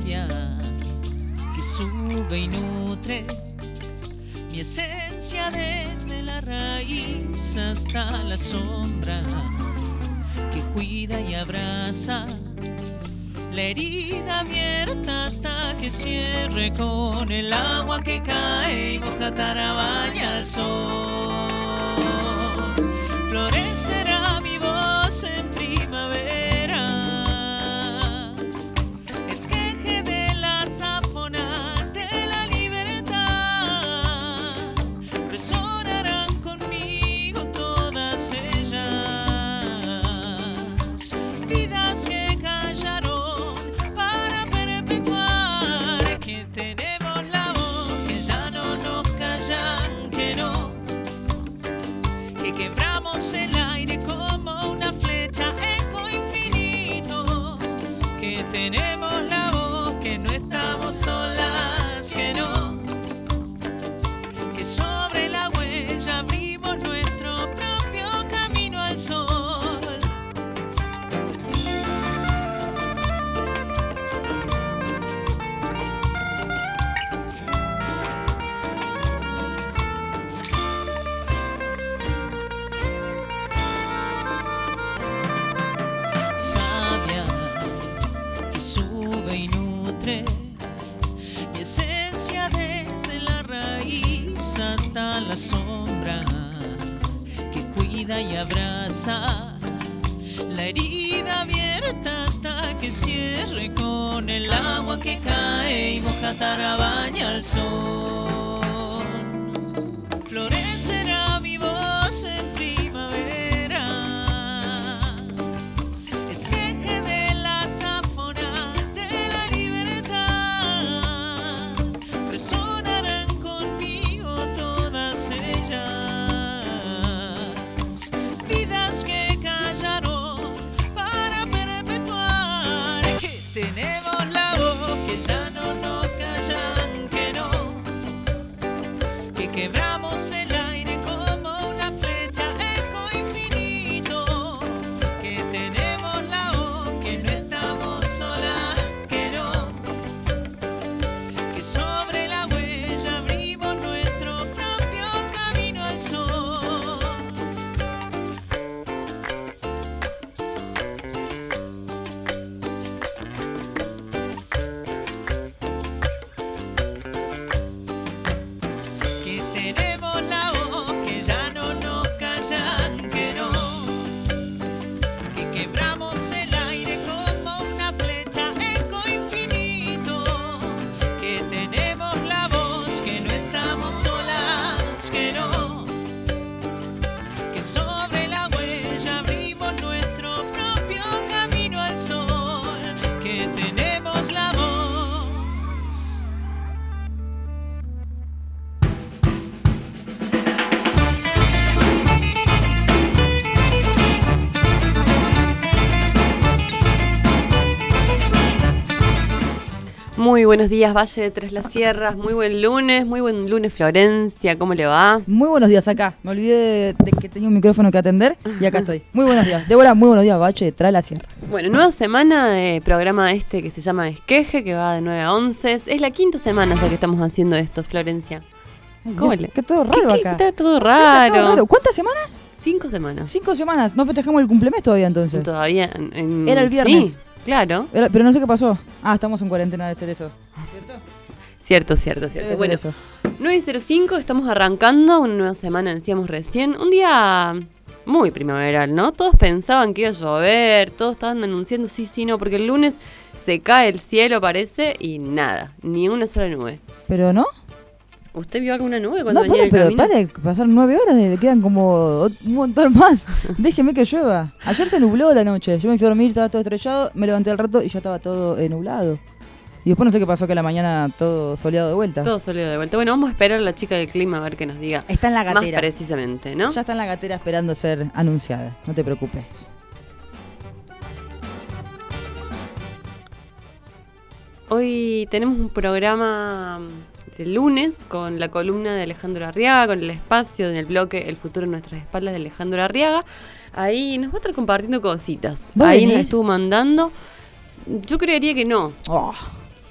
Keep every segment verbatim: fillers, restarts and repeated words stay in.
savia que sube y nutre mi esencia desde la raíz hasta la sombra, que cuida y abraza la herida abierta hasta que cierre con el agua que cae y moja Tarabaya al sol. Florecerá mi voz en primavera, esqueje de las afonas de la libertad, resonarán conmigo todas ellas, vidas que callaron para perpetuar, que tenemos la voz, que ya no nos callan, que no, que quebramos el aire como una flecha, eco infinito, que tenemos la voz, que no estamos solas, que no, que sobre la huella abrimos nuestro propio camino al sol. Savia que sube y nutre mi esencia desde la raíz hasta la sombra, que cuida y abraza la herida abierta hasta que cierre con el agua que cae y moja Tarabaya al sol. Florecerá mi voz en primavera, esqueje de las afonas de la libertad, resonarán conmigo todas ellas, vidas que callaron para perpetuar, que tenemos la voz, que ya no nos callan, que no, que quebramos el aire como una flecha, eco infinito, que tenemos la voz, que no estamos solas, que no, que sobre la huella abrimos nuestro propio camino al sol. Que tenemos la voz, que ya no nos callan, que no, que quebramos el aire como una flecha, eco infinito, que tenemos la voz, que no estamos solas, que no, que sobre la huella abrimos nuestro propio camino al sol, que tenemos la voz. Muy buenos días, Valle de Tres Las Sierras. Muy buen lunes, muy buen lunes, Florencia. ¿Cómo le va? Muy buenos días acá. Me olvidé de, de que tenía un micrófono que atender y acá estoy. Muy buenos días. Débora, muy buenos días, Bache, trae la sierra. Bueno, nueva semana de programa este que se llama Esqueje, que va de nueve a once. Es la quinta semana ya que estamos haciendo esto, Florencia. ¿Cómo le? Qué todo raro ¿Qué, qué, acá. Está todo Está raro. todo raro. ¿Cuántas semanas? Cinco semanas. Cinco semanas. No festejamos el cumplemes todavía entonces. Todavía. En, en- Era el viernes. Sí, claro. Era- pero no sé qué pasó. Ah, estamos en cuarentena de ser eso. ¿Cierto? Cierto, cierto, cierto. Debe Bueno, ser eso. nueve cero cinco, estamos arrancando una nueva semana, decíamos recién. Un día muy primaveral, ¿no? Todos pensaban que iba a llover, todos estaban anunciando sí, sí, no, porque el lunes se cae el cielo, parece, y nada, ni una sola nube. ¿Pero no? ¿Usted vio alguna nube cuando No, venía en pare, el pero camino? pare, pasaron nueve horas y le quedan como un montón más. Déjeme que llueva. Ayer se nubló la noche. Yo me fui a dormir, estaba todo estrellado, me levanté al rato y ya estaba todo eh, nublado. Y después no sé qué pasó, que a la mañana todo soleado de vuelta. Todo salió de vuelta. Bueno, vamos a esperar a la chica del clima a ver qué nos diga Está en la más gatera. precisamente, ¿no? Ya está en la gatera esperando ser anunciada. No te preocupes. Hoy tenemos un programa de lunes con la columna de Alejandro Arriaga, con el espacio en el bloque El futuro en nuestras espaldas de Alejandro Arriaga. Ahí nos va a estar compartiendo cositas. ¿Va a Ahí venir? nos estuvo mandando. Yo creería que no. Oh,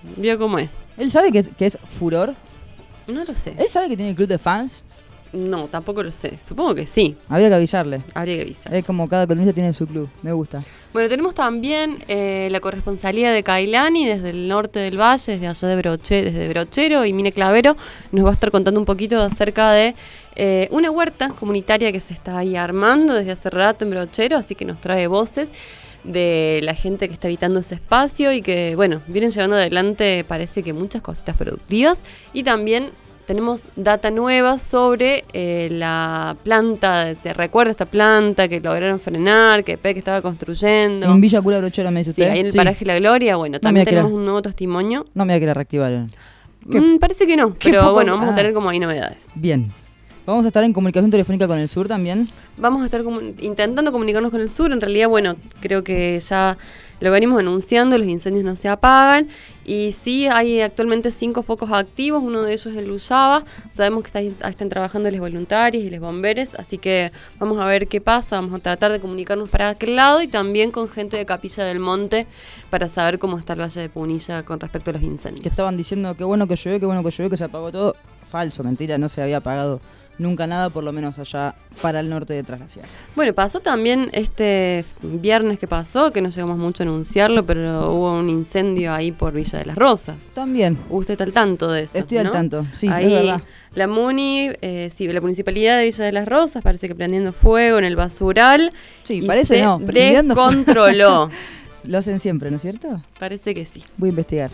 vio cómo es. ¿Él sabe que, que es furor? No lo sé. ¿Él sabe que tiene club de fans? No, tampoco lo sé. Supongo que sí. Habría que avisarle. Habría que avisar. Es como cada columnista tiene su club. Me gusta. Bueno, tenemos también eh, la corresponsalía de Cailani desde el norte del valle, desde allá de Broche, desde Brochero, y Mine Clavero nos va a estar contando un poquito acerca de eh, una huerta comunitaria que se está ahí armando desde hace rato en Brochero, así que nos trae voces de la gente que está habitando ese espacio y que, bueno, vienen llevando adelante, parece que muchas cositas productivas, y también tenemos data nueva sobre eh, la planta, se recuerda esta planta que lograron frenar, que P E C estaba construyendo. En Villa Cura Brochero, me dice Sí, usted. ahí en el Sí. paraje La Gloria, bueno, No también me tenemos crea. un nuevo testimonio. No me voy a querer reactivar. ¿Qué? Mm, parece que no, qué pero poco- bueno, vamos ah. a tener como ahí novedades. Bien. Vamos a estar en comunicación telefónica con el sur también. Vamos a estar comu- intentando comunicarnos con el sur. En realidad, bueno, creo que ya lo venimos anunciando, los incendios no se apagan. Y sí, hay actualmente cinco focos activos, uno de ellos es el Luyaba. Sabemos que está, ahí están trabajando los voluntarios y los bomberos, así que vamos a ver qué pasa. Vamos a tratar de comunicarnos para aquel lado y también con gente de Capilla del Monte para saber cómo está el Valle de Punilla con respecto a los incendios. Que estaban diciendo qué bueno que llovió, qué bueno que llovió, que se apagó todo. Falso, mentira, no se había apagado nunca nada, por lo menos allá para el norte de Traslacial. Bueno, pasó también este viernes que pasó, que no llegamos mucho a anunciarlo, pero hubo un incendio ahí por Villa de las Rosas. También. Usted está al tanto de eso, Estoy al ¿no? tanto, sí, es ahí verdad. la Muni, eh, sí, la Municipalidad de Villa de las Rosas parece que prendiendo fuego en el basural. Sí, y parece se no, prendiendo fuego. descontroló. Lo hacen siempre, ¿no es cierto? Parece que sí. Voy a investigar.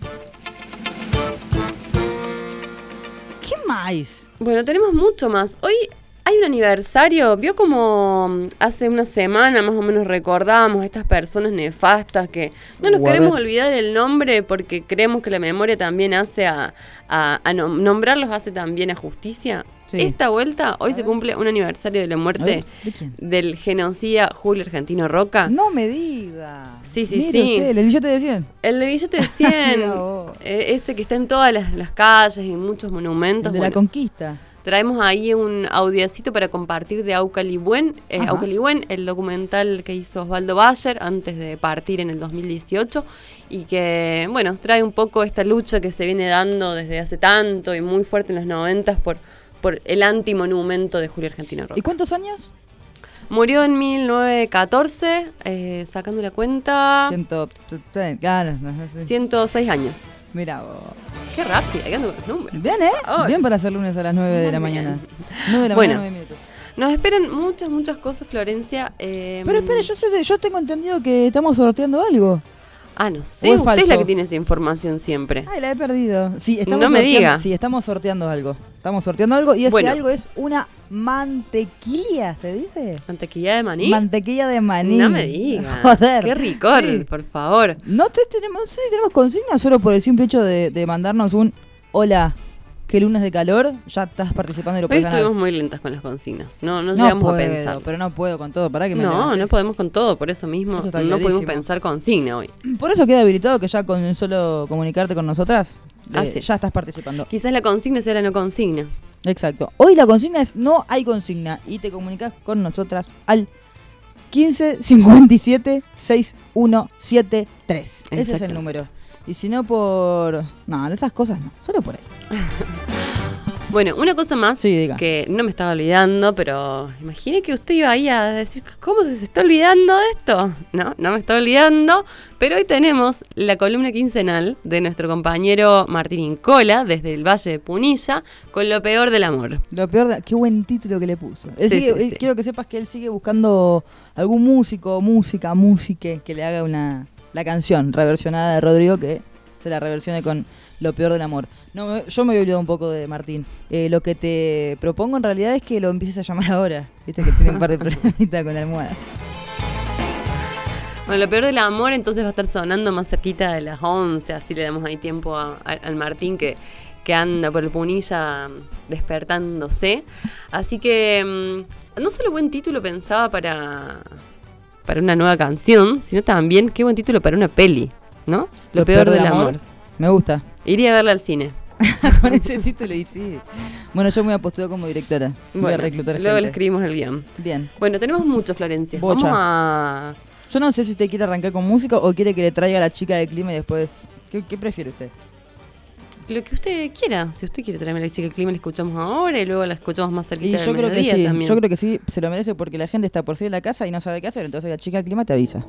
¿Qué más? Bueno, tenemos mucho más. Hoy hay un aniversario, vio como mm, hace una semana más o menos recordábamos a estas personas nefastas que no nos Uh, a queremos ver. olvidar el nombre porque creemos que la memoria también hace a, a, a nom- nombrarlos hace también a justicia. Sí. Esta vuelta, hoy A se ver. cumple un aniversario de la A muerte ver, ¿de quién? del genocida Julio Argentino Roca. No me diga. Sí, sí, Mire sí. usted, el billete de cien. El de billete de cien, Mira vos. eh, ese que está en todas las, las calles, en muchos monumentos. El de la bueno. Traemos ahí un audiocito para compartir de Aucalibuen, eh, Ajá. Aucalibuen, el documental que hizo Osvaldo Bayer antes de partir en el dos mil dieciocho y que, bueno, trae un poco esta lucha que se viene dando desde hace tanto y muy fuerte en los noventas por, por el antimonumento de Julio Argentino Roca. ¿Y cuántos años? Murió en mil novecientos catorce, eh, sacando la cuenta, Ciento... Claro, no sé. ciento seis años. Mira vos. Qué rápido, que ando con los números. Bien, ¿eh? Ay. Bien para hacer lunes a las nueve de Muy la bien. mañana. nueve de la Bueno. mañana, nueve minutos. Nos esperan muchas, muchas cosas, Florencia. eh, Pero espere, yo, sé, yo tengo entendido que estamos sorteando algo. Ah, no ¿O sé, es usted es la falso? que tiene esa información siempre. Ay, la he perdido. Sí, estamos No me sorteando- diga. Sí, estamos sorteando algo. Estamos sorteando algo y ese Bueno. algo es una mantequilla, ¿te dice? ¿Mantequilla de maní? Mantequilla de maní. No me diga. Joder. Qué ricor, Sí. por favor. No te tenemos, sí, tenemos consigna solo por el simple hecho de, de mandarnos un hola, qué lunes de calor, ya estás participando y lo Hoy puedes ganar. estuvimos muy lentas con las consignas. No, no, No llegamos puedo, a pensar. pero no puedo con todo, para que me No, levante. no podemos con todo, por eso mismo Eso está no pudimos clarísimo. pensar consigna hoy. Por eso queda habilitado que ya con solo comunicarte con nosotras, eh, Así es. ya estás participando. Quizás la consigna sea la no consigna. Exacto. Hoy la consigna es no hay consigna y te comunicas con nosotras al quince cincuenta y siete sesenta y uno setenta y tres. Ese es Exacto. el número. Y si no por... No, esas cosas no, solo por ahí. Bueno, una cosa más Sí, diga. que no me estaba olvidando, pero imagine que usted iba ahí a decir, ¿cómo se está olvidando de esto? No, no me está olvidando, pero hoy tenemos la columna quincenal de nuestro compañero Martín Incola, desde el Valle de Punilla, con lo peor del amor. Lo peor, de- qué buen título que le puso. Él Sí, sigue- sí, él- sí. Quiero que sepas que él sigue buscando algún músico, música, música que le haga una la canción reversionada de Rodrigo que se la reversione con Lo peor del amor. No, yo me había olvidado un poco de Martín. Eh, lo que te propongo en realidad es que lo empieces a llamar ahora. Viste que tiene un par de problemitas con la almohada. Bueno, lo peor del amor entonces va a estar sonando más cerquita de las once, así le damos ahí tiempo a- a- al Martín que, que anda por el Punilla mm, despertándose. Así que mm, no solo buen título pensaba para, para una nueva canción, sino también qué buen título para una peli, ¿no? Lo, peor, del amor. Me gusta. Iría a verla al cine. Con ese título y sí. Bueno, yo me voy a postular como directora. Voy Bueno, a reclutar luego le gente. escribimos el guión. Bien. Bueno, tenemos mucho, Florencia. Bocha. Vamos a... Yo Yo no sé si usted quiere arrancar con música o quiere que le traiga a la chica del clima y después... ¿Qué, qué prefiere usted? Lo que usted quiera. Si usted quiere traerme a la chica del clima, la escuchamos ahora y luego la escuchamos más Y cerquita yo del creo que mediodía sí, también. yo creo que sí, se lo merece porque la gente está por sí en la casa y no sabe qué hacer, entonces la chica del clima te avisa.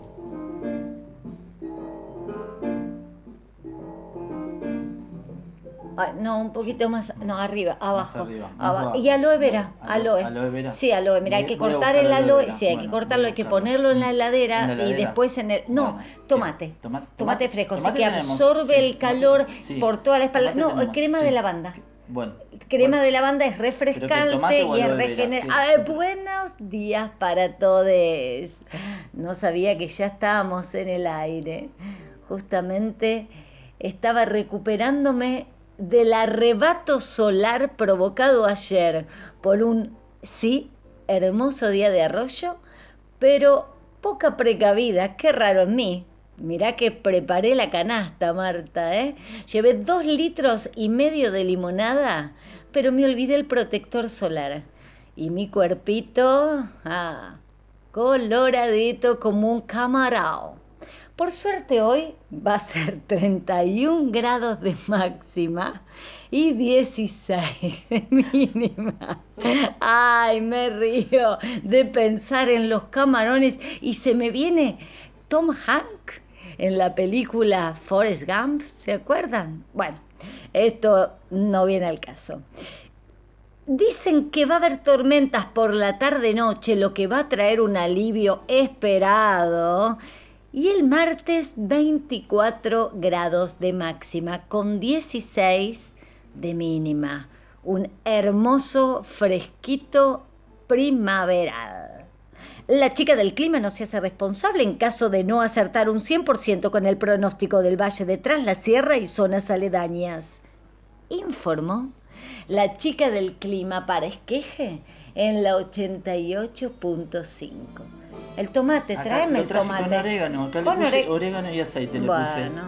Ah, no, un poquito más, no, arriba, abajo. arriba, más Aba- abajo. Y aloe vera, Aloe- aloe. aloe vera. Sí, aloe, mira, hay Voy- que voy a cortar buscar el aloe aloe, vera. sí, hay que Bueno, cortarlo, voy a hay que buscarlo. ponerlo en la heladera, ¿En la y heladera? después en el... No, Bueno, tomate. ¿qué? Toma- Tomate tomate- fresco, tomate sí, que tenemos, absorbe sí, el tomate- calor sí. por toda la espalda. Tomate No, tenemos, crema sí. de lavanda. Bueno. Crema bueno. de lavanda es ¿Pero qué, refrescante tomate o y es aloe vera? regenerante. ¿Qué? Buenos días para todos. No sabía que ya estábamos en el aire. Justamente estaba recuperándome del arrebato solar provocado ayer por un, sí, hermoso día de arroyo, pero poca precavida. Qué raro en mí. Mirá que preparé la canasta, Marta, ¿eh? Llevé dos litros y medio de limonada, pero me olvidé el protector solar. Y mi cuerpito, ah, coloradito como un camarao. Por suerte hoy va a ser treinta y un grados de máxima y dieciséis de mínima. Ay, me río de pensar en los camarones y se me viene Tom Hanks en la película Forrest Gump, ¿se acuerdan? Bueno, esto no viene al caso. Dicen que va a haber tormentas por la tarde-noche, lo que va a traer un alivio esperado. Y el martes veinticuatro grados de máxima con dieciséis de mínima. Un hermoso fresquito primaveral. La chica del clima no se hace responsable en caso de no acertar un cien por ciento con el pronóstico del valle de Tras la Sierra y zonas aledañas. Informó la chica del clima para Esqueje en la ochenta y ocho punto cinco. El tomate, Acá tráeme lo el traje tomate. con orégano, acá Con le puse ore- orégano y aceite le puse. Bueno.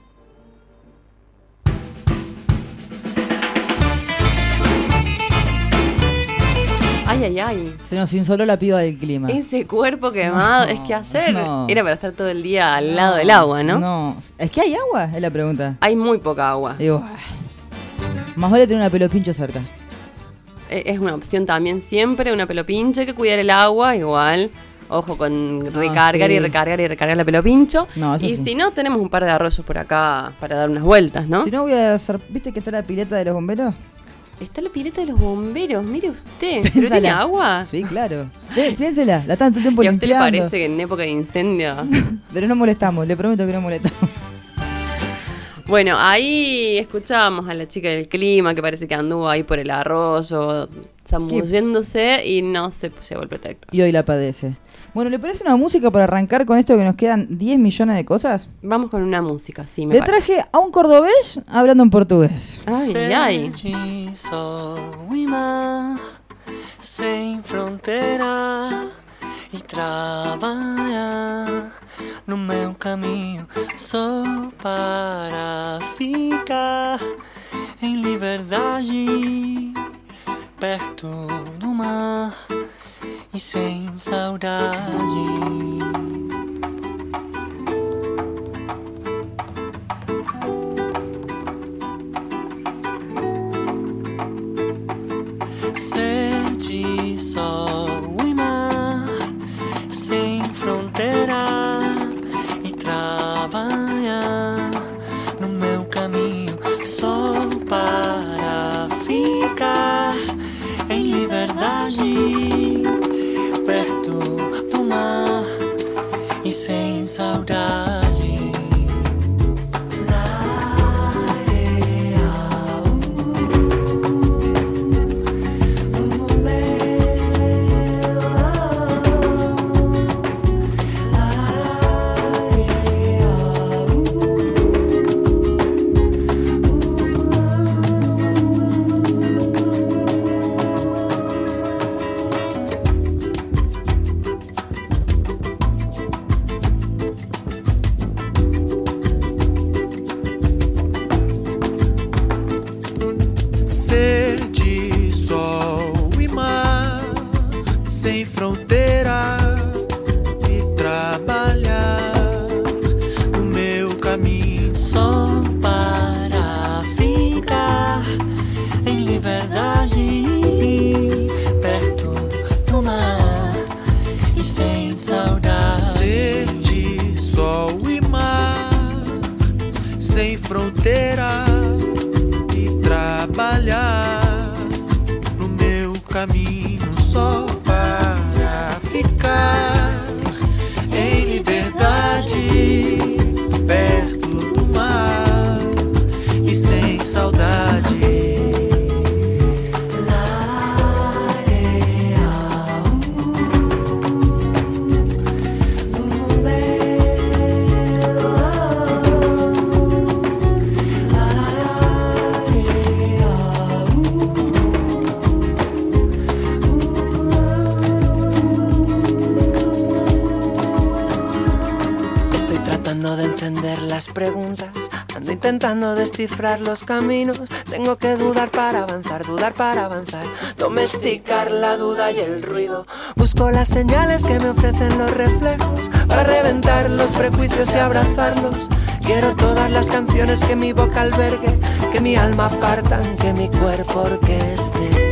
Ay, ay, ay. Se nos insoló la piba del clima. Ese cuerpo quemado. No, es que ayer no. era para estar todo el día al lado del agua, ¿no? No. ¿Es que hay agua? Es la pregunta. Hay muy poca agua. Digo, ay, más vale tener una pelo pincho cerca. Eh, Es una opción también siempre, una pelo pincho. Hay que cuidar el agua igual. Ojo con recargar sí. y recargar y recargar la pelo pincho. No, eso y sí. si no, tenemos un par de arroyos por acá para dar unas vueltas, ¿no? Si no voy a hacer... ¿Viste que está la pileta de los bomberos? Está la pileta de los bomberos, mire usted. ¿Pero Pénsala. tiene agua? Sí, claro. Eh, piénsela, la están todo el tiempo ¿Y a usted le limpiando. parece que en época de incendio? Pero no molestamos, le prometo que no molestamos. Bueno, ahí escuchábamos a la chica del clima que parece que anduvo ahí por el arroyo, zambulléndose y no se llevó el protector. Y hoy la padece. Bueno, ¿le parece una música para arrancar con esto que nos quedan diez millones de cosas? Vamos con una música, sí, me Le parece. traje a un cordobés hablando en portugués. Ay, ay. Sente sol e mar, sem fronteira, e trabalhar no meu caminho só para ficar em liberdade, perto do mar e sem saudade. Sente sol e mar, sem fronteira, e trabalhar no meu caminho só para ficar em liberdade, perto do mar sem fronteira e trabalhar no meu caminho só para ficar em liberdade, perto do mar e sem saudade. De encender las preguntas, ando intentando descifrar los caminos. Tengo que dudar para avanzar, dudar para avanzar, domesticar la duda y el ruido. Busco las señales que me ofrecen los reflejos para reventar los prejuicios y abrazarlos. Quiero todas las canciones que mi boca albergue, que mi alma partan, que mi cuerpo orqueste.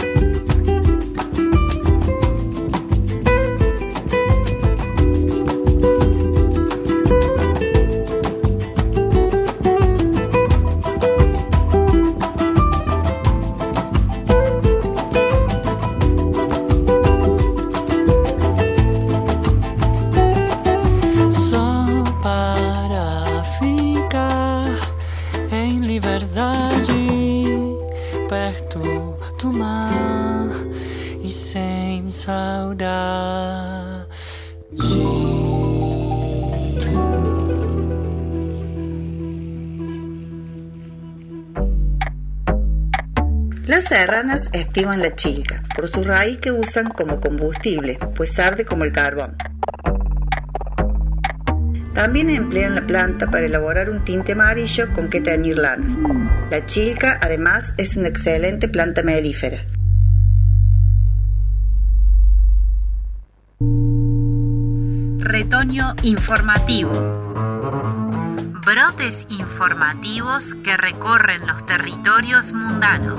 Las serranas estiman la chilca por su raíz que usan como combustible, pues arde como el carbón. También emplean la planta para elaborar un tinte amarillo con que teñir lanas. La chilca, además, es una excelente planta melífera. Retoño informativo. Brotes informativos que recorren los territorios mundanos.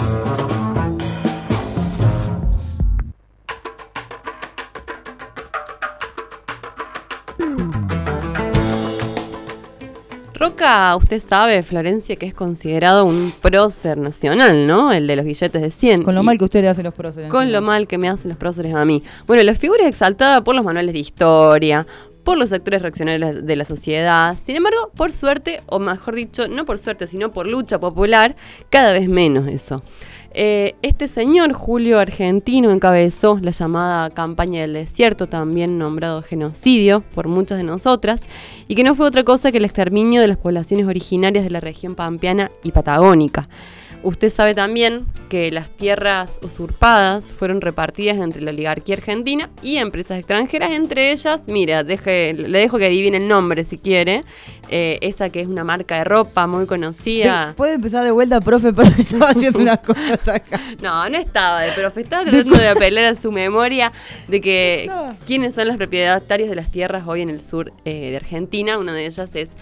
Roca, usted sabe, Florencia, que es considerado un prócer nacional, ¿no? El de los billetes de cien. Con lo y mal que usted le hace los próceres. Con lo mal que me hacen los próceres a mí. Bueno, la figura es exaltada por los manuales de historia, por los sectores reaccionarios de la sociedad. Sin embargo, por suerte, o mejor dicho, no por suerte, sino por lucha popular, cada vez menos eso. Eh, este señor, Julio Argentino, encabezó la llamada campaña del desierto, también nombrado genocidio por muchas de nosotras, y que no fue otra cosa que el exterminio de las poblaciones originarias de la región pampeana y patagónica. Usted sabe también que las tierras usurpadas fueron repartidas entre la oligarquía argentina y empresas extranjeras, entre ellas, mira, deje, le dejo que adivine el nombre si quiere, eh, esa que es una marca de ropa muy conocida. ¿Puede empezar de vuelta, profe? Pero estaba haciendo unas cosas acá. No, no estaba de profe, estaba tratando de apelar a su memoria de que no. quiénes son los propietarios de las tierras hoy en el sur eh, de Argentina. Una de ellas es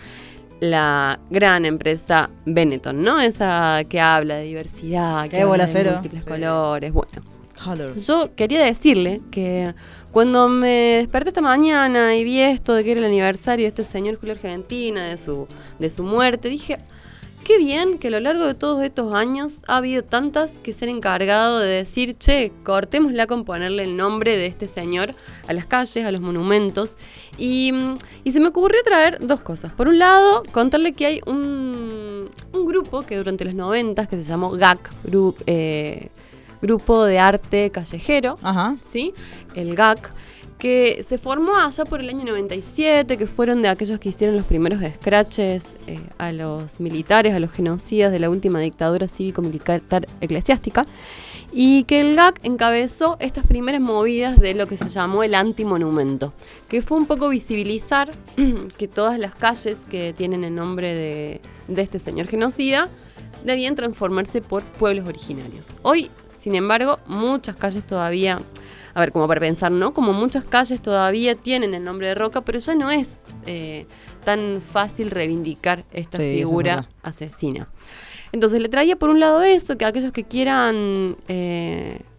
la gran empresa Benetton, ¿no? Esa que habla de diversidad, que habla de múltiples sí. colores. Bueno, Color. Yo quería decirle que cuando me desperté esta mañana y vi esto de que era el aniversario de este señor Julio Argentino, de su, de su muerte, dije, qué bien que a lo largo de todos estos años ha habido tantas que se han encargado de decir, che, cortémosla con ponerle el nombre de este señor a las calles, a los monumentos. Y, y se me ocurrió traer dos cosas. Por un lado, contarle que hay un, un grupo que durante los noventas, que se llamó G A C, gru, eh, Grupo de Arte Callejero, Ajá. ¿sí? El G A C, que se formó allá por el año noventa y siete, que fueron de aquellos que hicieron los primeros scratches eh, a los militares, a los genocidas de la última dictadura cívico-militar eclesiástica, y que el G A C encabezó estas primeras movidas de lo que se llamó el antimonumento, que fue un poco visibilizar que todas las calles que tienen el nombre de, de este señor genocida debían transformarse por pueblos originarios. Hoy, sin embargo, muchas calles todavía... A ver, como para pensar, ¿no? Como muchas calles todavía tienen el nombre de Roca, pero ya no es eh, tan fácil reivindicar esta sí, figura asesina. Entonces le traía por un lado eso, que aquellos que quieran eh,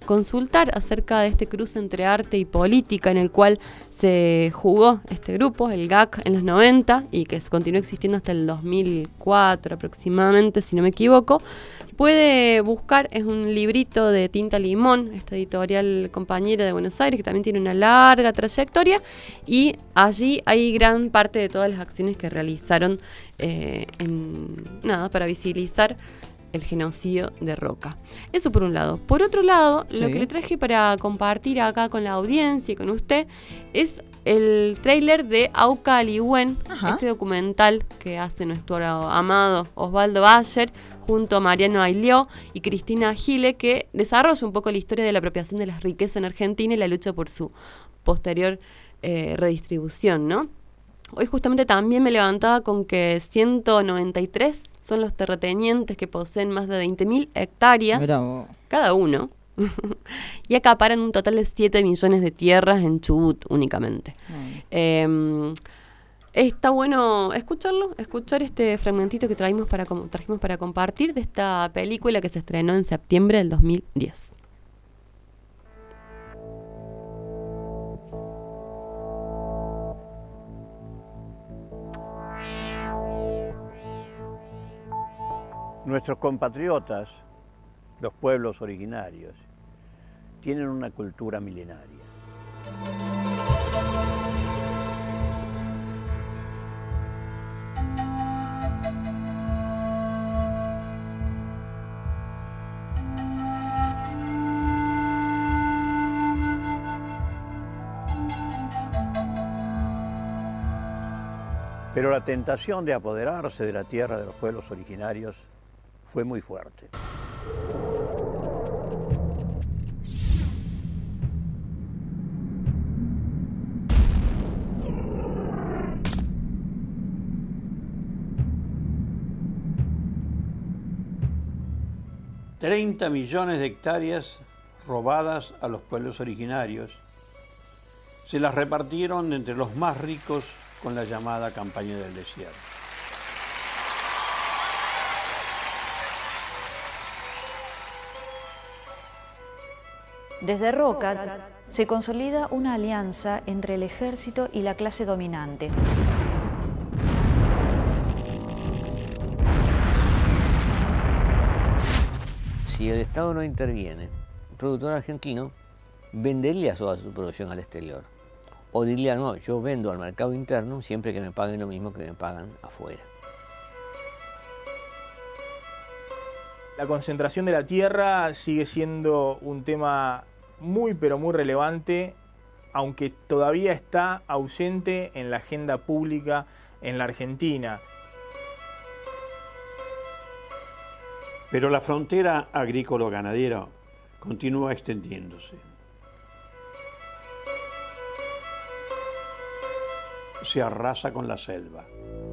consultar acerca de este cruce entre arte y política en el cual se jugó este grupo, el G A C, en los noventa y que continuó existiendo hasta el dos mil cuatro aproximadamente, si no me equivoco, puede buscar, es un librito de Tinta Limón, esta editorial compañera de Buenos Aires, que también tiene una larga trayectoria, y allí hay gran parte de todas las acciones que realizaron eh, en, nada, para visibilizar el genocidio de Roca. Eso por un lado. Por otro lado, sí. Lo que le traje para compartir acá con la audiencia y con usted es el tráiler de Auca Aligüen, este documental que hace nuestro amado Osvaldo Bayer junto a Mariano Ailió y Cristina Gile, que desarrolla un poco la historia de la apropiación de las riquezas en Argentina y la lucha por su posterior eh, redistribución, ¿no? Hoy justamente también me levantaba con que ciento noventa y tres son los terratenientes que poseen más de veinte mil hectáreas cada uno y acaparan un total de siete millones de tierras en Chubut únicamente. Mm. Eh, está bueno escucharlo, escuchar este fragmentito que traímos para, trajimos para compartir de esta película que se estrenó en septiembre del dos mil diez. Nuestros compatriotas, los pueblos originarios, tienen una cultura milenaria. Pero la tentación de apoderarse de la tierra de los pueblos originarios fue muy fuerte. treinta millones de hectáreas robadas a los pueblos originarios se las repartieron entre los más ricos con la llamada campaña del desierto. Desde Roca se consolida una alianza entre el ejército y la clase dominante. Si el Estado no interviene, el productor argentino vendería toda su producción al exterior. O diría, no, yo vendo al mercado interno siempre que me paguen lo mismo que me pagan afuera. La concentración de la tierra sigue siendo un tema muy pero muy relevante, aunque todavía está ausente en la agenda pública en la Argentina. Pero la frontera agrícola-ganadera continúa extendiéndose. Se arrasa con la selva.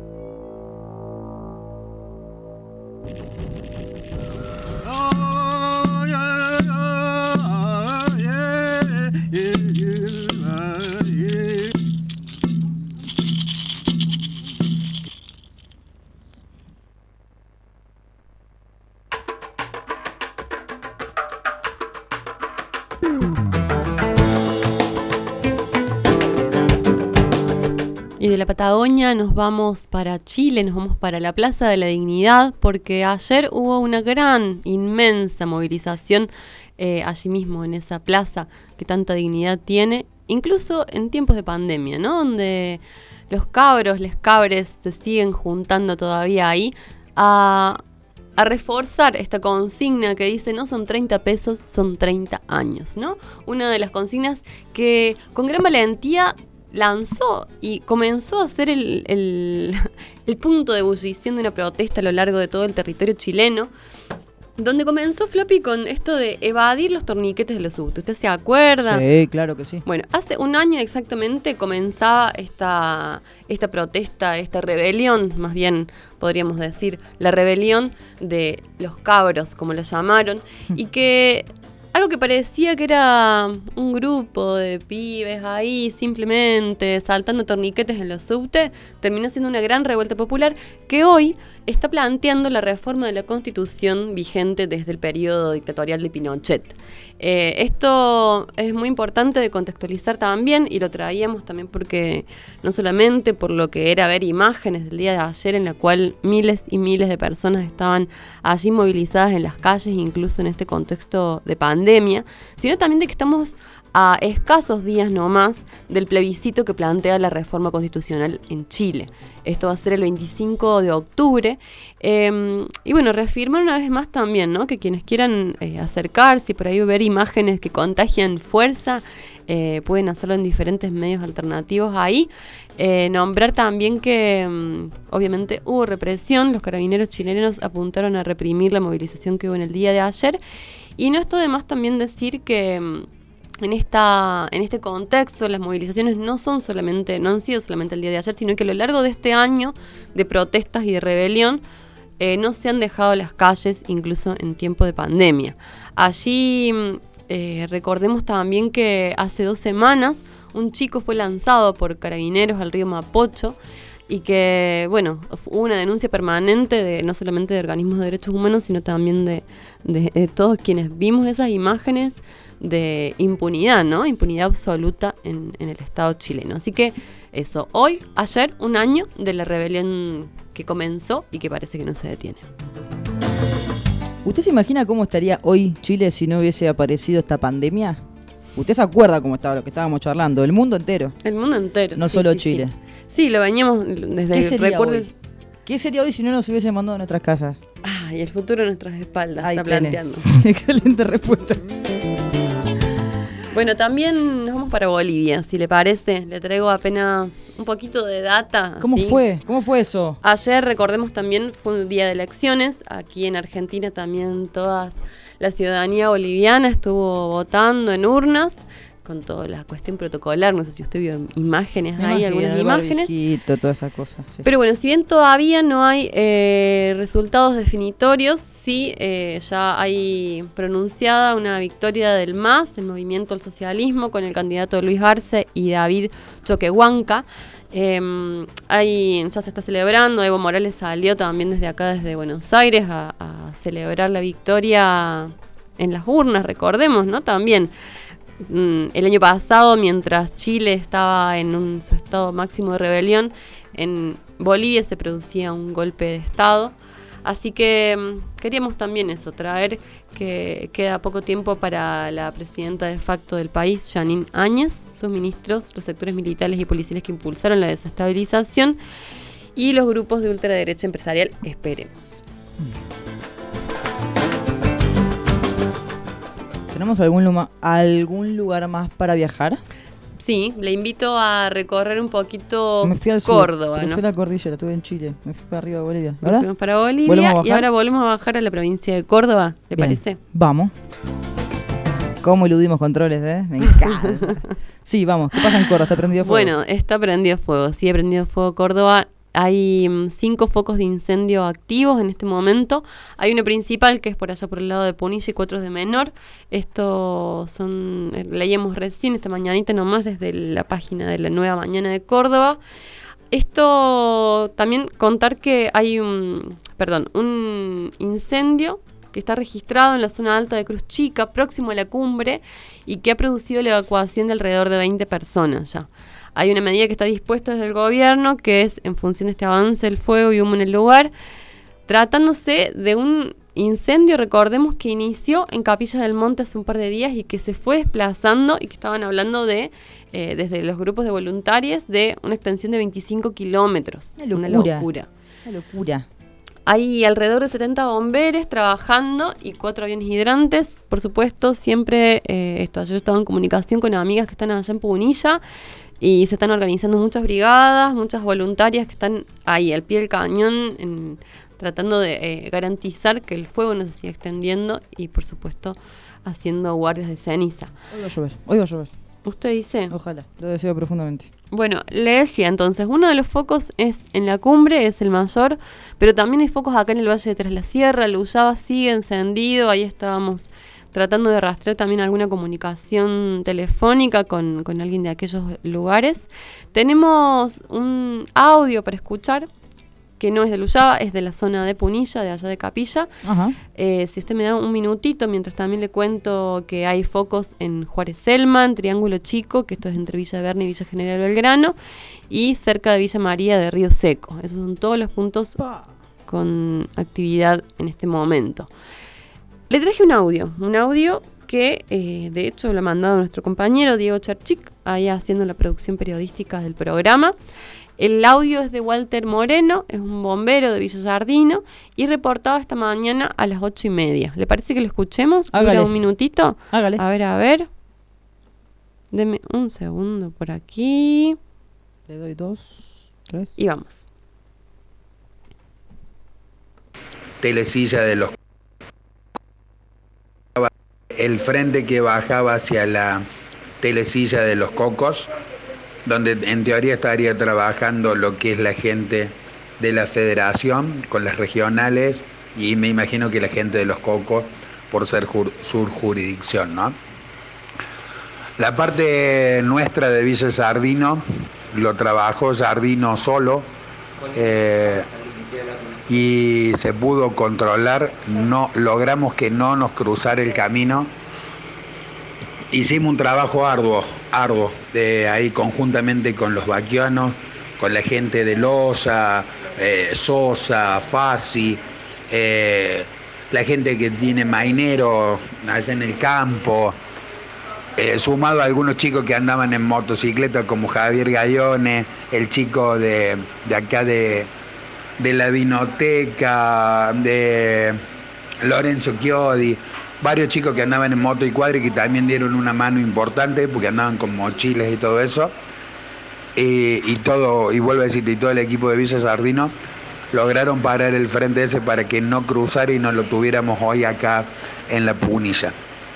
Y de la Patagonia nos vamos para Chile, nos vamos para la Plaza de la Dignidad, porque ayer hubo una gran, inmensa movilización eh, allí mismo, en esa plaza que tanta dignidad tiene, incluso en tiempos de pandemia, ¿no? Donde los cabros, les cabres se siguen juntando todavía ahí a, a reforzar esta consigna que dice no son treinta pesos, son treinta años, ¿no? Una de las consignas que con gran valentía lanzó y comenzó a ser el, el, el punto de ebullición de una protesta a lo largo de todo el territorio chileno, donde comenzó Floppy con esto de evadir los torniquetes de los subtes. ¿Usted se acuerda? Sí, claro que sí. Bueno, hace un año exactamente comenzaba esta, esta protesta, esta rebelión, más bien podríamos decir, la rebelión de los cabros, como lo llamaron, y que algo que parecía que era un grupo de pibes ahí simplemente saltando torniquetes en los subtes, terminó siendo una gran revuelta popular que hoy está planteando la reforma de la Constitución vigente desde el periodo dictatorial de Pinochet. Eh, esto es muy importante de contextualizar también, y lo traíamos también porque no solamente por lo que era ver imágenes del día de ayer en la cual miles y miles de personas estaban allí movilizadas en las calles, incluso en este contexto de pandemia, sino también de que estamos a escasos días nomás del plebiscito que plantea la reforma constitucional en Chile. Esto va a ser el veinticinco de octubre. Eh, y bueno, reafirmar una vez más también, ¿no?, que quienes quieran eh, acercarse y por ahí ver imágenes que contagian fuerza, eh, pueden hacerlo en diferentes medios alternativos ahí. Eh, nombrar también que um, obviamente hubo represión, los carabineros chilenos apuntaron a reprimir la movilización que hubo en el día de ayer. Y no está de más también decir que um, En, esta, en este contexto, las movilizaciones no son solamente, no han sido solamente el día de ayer, sino que a lo largo de este año de protestas y de rebelión eh, no se han dejado las calles, incluso en tiempo de pandemia. Allí eh, recordemos también que hace dos semanas un chico fue lanzado por carabineros al río Mapocho y que, bueno, hubo una denuncia permanente de no solamente de organismos de derechos humanos, sino también de, de, de todos quienes vimos esas imágenes de impunidad, ¿no? Impunidad absoluta en, en el Estado chileno. Así que eso, hoy, ayer, un año de la rebelión que comenzó y que parece que no se detiene. ¿Usted se imagina cómo estaría hoy Chile si no hubiese aparecido esta pandemia? ¿Usted se acuerda cómo estaba lo que estábamos charlando? El mundo entero. El mundo entero. No sí, solo sí, Chile. Sí. sí, lo veníamos desde ¿Qué sería recuerdo. hoy? ¿Qué sería hoy si no nos hubiesen mandado a nuestras casas? Ah, y el futuro a nuestras espaldas. Ahí está tenés. planteando. Excelente respuesta. Bueno, también nos vamos para Bolivia, si le parece. Le traigo apenas un poquito de data. ¿Cómo ¿sí? fue? ¿Cómo fue eso? Ayer, recordemos también, fue un día de elecciones. Aquí en Argentina también toda la ciudadanía boliviana estuvo votando en urnas, con toda la cuestión protocolar. No sé si usted vio imágenes Me ahí, imagino, algunas el imágenes. barbijito, todas esas cosas. Sí. Pero bueno, si bien todavía no hay eh, resultados definitorios, sí eh, ya hay pronunciada una victoria del M A S, el Movimiento al Socialismo, con el candidato Luis Arce y David Choquehuanca. Eh, ahí ya se está celebrando. Evo Morales salió también desde acá, desde Buenos Aires, a, a celebrar la victoria en las urnas, recordemos, ¿no? También el año pasado, mientras Chile estaba en un, su estado máximo de rebelión, en Bolivia se producía un golpe de estado. Así que um, queríamos también eso, traer que queda poco tiempo para la presidenta de facto del país, Jeanine Áñez, sus ministros, los sectores militares y policiales que impulsaron la desestabilización y los grupos de ultraderecha empresarial, esperemos. ¿Tenemos algún, luma, algún lugar más para viajar? Sí, le invito a recorrer un poquito me fui al Córdoba, sur, ¿no? fui a la cordillera, estuve en Chile, me fui para arriba de Bolivia, Nos ¿verdad? fuimos para Bolivia y ahora volvemos a bajar a la provincia de Córdoba, ¿le Bien, parece? Vamos. ¿Cómo eludimos controles, eh? Me encanta. Sí, vamos, ¿qué pasa en Córdoba? ¿Está prendido fuego? Bueno, está prendido fuego, sí, ha prendido fuego Córdoba. Hay um, cinco focos de incendio activos en este momento. Hay uno principal que es por allá por el lado de Punilla y cuatro de Menor. Esto son, eh, leíamos recién esta mañanita nomás desde la página de la Nueva Mañana de Córdoba. Esto también contar que hay un, perdón, un incendio que está registrado en la zona alta de Cruz Chica, próximo a la cumbre, y que ha producido la evacuación de alrededor de veinte personas ya. Hay una medida que está dispuesta desde el gobierno, que es, en función de este avance del fuego y humo en el lugar, tratándose de un incendio, recordemos, que inició en Capilla del Monte hace un par de días y que se fue desplazando y que estaban hablando de, eh, desde los grupos de voluntarios, de una extensión de veinticinco kilómetros. Una locura. Una locura. Una locura. Hay alrededor de setenta bomberos trabajando y cuatro aviones hidrantes. Por supuesto, siempre eh, esto, yo estaba en comunicación con amigas que están allá en Punilla y se están organizando muchas brigadas, muchas voluntarias que están ahí al pie del cañón en, tratando de eh, garantizar que el fuego no se siga extendiendo y, por supuesto, haciendo guardias de ceniza. Hoy va a llover, hoy va a llover. ¿Usted dice? Ojalá, lo deseo profundamente. Bueno, le decía entonces, uno de los focos es en la cumbre, es el mayor, pero también hay focos acá en el Valle de Tras la Sierra. El Ullaba sigue encendido, ahí estábamos tratando de rastrear también alguna comunicación telefónica con, con alguien de aquellos lugares. Tenemos un audio para escuchar que no es de Luyaba, es de la zona de Punilla, de allá de Capilla. Ajá. Eh, si usted me da un minutito, mientras también le cuento que hay focos en Juárez Selman, Triángulo Chico, que esto es entre Villa Verne y Villa General Belgrano, y cerca de Villa María de Río Seco. Esos son todos los puntos con actividad en este momento. Le traje un audio, un audio que eh, de hecho lo ha mandado nuestro compañero Diego Charchik, ahí haciendo la producción periodística del programa. El audio es de Walter Moreno, es un bombero de Villa Sardino y reportado esta mañana a las ocho y media. ¿Le parece que lo escuchemos? Hágale. Dura un minutito. Hágale. A ver, a ver. Deme un segundo por aquí. Le doy dos, tres. Y vamos. Telesilla de los... El frente que bajaba hacia la Telesilla de los Cocos, donde en teoría estaría trabajando lo que es la gente de la federación con las regionales y me imagino que la gente de los Cocos por ser jur, sur jurisdicción, ¿no? La parte nuestra de Villa Sardino lo trabajó Sardino solo eh, y se pudo controlar, no logramos que no nos cruzara el camino. Hicimos un trabajo arduo, arduo, de ahí conjuntamente con los vaquianos, con la gente de Loza, eh, Sosa, Fasi, eh, la gente que tiene mainero allá en el campo, eh, sumado a algunos chicos que andaban en motocicleta como Javier Gallone, el chico de, de acá de, de la Vinoteca, de Lorenzo Chiodi. Varios chicos que andaban en moto y cuadri que también dieron una mano importante porque andaban con mochilas y todo eso. Y, y todo, y vuelvo a decirte, y todo el equipo de Villa Sardino lograron parar el frente ese para que no cruzara y no lo tuviéramos hoy acá en la Punilla.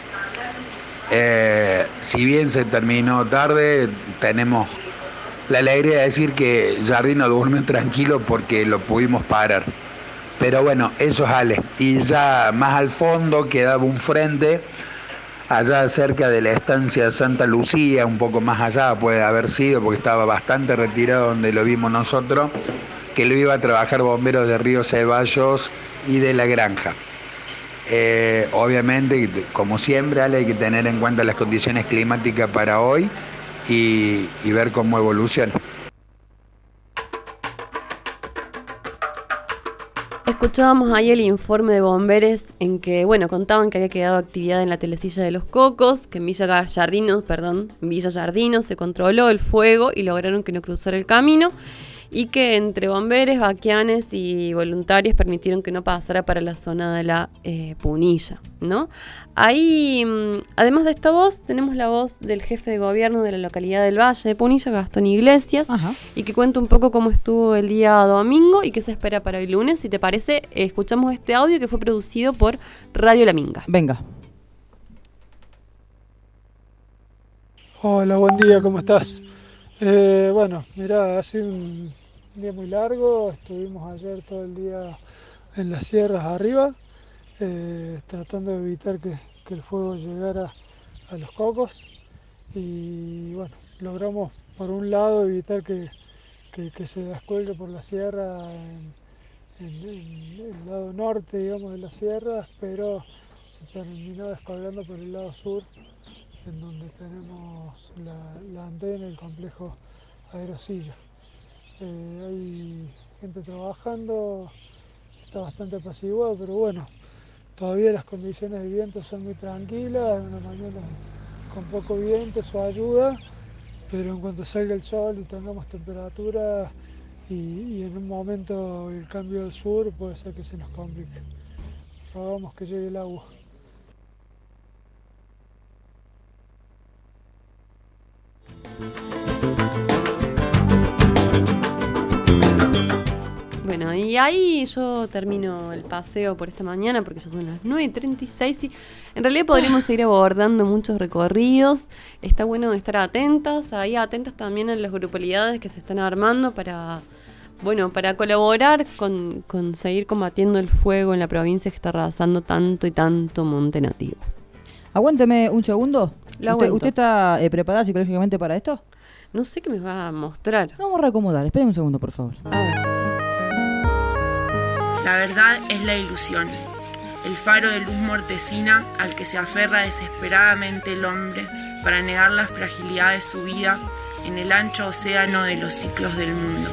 Eh, si bien se terminó tarde, tenemos la alegría de decir que Sardino durmió tranquilo porque lo pudimos parar. Pero bueno, eso es Ale. Y ya más al fondo quedaba un frente, allá cerca de la estancia Santa Lucía, un poco más allá puede haber sido, porque estaba bastante retirado donde lo vimos nosotros, que lo iba a trabajar bomberos de Río Ceballos y de La Granja. Eh, obviamente, como siempre, Ale, hay que tener en cuenta las condiciones climáticas para hoy y, y ver cómo evoluciona. Escuchábamos ahí el informe de bomberos en que, bueno, contaban que había quedado actividad en la Telesilla de los Cocos, que en Villa Gallardino, perdón, en Villa Sardino se controló el fuego y lograron que no cruzara el camino y que entre bomberos, vaquianes y voluntarios permitieron que no pasara para la zona de la eh, Punilla, ¿no? Ahí, además de esta voz, tenemos la voz del jefe de gobierno de la localidad del Valle de Punilla, Gastón Iglesias, Ajá. y que cuenta un poco cómo estuvo el día domingo y qué se espera para el lunes. Si te parece, escuchamos este audio que fue producido por Radio La Minga. Venga. Hola, buen día, ¿cómo estás? Eh, bueno, mirá, hace un día muy largo, estuvimos ayer todo el día en las sierras arriba, eh, tratando de evitar que, que el fuego llegara a los cocos y bueno, logramos por un lado evitar que, que, que se descuelgue por la sierra en, en, en el lado norte, digamos, de las sierras, pero se terminó descolgando por el lado sur, en donde tenemos la, la antena, el complejo Aerosilla. Eh, hay gente trabajando, está bastante apaciguado, pero bueno, todavía las condiciones de viento son muy tranquilas, una mañana con poco viento, eso ayuda, pero en cuanto salga el sol y tengamos temperatura y, y en un momento el cambio del sur, puede ser que se nos complique. Rogamos que llegue el agua. Bueno, y ahí yo termino el paseo por esta mañana porque ya son las nueve y treinta y seis y en realidad podríamos seguir abordando muchos recorridos. Está bueno estar atentas, ahí atentas también a las grupalidades que se están armando para, bueno, para colaborar con, con seguir combatiendo el fuego en la provincia que está arrasando tanto y tanto monte nativo. Aguánteme un segundo. Lo ¿Usted, aguanto. ¿Usted está eh, preparada psicológicamente para esto? No sé qué me va a mostrar. Vamos a reacomodar. Espere un segundo, por favor. A ver. La verdad es la ilusión, el faro de luz mortecina al que se aferra desesperadamente el hombre para negar la fragilidad de su vida en el ancho océano de los ciclos del mundo.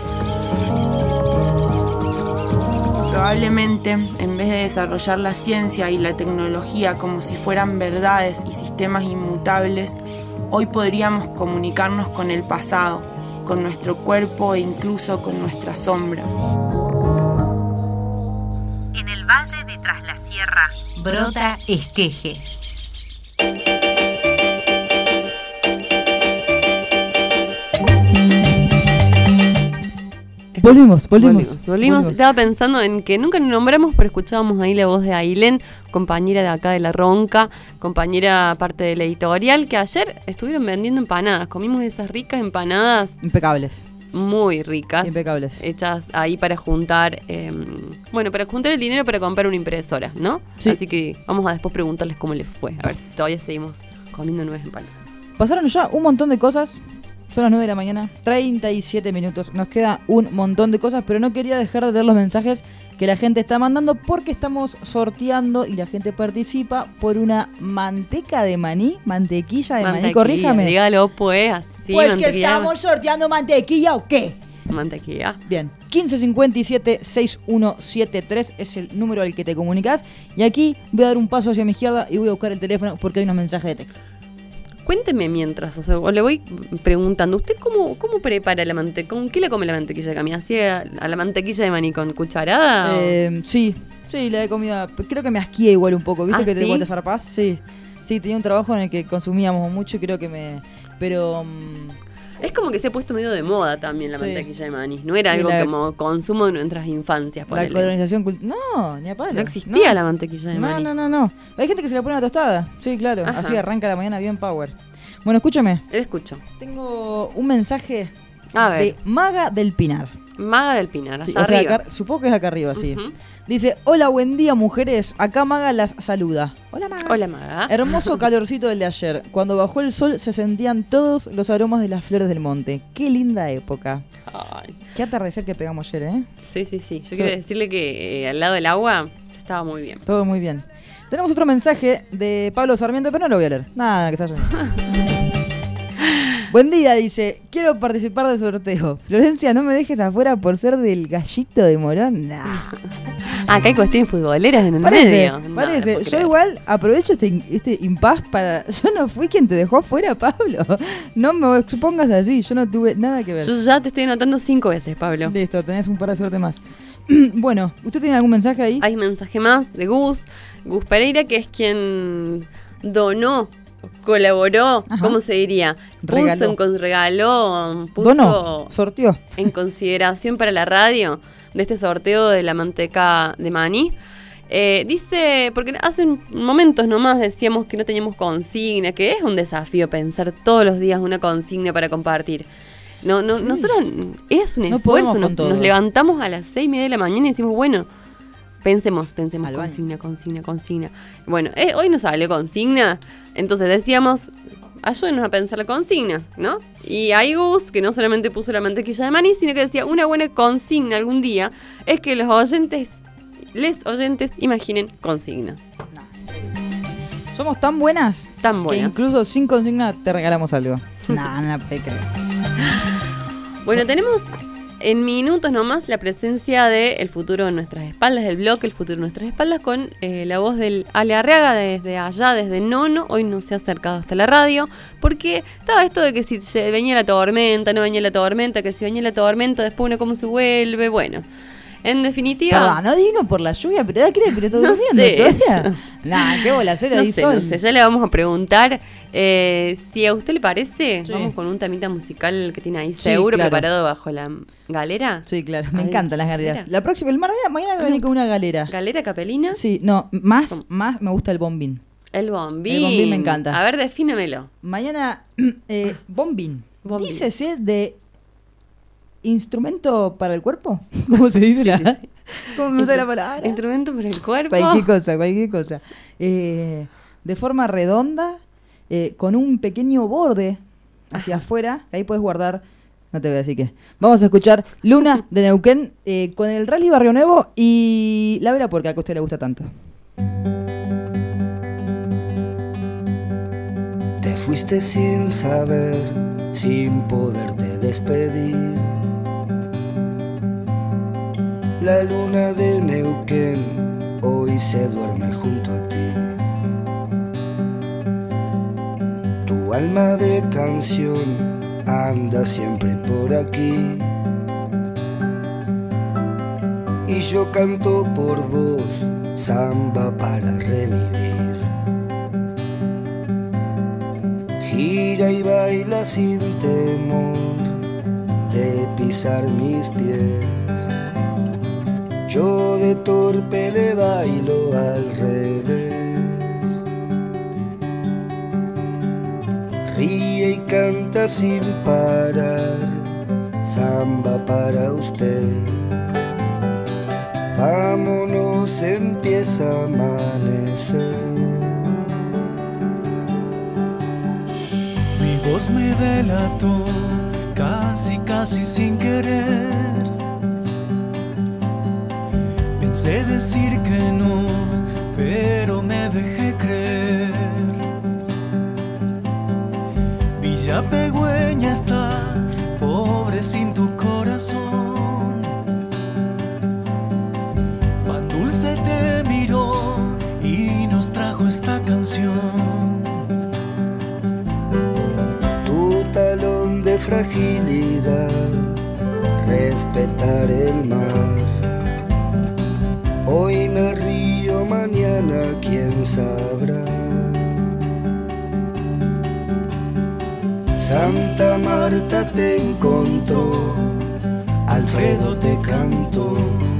Probablemente, en vez de desarrollar la ciencia y la tecnología como si fueran verdades y sistemas inmutables, hoy podríamos comunicarnos con el pasado, con nuestro cuerpo e incluso con nuestra sombra. En el valle de Tras la Sierra brota esqueje. Volvimos, volvimos, volvimos, volvimos. Estaba pensando en que nunca nos nombramos, pero escuchábamos ahí la voz de Ailén, compañera de acá de La Ronca, compañera parte del editorial, que ayer estuvieron vendiendo empanadas. Comimos esas ricas empanadas. Impecables. Muy ricas. Impecables. Hechas ahí para juntar, eh, bueno, para juntar el dinero para comprar una impresora, ¿no? Sí. Así que vamos a después preguntarles cómo les fue. A ver si todavía seguimos comiendo nuevas empanadas. Pasaron ya un montón de cosas. Son las nueve de la mañana, treinta y siete minutos. Nos queda un montón de cosas, pero no quería dejar de leer los mensajes que la gente está mandando porque estamos sorteando y la gente participa por una manteca de maní, mantequilla de maní, corríjame. Dígalo, pues, así. Pues que estamos sorteando mantequilla o qué. Mantequilla. Bien, quince cincuenta y siete sesenta y uno setenta y tres es el número al que te comunicas. Y aquí voy a dar un paso hacia mi izquierda y voy a buscar el teléfono porque hay unos mensajes de texto. Cuénteme mientras, o sea, o le voy preguntando, ¿usted cómo, cómo prepara la mantequilla? ¿Con qué le come la mantequilla de cami? ¿Así a, a la mantequilla de maní con cucharada? Eh, sí, sí, la he comido. Creo que me asqué igual un poco, ¿viste? ¿Ah, que sí? te, te zarpás. Sí, sí, tenía un trabajo en el que consumíamos mucho y creo que me... Pero... Um, es como que se ha puesto medio de moda también la sí. mantequilla de maní. No era algo la, como consumo de nuestras infancias. La colonización cultural. No, ni a palo. No existía no. la mantequilla de no, maní. No, no, no, no. Hay gente que se la pone a la tostada. Sí, claro. Ajá. Así arranca la mañana bien power. Bueno, escúchame. Le escucho. Tengo un mensaje a ver. de Maga del Pinar. Maga del Pinar, allá sí, o sea, arriba. Acá, supongo que es acá arriba, sí. Uh-huh. Dice, hola, buen día, mujeres. Acá Maga las saluda. Hola, Maga. Hola, Maga. Hermoso calorcito del de ayer. Cuando bajó el sol se sentían todos los aromas de las flores del monte. Qué linda época. Ay. Qué atardecer que pegamos ayer, ¿eh? Sí, sí, sí. Yo sí. quiero decirle que eh, al lado del agua estaba muy bien. Todo muy bien. Tenemos otro mensaje de Pablo Sarmiento, pero no lo voy a leer. Nada, que se haya. Buen día, dice, quiero participar del sorteo. Florencia, no me dejes afuera por ser del gallito de Morón. Nah. Acá hay cuestiones futboleras en el parece, medio. Parece, no, yo igual aprovecho este, este impas para... Yo no fui quien te dejó afuera, Pablo. No me expongas así, yo no tuve nada que ver. Yo ya te estoy anotando cinco veces, Pablo. Listo, tenés un par de suerte más. Bueno, ¿usted tiene algún mensaje ahí? Hay un mensaje más de Gus, Gus Pereira, que es quien donó, colaboró, Ajá. ¿cómo se diría? Regaló. Puso en regaló, puso donó, sorteó. En consideración para la radio de este sorteo de la manteca de maní. Eh, dice, porque hace momentos nomás decíamos que no teníamos consigna, que es un desafío pensar todos los días una consigna para compartir. No, no, sí. Nosotros es un no esfuerzo, nos, nos levantamos a las seis y media de la mañana y decimos, bueno, pensemos, pensemos, Al consigna, baño. consigna, consigna. Bueno, eh, hoy nos salió consigna, entonces decíamos, ayúdenos a pensar la consigna, ¿no? Y hay Gus, que no solamente puso la mantequilla de maní, sino que decía, una buena consigna algún día es que los oyentes, les oyentes, imaginen consignas. No. Somos tan buenas, tan buenas, que incluso sin consigna te regalamos algo. No, no puede creer. Bueno, tenemos en minutos nomás la presencia de El Futuro en Nuestras Espaldas, el blog El Futuro en Nuestras Espaldas, con eh, la voz del Ale Arriaga desde allá, desde Nono. Hoy no se ha acercado hasta la radio, porque estaba esto de que si se venía la tormenta, no venía la tormenta, que si venía la tormenta, después uno cómo se vuelve, bueno. En definitiva... Perdón, no divino por la lluvia, pero ¿qué crees? ¿Pero todo no durmiendo sé todavía? Nah, qué bolacera, no ahí sé, sol. No sé, ya le vamos a preguntar eh, si a usted le parece, sí. Vamos con un temita musical que tiene ahí sí, seguro claro. preparado bajo la galera. Sí, claro, me Adentro. encantan las galeras. ¿Galera? La próxima, el mañana, mañana voy a venir con una galera. ¿Galera capelina? Sí, no, más, más me gusta el bombín. El bombín. El bombín me encanta. A ver, defínemelo. Mañana, eh, bombín. bombín. Dícese de instrumento para el cuerpo. ¿Cómo se dice? Sí, la... sí, sí. ¿Cómo me usa la palabra? Instrumento para el cuerpo. Cualquier cosa, cualquier cosa. Eh, de forma redonda, eh, con un pequeño borde hacia Ajá. afuera, que ahí puedes guardar No te voy a decir qué. Vamos a escuchar Luna de Neuquén eh, con el Rally Barrio Nuevo y La Vela Puerca, que a usted le gusta tanto. Te fuiste sin saber, sin poderte despedir. La luna de Neuquén hoy se duerme junto a ti. Tu alma de canción anda siempre por aquí y yo canto por vos samba para revivir. Gira y baila sin temor de pisar mis pies. Yo de torpe le bailo al revés. Ríe y canta sin parar, samba para usted. Vámonos, empieza a amanecer. Mi voz me delató, casi casi sin querer. Pensé decir que no, pero me dejé creer. Villapegüeña está, pobre sin tu corazón. Pan Dulce te miró y nos trajo esta canción. Tu talón de fragilidad, respetar el mar. Hoy me río, mañana quién sabrá. Santa Marta te encontró, Alfredo te cantó,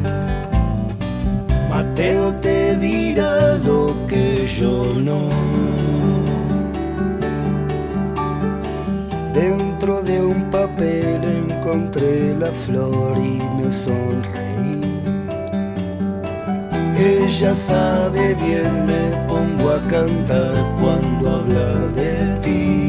Mateo te dirá lo que yo no. Dentro de un papel encontré la flor y me sonreí. Ella sabe bien, me pongo a cantar cuando habla de ti.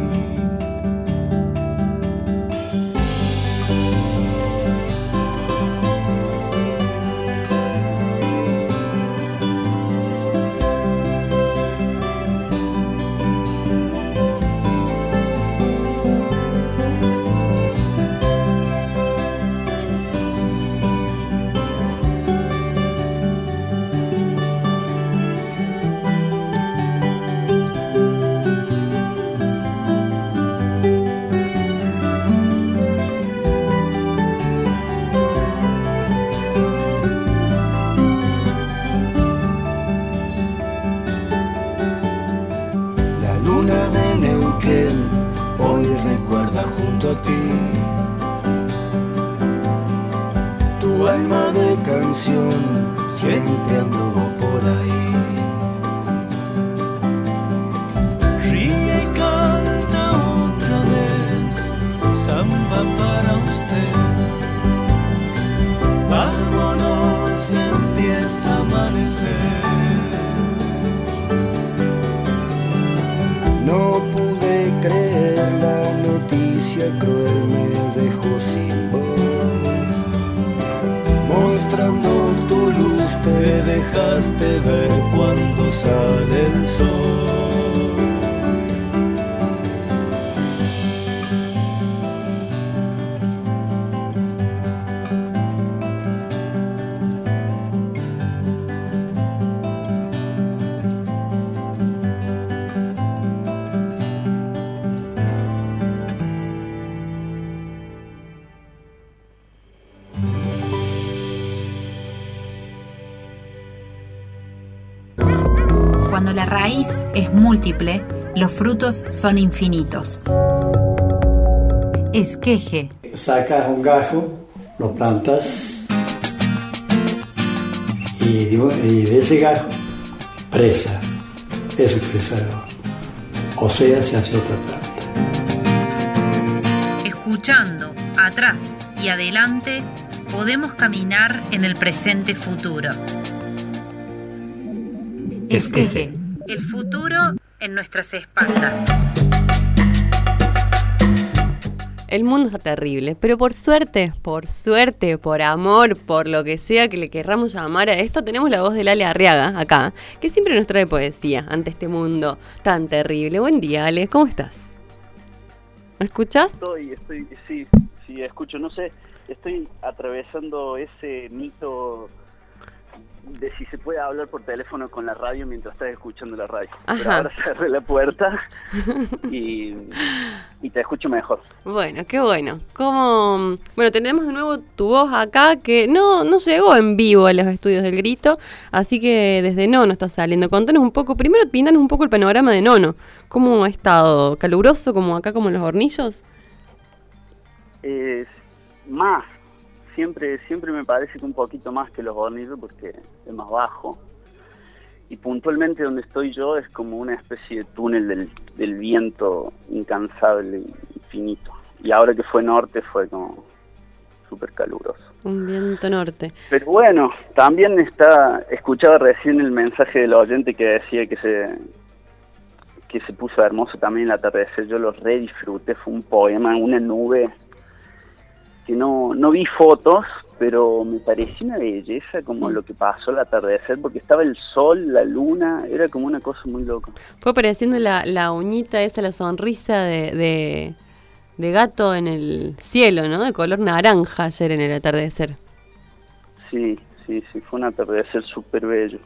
Siempre anduvo por ahí. Ríe y canta otra vez, samba para usted. Vámonos, empieza a amanecer. No pude creer la noticia cruel, me dejó sin voz. Mostrando tu luz te dejaste ver cuando sale el sol. Cuando la raíz es múltiple, los frutos son infinitos. Esqueje. Sacas un gajo, lo plantas y, y de ese gajo, presa. Eso es crecer. O sea, se hace otra planta. Escuchando atrás y adelante, podemos caminar en el presente futuro. Esqueje. El futuro en nuestras espaldas. El mundo está terrible, pero por suerte, por suerte, por amor, por lo que sea que le querramos llamar a esto, tenemos la voz de Lale Arriaga acá, que siempre nos trae poesía ante este mundo tan terrible. Buen día, Ale, ¿cómo estás? ¿Me escuchás? Estoy, estoy, sí, sí, escucho, no sé, estoy atravesando ese mito de si se puede hablar por teléfono con la radio mientras estás escuchando la radio. Ajá. Pero ahora cerré la puerta y, y te escucho mejor. Bueno, qué bueno. ¿Cómo? Bueno, tenemos de nuevo tu voz acá que no, no llegó en vivo a los estudios del Grito, así que desde Nono está saliendo. Contanos un poco, primero pintanos un poco el panorama de Nono. ¿Cómo ha estado? ¿Caluroso como acá, como en los Hornillos? Eh, más. Siempre, siempre me parece que un poquito más que los Hornillos porque es más bajo. Y puntualmente donde estoy yo es como una especie de túnel del, del viento incansable y infinito. Y ahora que fue norte fue como súper caluroso. Un viento norte. Pero bueno, también está, escuchaba recién el mensaje del oyente que decía que se que se puso hermoso también el atardecer. Yo lo re disfruté, fue un poema, una nube que no, no vi fotos, pero me pareció una belleza como lo que pasó al atardecer, porque estaba el sol, la luna, era como una cosa muy loca. Fue apareciendo la, la uñita esa, la sonrisa de, de, de gato en el cielo, ¿no? De color naranja ayer en el atardecer. Sí, sí, sí, fue un atardecer súper bello.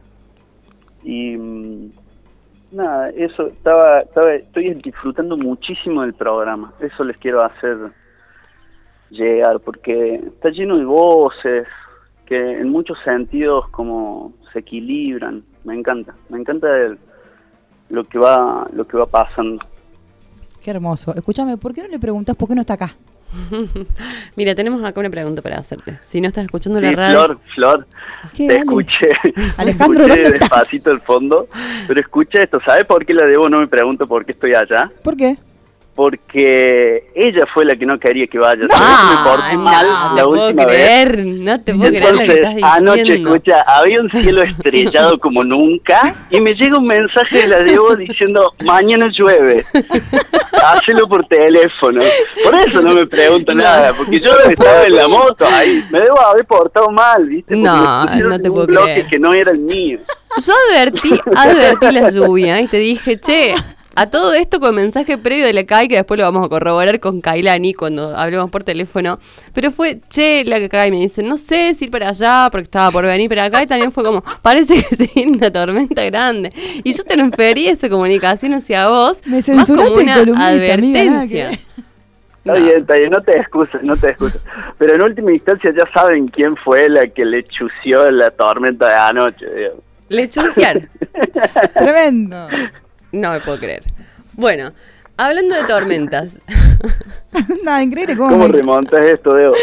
Y mmm, nada, eso, estaba, estaba, estoy disfrutando muchísimo del programa, eso les quiero hacer llegar, porque está lleno de voces que en muchos sentidos como se equilibran. Me encanta, me encanta el, lo que va lo que va pasando. Qué hermoso. Escúchame, ¿por qué no le preguntás por qué no está acá? Mira, tenemos acá una pregunta para hacerte. Si no estás escuchando Sí, la radio... Flor, Flor, ¿Qué, te Ale? escuché, Alejandro, escuché ¿dónde estás? despacito el fondo, pero escucha esto, ¿sabes por qué la debo? No me pregunto por qué estoy allá. ¿Por qué? Porque ella fue la que no quería que vaya. ¿Sabes? Ah, Me porté no, mal no la te puedo última creer, vez. no te puedo creer lo que Entonces, estás anoche, diciendo. escucha, había un cielo estrellado como nunca y me llega un mensaje de la Debo diciendo, mañana llueve. Hácelo por teléfono. Por eso no me pregunto No. nada, porque yo estaba en la moto ahí. Me debo haber portado mal, ¿viste? Porque No, me pusieron no te en puedo un bloque creer. que no era el mío. Yo advertí, advertí la lluvia y te dije, che, a todo esto con mensaje previo de la C A I, que después lo vamos a corroborar con Kailani cuando hablemos por teléfono, pero fue, che, la C A I me dice, no sé si ir para allá porque estaba por venir para acá, y también fue como, parece que se viene una tormenta grande. Y yo te lo inferí esa comunicación hacia vos, Me más censuraste como en una columnita, amiga, nada advertencia. que- Está bien, está bien, no te excuses, no te excuses. Pero en última instancia ya saben quién fue la que le chució la tormenta de anoche, digamos. Le chunciar. Tremendo. No me puedo creer. Bueno, hablando de tormentas. Nada, increíble cómo... ¿Cómo me- remontas esto, Debo?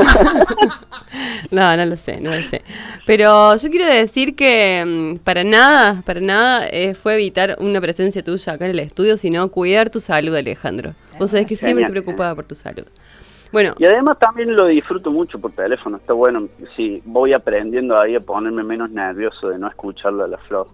No, no lo sé, no lo sé. Pero yo quiero decir que mm, para nada, para nada eh, fue evitar una presencia tuya acá en el estudio, sino cuidar tu salud, Alejandro. Vos sabés que siempre te Genial. preocupaba por tu salud. Bueno, Y además también lo disfruto mucho por teléfono, está bueno. Sí, voy aprendiendo ahí a ponerme menos nervioso de no escucharlo a la Flor.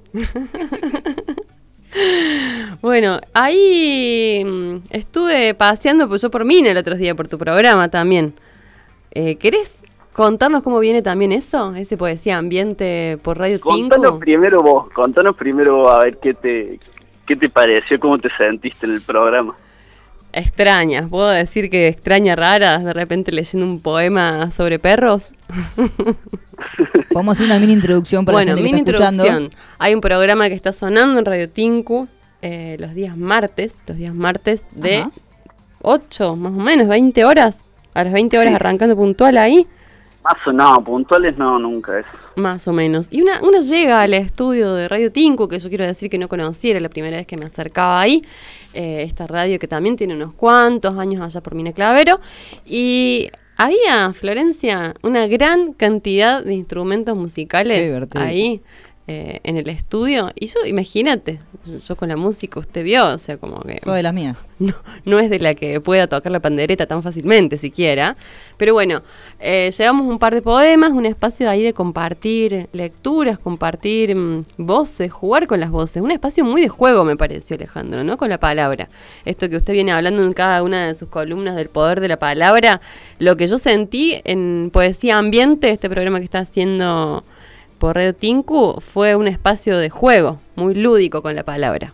bueno, ahí mm, estuve paseando pues, yo por Mina el otro día por tu programa también. Eh, ¿Querés contarnos cómo viene también eso? Ese poesía ambiente por Radio Contanos Tinku. primero vos, contanos primero vos a ver qué te, qué te pareció, cómo te sentiste en el programa. Extrañas, ¿puedo decir que extraña raras de repente leyendo un poema sobre perros? Podemos hacer una mini introducción para Bueno, la gente mini que está escuchando. introducción. Hay un programa que está sonando en Radio Tinku eh, los días martes, los días martes de Ajá. ocho, más o menos, veinte horas. A las veinte horas Sí. arrancando puntual ahí, Más o no, puntuales no, nunca es. más o menos. Y una, una llega al estudio de Radio Tinku, que yo quiero decir que no conocí, era la primera vez que me acercaba ahí. Eh, esta radio que también tiene unos cuantos años allá por Mina Clavero. Y había, Florencia, una gran cantidad de instrumentos Qué musicales divertido. ahí. eh, en el estudio. Y yo, imagínate, yo, yo con la música, usted vio, o sea, como que... Soy de las mías. No, no es de la que pueda tocar la pandereta tan fácilmente, siquiera. Pero bueno, eh, llevamos un par de poemas, un espacio ahí de compartir lecturas, compartir mmm, voces, jugar con las voces. Un espacio muy de juego, me pareció, Alejandro, ¿no? Con la palabra. Esto que usted viene hablando en cada una de sus columnas del poder de la palabra, lo que yo sentí en Poesía Ambiente, este programa que está haciendo por Radio Tinku, fue un espacio de juego, muy lúdico con la palabra.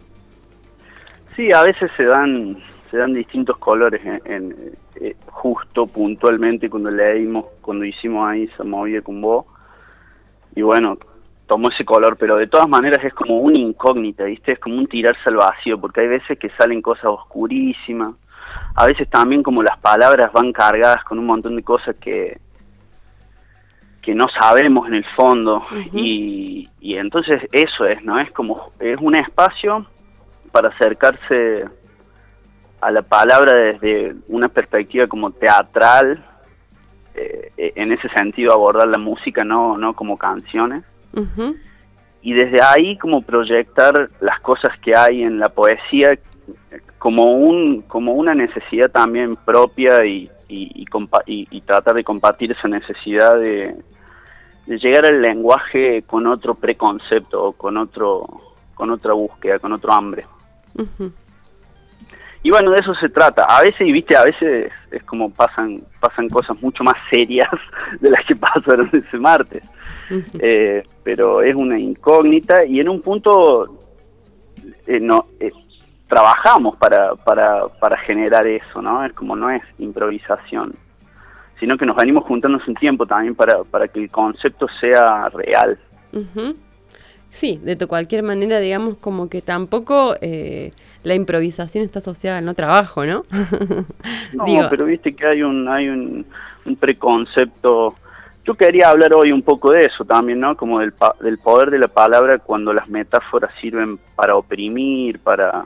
Sí, a veces se dan se dan distintos colores en, en eh, justo puntualmente cuando leímos, cuando hicimos ahí esa movida con vos, y bueno, tomó ese color, pero de todas maneras es como una incógnita, ¿viste? Es como un tirarse al vacío, porque hay veces que salen cosas oscurísimas, a veces también como las palabras van cargadas con un montón de cosas que que no sabemos en el fondo, uh-huh. y, y entonces eso es, ¿no? Es como, es un espacio para acercarse a la palabra desde una perspectiva como teatral, eh, en ese sentido abordar la música no, no como canciones, uh-huh. y desde ahí como proyectar las cosas que hay en la poesía como un como una necesidad también propia y y, y, compa- y, y tratar de compartir esa necesidad de, de llegar al lenguaje con otro preconcepto, con otro con otra búsqueda, con otro hambre. Uh-huh. Y bueno, de eso se trata. A veces, y viste, a veces es como pasan pasan cosas mucho más serias de las que pasaron ese martes. Uh-huh. Eh, pero es una incógnita y en un punto eh, no eh, trabajamos para, para, para generar eso, ¿no? Es como no es improvisación, sino que nos venimos juntando un tiempo también para, para que el concepto sea real. Uh-huh. Sí, de cualquier manera, digamos, como que tampoco eh, la improvisación está asociada al no trabajo, ¿no? No, Digo. Pero viste que hay un hay un, un preconcepto. Yo quería hablar hoy un poco de eso también, ¿no? Como del, pa- del poder de la palabra cuando las metáforas sirven para oprimir, para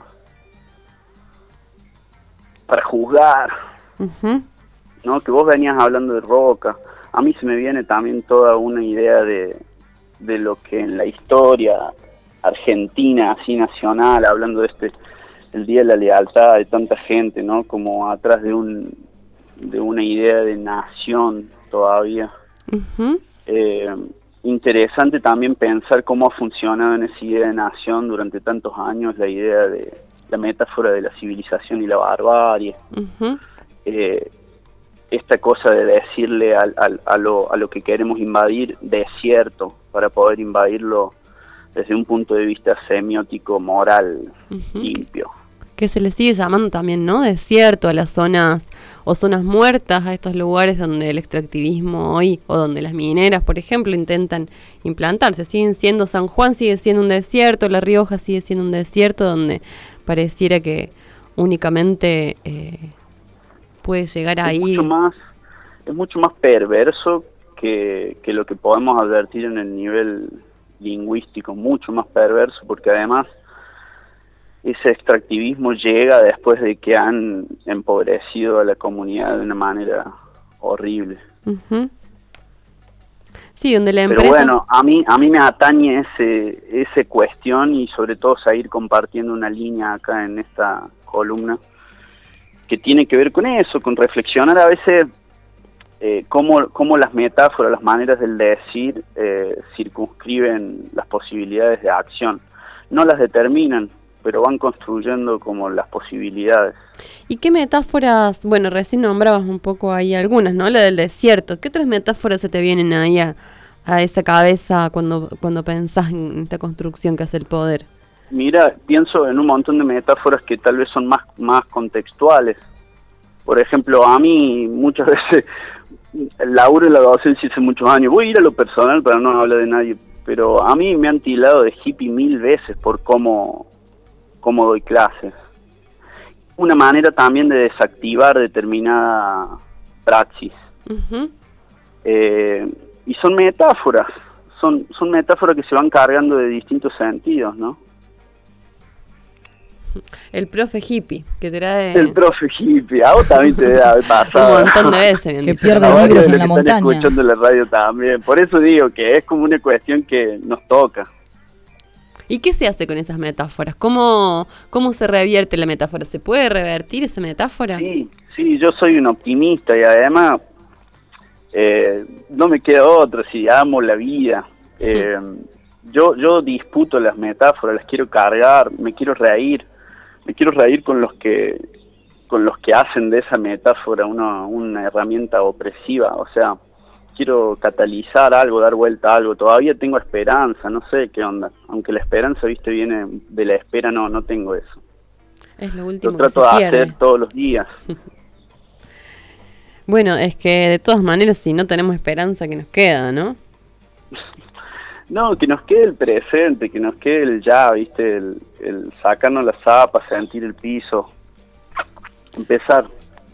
para juzgar, uh-huh. ¿no? Que vos venías hablando de Roca. A mí se me viene también toda una idea de de lo que en la historia argentina, así nacional, hablando de este, el Día de la Lealtad de tanta gente, ¿no? Como atrás de un de una idea de nación todavía. Uh-huh. Eh, interesante también pensar cómo ha funcionado en esa idea de nación durante tantos años la idea de la metáfora de la civilización y la barbarie. Uh-huh. Eh, esta cosa de decirle al, al, a, lo, a lo que queremos invadir desierto, para poder invadirlo desde un punto de vista semiótico, moral, uh-huh. limpio. Que se le sigue llamando también, ¿no? Desierto a las zonas o zonas muertas, a estos lugares donde el extractivismo hoy, o donde las mineras, por ejemplo, intentan implantarse. Siguen siendo, San Juan sigue siendo un desierto, La Rioja sigue siendo un desierto donde pareciera que únicamente eh, puede llegar es ahí. Mucho más, es mucho más perverso que, que lo que podemos advertir en el nivel lingüístico, mucho más perverso, porque además ese extractivismo llega después de que han empobrecido a la comunidad de una manera horrible. Uh-huh. Sí, donde la empresa... Pero bueno, a mí a mí me atañe ese ese cuestión y sobre todo seguir compartiendo una línea acá en esta columna que tiene que ver con eso, con reflexionar a veces eh, cómo, cómo las metáforas, las maneras del decir eh, circunscriben las posibilidades de acción. No las determinan, pero van construyendo como las posibilidades. ¿Y qué metáforas, bueno, recién nombrabas un poco ahí algunas, ¿no? La del desierto. ¿Qué otras metáforas se te vienen ahí a, a esa cabeza cuando, cuando pensás en esta construcción que hace el poder? Mira, pienso en un montón de metáforas que tal vez son más, más contextuales. Por ejemplo, a mí muchas veces, laburo en la docencia hace muchos años, voy a ir a lo personal para no hablar de nadie, pero a mí me han tildado de hippie mil veces por cómo... cómo doy clases. Una manera también de desactivar determinada praxis. Uh-huh. Eh, y son metáforas, son, son metáforas que se van cargando de distintos sentidos, ¿no? El profe hippie, que te trae... El profe hippie, a vos también te debe haber pasado. Un montón de veces. Que pierde libros en la montaña. Están escuchando la radio también. Por eso digo que es como una cuestión que nos toca. ¿Y qué se hace con esas metáforas? ¿Cómo, cómo se revierte la metáfora? ¿Se puede revertir esa metáfora? Sí, sí, yo soy un optimista y además eh, no me queda otra, si amo la vida. Eh, yo, yo disputo las metáforas, las quiero cargar, me quiero reír, me quiero reír con los que con los que hacen de esa metáfora una, una herramienta opresiva, o sea, quiero catalizar algo, dar vuelta a algo, todavía tengo esperanza, no sé qué onda, aunque la esperanza, viste, viene de la espera, no, no tengo eso. Es lo último lo trato que se de pierde. hacer todos los días. Bueno, es que de todas maneras, si no tenemos esperanza, ¿qué nos queda, no? No, que nos quede el presente, que nos quede el ya, viste, el, el sacarnos la zapa, sentir el piso, empezar.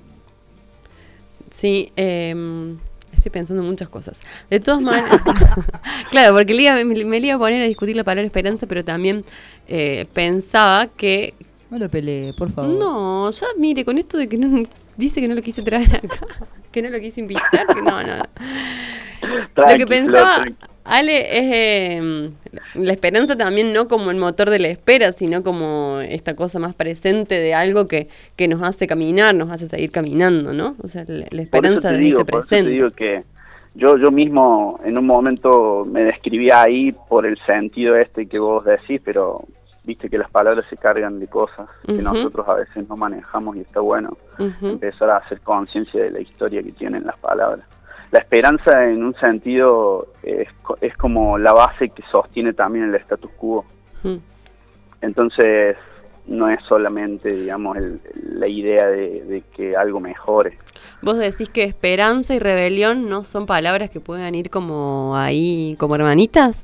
Sí, eh, estoy pensando en muchas cosas. De todas maneras, claro, porque le iba, me, me iba a poner a discutir la palabra esperanza, pero también eh, pensaba que... No lo peleé, por favor. No, ya mire, con esto de que no, dice que no lo quise traer acá, que no lo quise invitar, que no, no. no. Tranqui, Lo que pensaba, Flor, tranqui. Ale, es eh, la esperanza también no como el motor de la espera, sino como esta cosa más presente de algo que, que nos hace caminar, nos hace seguir caminando, ¿no? O sea, la, la esperanza Por eso te de digo, este por eso te presente. digo que yo yo mismo en un momento me describí ahí por el sentido este que vos decís, pero viste que las palabras se cargan de cosas que Ujú. nosotros a veces no manejamos y está bueno Ujú. empezar a hacer conciencia de la historia que tienen las palabras. La esperanza en un sentido es, co- es como la base que sostiene también el status quo. Mm. Entonces no es solamente, digamos, el- la idea de, de que algo mejore. Vos decís que esperanza y rebelión no son palabras que puedan ir como ahí, como hermanitas.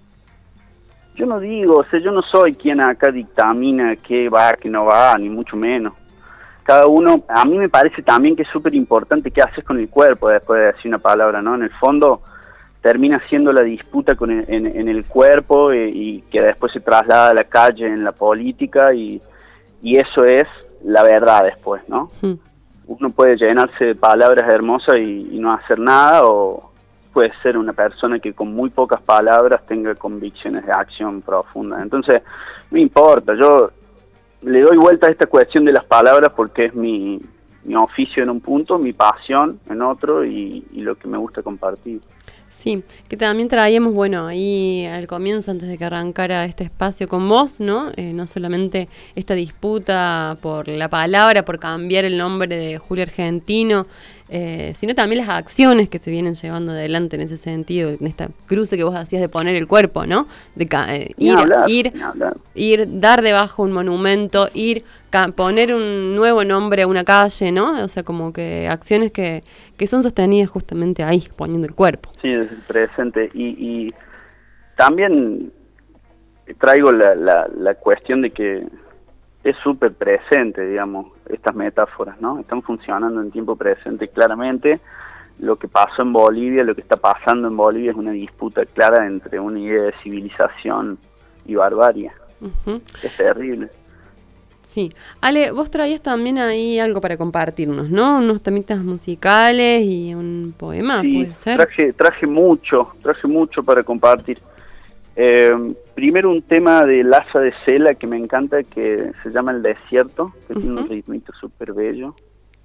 Yo no digo, o sea, yo no soy quien acá dictamina qué va, qué no va, ni mucho menos. Cada uno, a mí me parece también que es súper importante qué haces con el cuerpo después de decir una palabra, ¿no? En el fondo termina siendo la disputa con el- en, en el cuerpo y, y que después se traslada a la calle en la política y, y eso es la verdad después, ¿no? Mm. Uno puede llenarse de palabras hermosas y, y no hacer nada, o puede ser una persona que con muy pocas palabras tenga convicciones de acción profundas. Entonces, no importa, yo le doy vuelta a esta cuestión de las palabras porque es mi, mi oficio en un punto, mi pasión en otro y, y lo que me gusta compartir. Sí, que también traíamos, bueno, ahí al comienzo, antes de que arrancara este espacio con vos, ¿no? Eh, no solamente esta disputa por la palabra, por cambiar el nombre de Julio Argentino, eh, sino también las acciones que se vienen llevando adelante en ese sentido, en esta cruce que vos hacías de poner el cuerpo, ¿no? De ca- eh, Ni ir, hablar, ir, ni hablar. ir, dar debajo un monumento, ir, ca- poner un nuevo nombre a una calle, ¿no? O sea, como que acciones que, que son sostenidas justamente ahí, poniendo el cuerpo. Sí, desde el presente. Y, y también traigo la, la, la cuestión de que es súper presente, digamos, estas metáforas, ¿no? Están funcionando en tiempo presente claramente. Lo que pasó en Bolivia, lo que está pasando en Bolivia es una disputa clara entre una idea de civilización y barbarie. Ujú. Es terrible. Sí. Ale, vos traías también ahí algo para compartirnos, ¿no? Unos temitas musicales y un poema, Sí, ¿puede ser? traje, traje mucho, traje mucho para compartir. Eh, primero un tema de Laza de Sela que me encanta, que se llama El Desierto, que tiene un ritmito súper bello.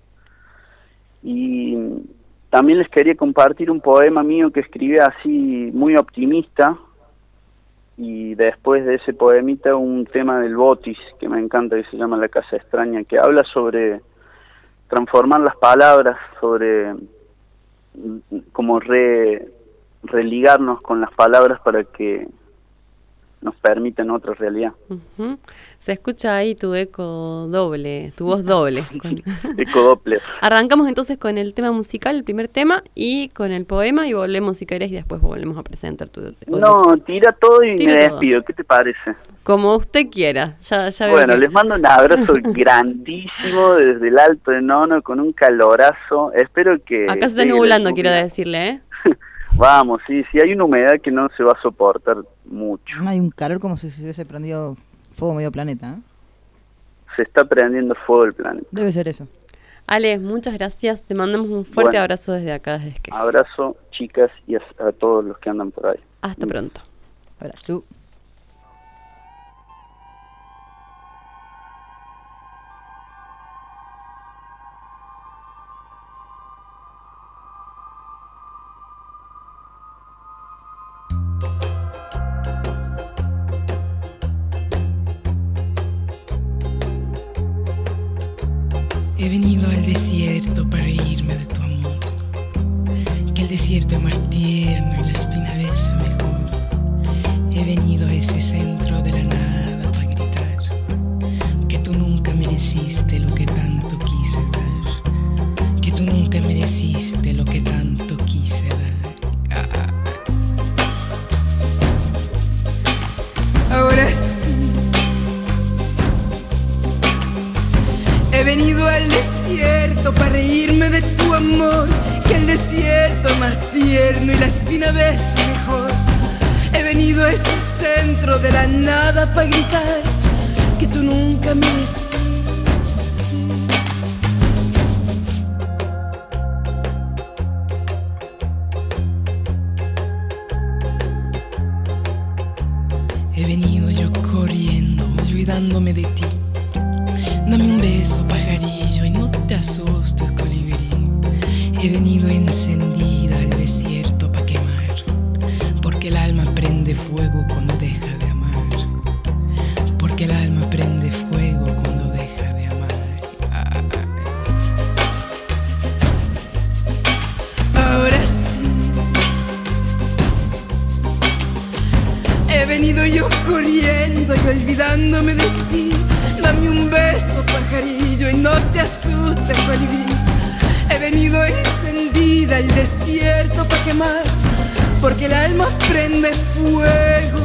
Y también les quería compartir un poema mío que escribí así muy optimista, y después de ese poemita un tema del Botis que me encanta, que se llama La Casa Extraña, que habla sobre transformar las palabras, sobre mm, como re, religarnos con las palabras para que nos permitan otra realidad. Ujú. Se escucha ahí tu eco doble, tu voz doble. Con- Eco Doppler. Arrancamos entonces con el tema musical, el primer tema, y con el poema, y volvemos si querés, y después volvemos a presentar tu... No, tira todo y Tira me todo. despido. ¿Qué te parece? Como usted quiera. Ya, ya veo Bueno, que- les mando un abrazo grandísimo desde el Alto de Nono con un calorazo. Espero que... Acá se está llegue la nublando, lluvia. quiero decirle, ¿eh? Vamos, sí, sí, hay una humedad que no se va a soportar mucho. Hay un calor como si se hubiese prendido fuego medio planeta, ¿eh? Se está prendiendo fuego el planeta. Debe ser eso. Ale, muchas gracias. Te mandamos un fuerte Bueno. abrazo desde acá, desde Esqueje. Abrazo, chicas, y a, a todos los que andan por ahí. Hasta pronto. Abrazo. He venido al desierto para reírme de tu amor, que el desierto es más tierno y la espina besa mejor. He venido a ese centro de la nada para gritar que tú nunca mereciste lo que tanto quise dar, que tú nunca mereciste lo que tanto quise dar. Ah. Ahora sí, he venido al desierto para reírme de tu amor, que el desierto es más tierno y la espina besa mejor. He venido a ese centro de la nada para gritar que tú nunca mereciste. He venido yo corriendo, olvidándome de ti. Dame un beso, pajarillo, y no te asustes, colibrí. He venido encendida al desierto pa' quemar, porque el alma prende fuego cuando deja de amar, porque el alma prende fuego cuando deja de amar. Ah. Ahora sí, he venido yo corriendo y olvidándome de ti. Dame un beso, pajarillo, y no te asustes, colibrí. He venido encendida al desierto pa' quemar, porque el alma prende fuego.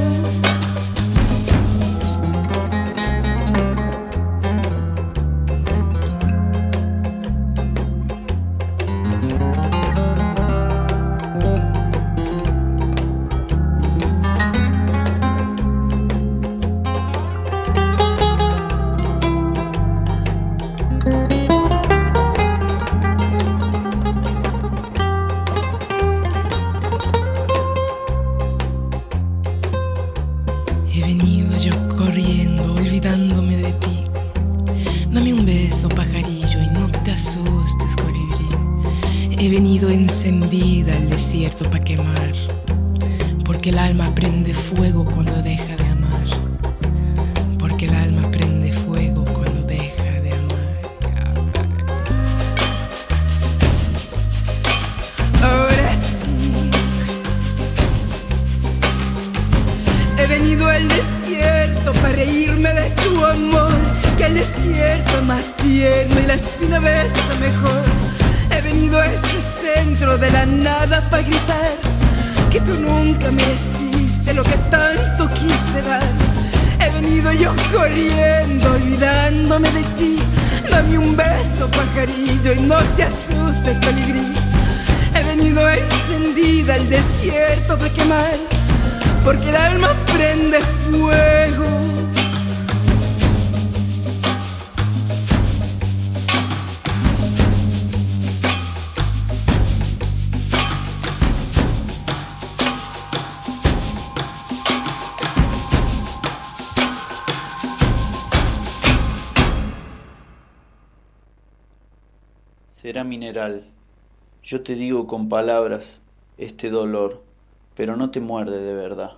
Será mineral. Yo te digo con palabras este dolor, pero no te muerde de verdad.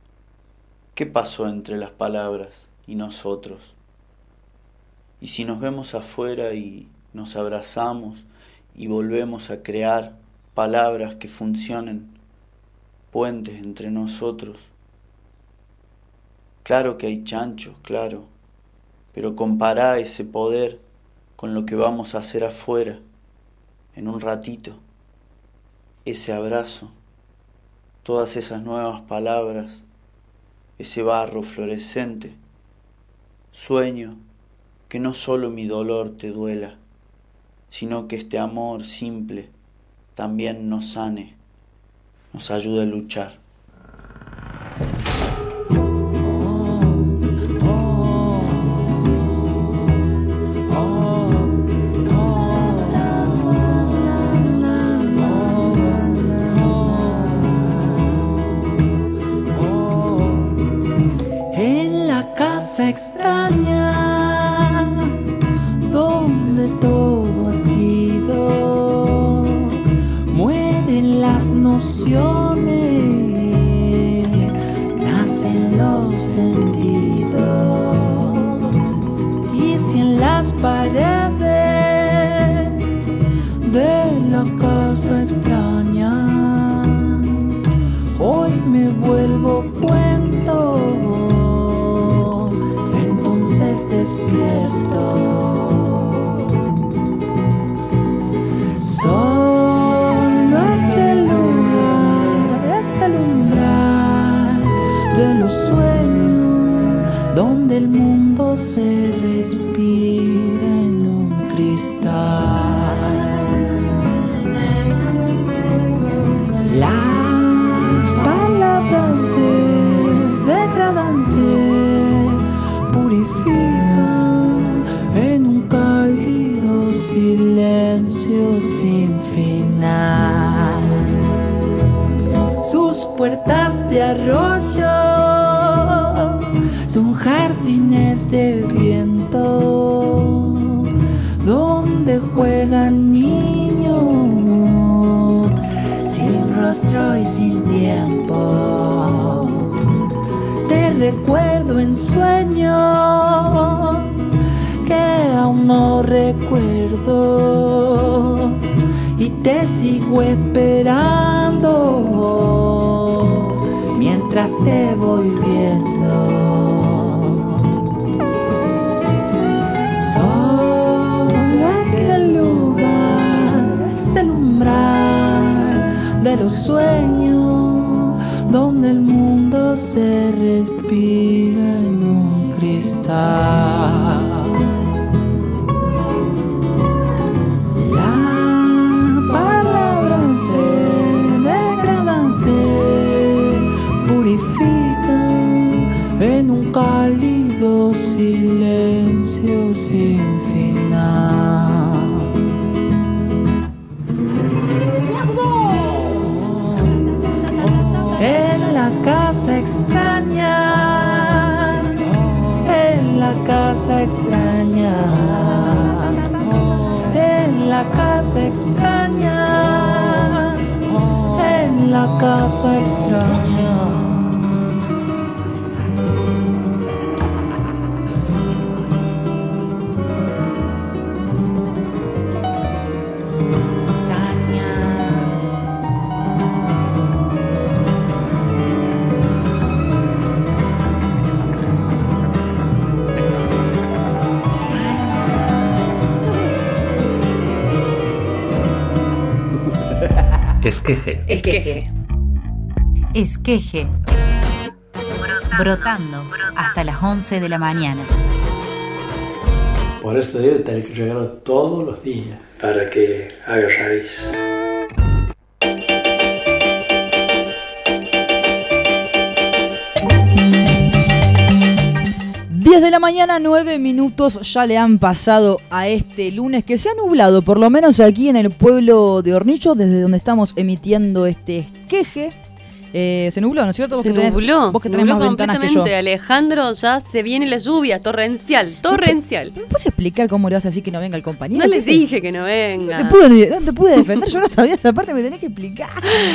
¿Qué pasó entre las palabras y nosotros? Y si nos vemos afuera y nos abrazamos y volvemos a crear palabras que funcionen, puentes entre nosotros. Claro que hay chanchos, claro, pero compará ese poder con lo que vamos a hacer afuera. En un ratito, ese abrazo, todas esas nuevas palabras, ese barro florescente, sueño que no solo mi dolor te duela, sino que este amor simple también nos sane, nos ayude a luchar. Extraña, donde todo ha sido, mueren las nociones, nacen los sentidos, y si en las paredes donde el mundo se respira en un cristal. Las palabras se degradan, se purifican en un cálido silencio sin final. Sus puertas de arroyo son jardines de viento donde juegan niños sin rostro y sin tiempo. Te recuerdo en sueños que aún no recuerdo y te sigo esperando mientras te voy viendo. Aquel lugar es el umbral de los sueños donde el mundo se respira en un cristal. Las palabras se degradan, se purifican en un cálido silencio sin final. En la casa extraña, en la casa extraña, en la casa extraña, en la casa extraña. Esqueje. Esqueje. Esqueje. Brotando hasta las once de la mañana. Por esto debe tener que regarlo todos los días para que haga raíz. diez de la mañana, nueve minutos ya le han pasado a este lunes que se ha nublado, por lo menos aquí en el pueblo de Hornillo, desde donde estamos emitiendo este esqueje. Eh, se nubló, ¿no es cierto? Vos Se que tenés, nubló, vos que se tenés nubló más ventanas que yo. completamente, Alejandro, ya se viene la lluvia, torrencial, torrencial. ¿Me puedes explicar cómo le vas así que no venga el compañero? No les dije que no venga. No te pude, no te pude defender, yo no sabía esa parte, me tenés que explicar.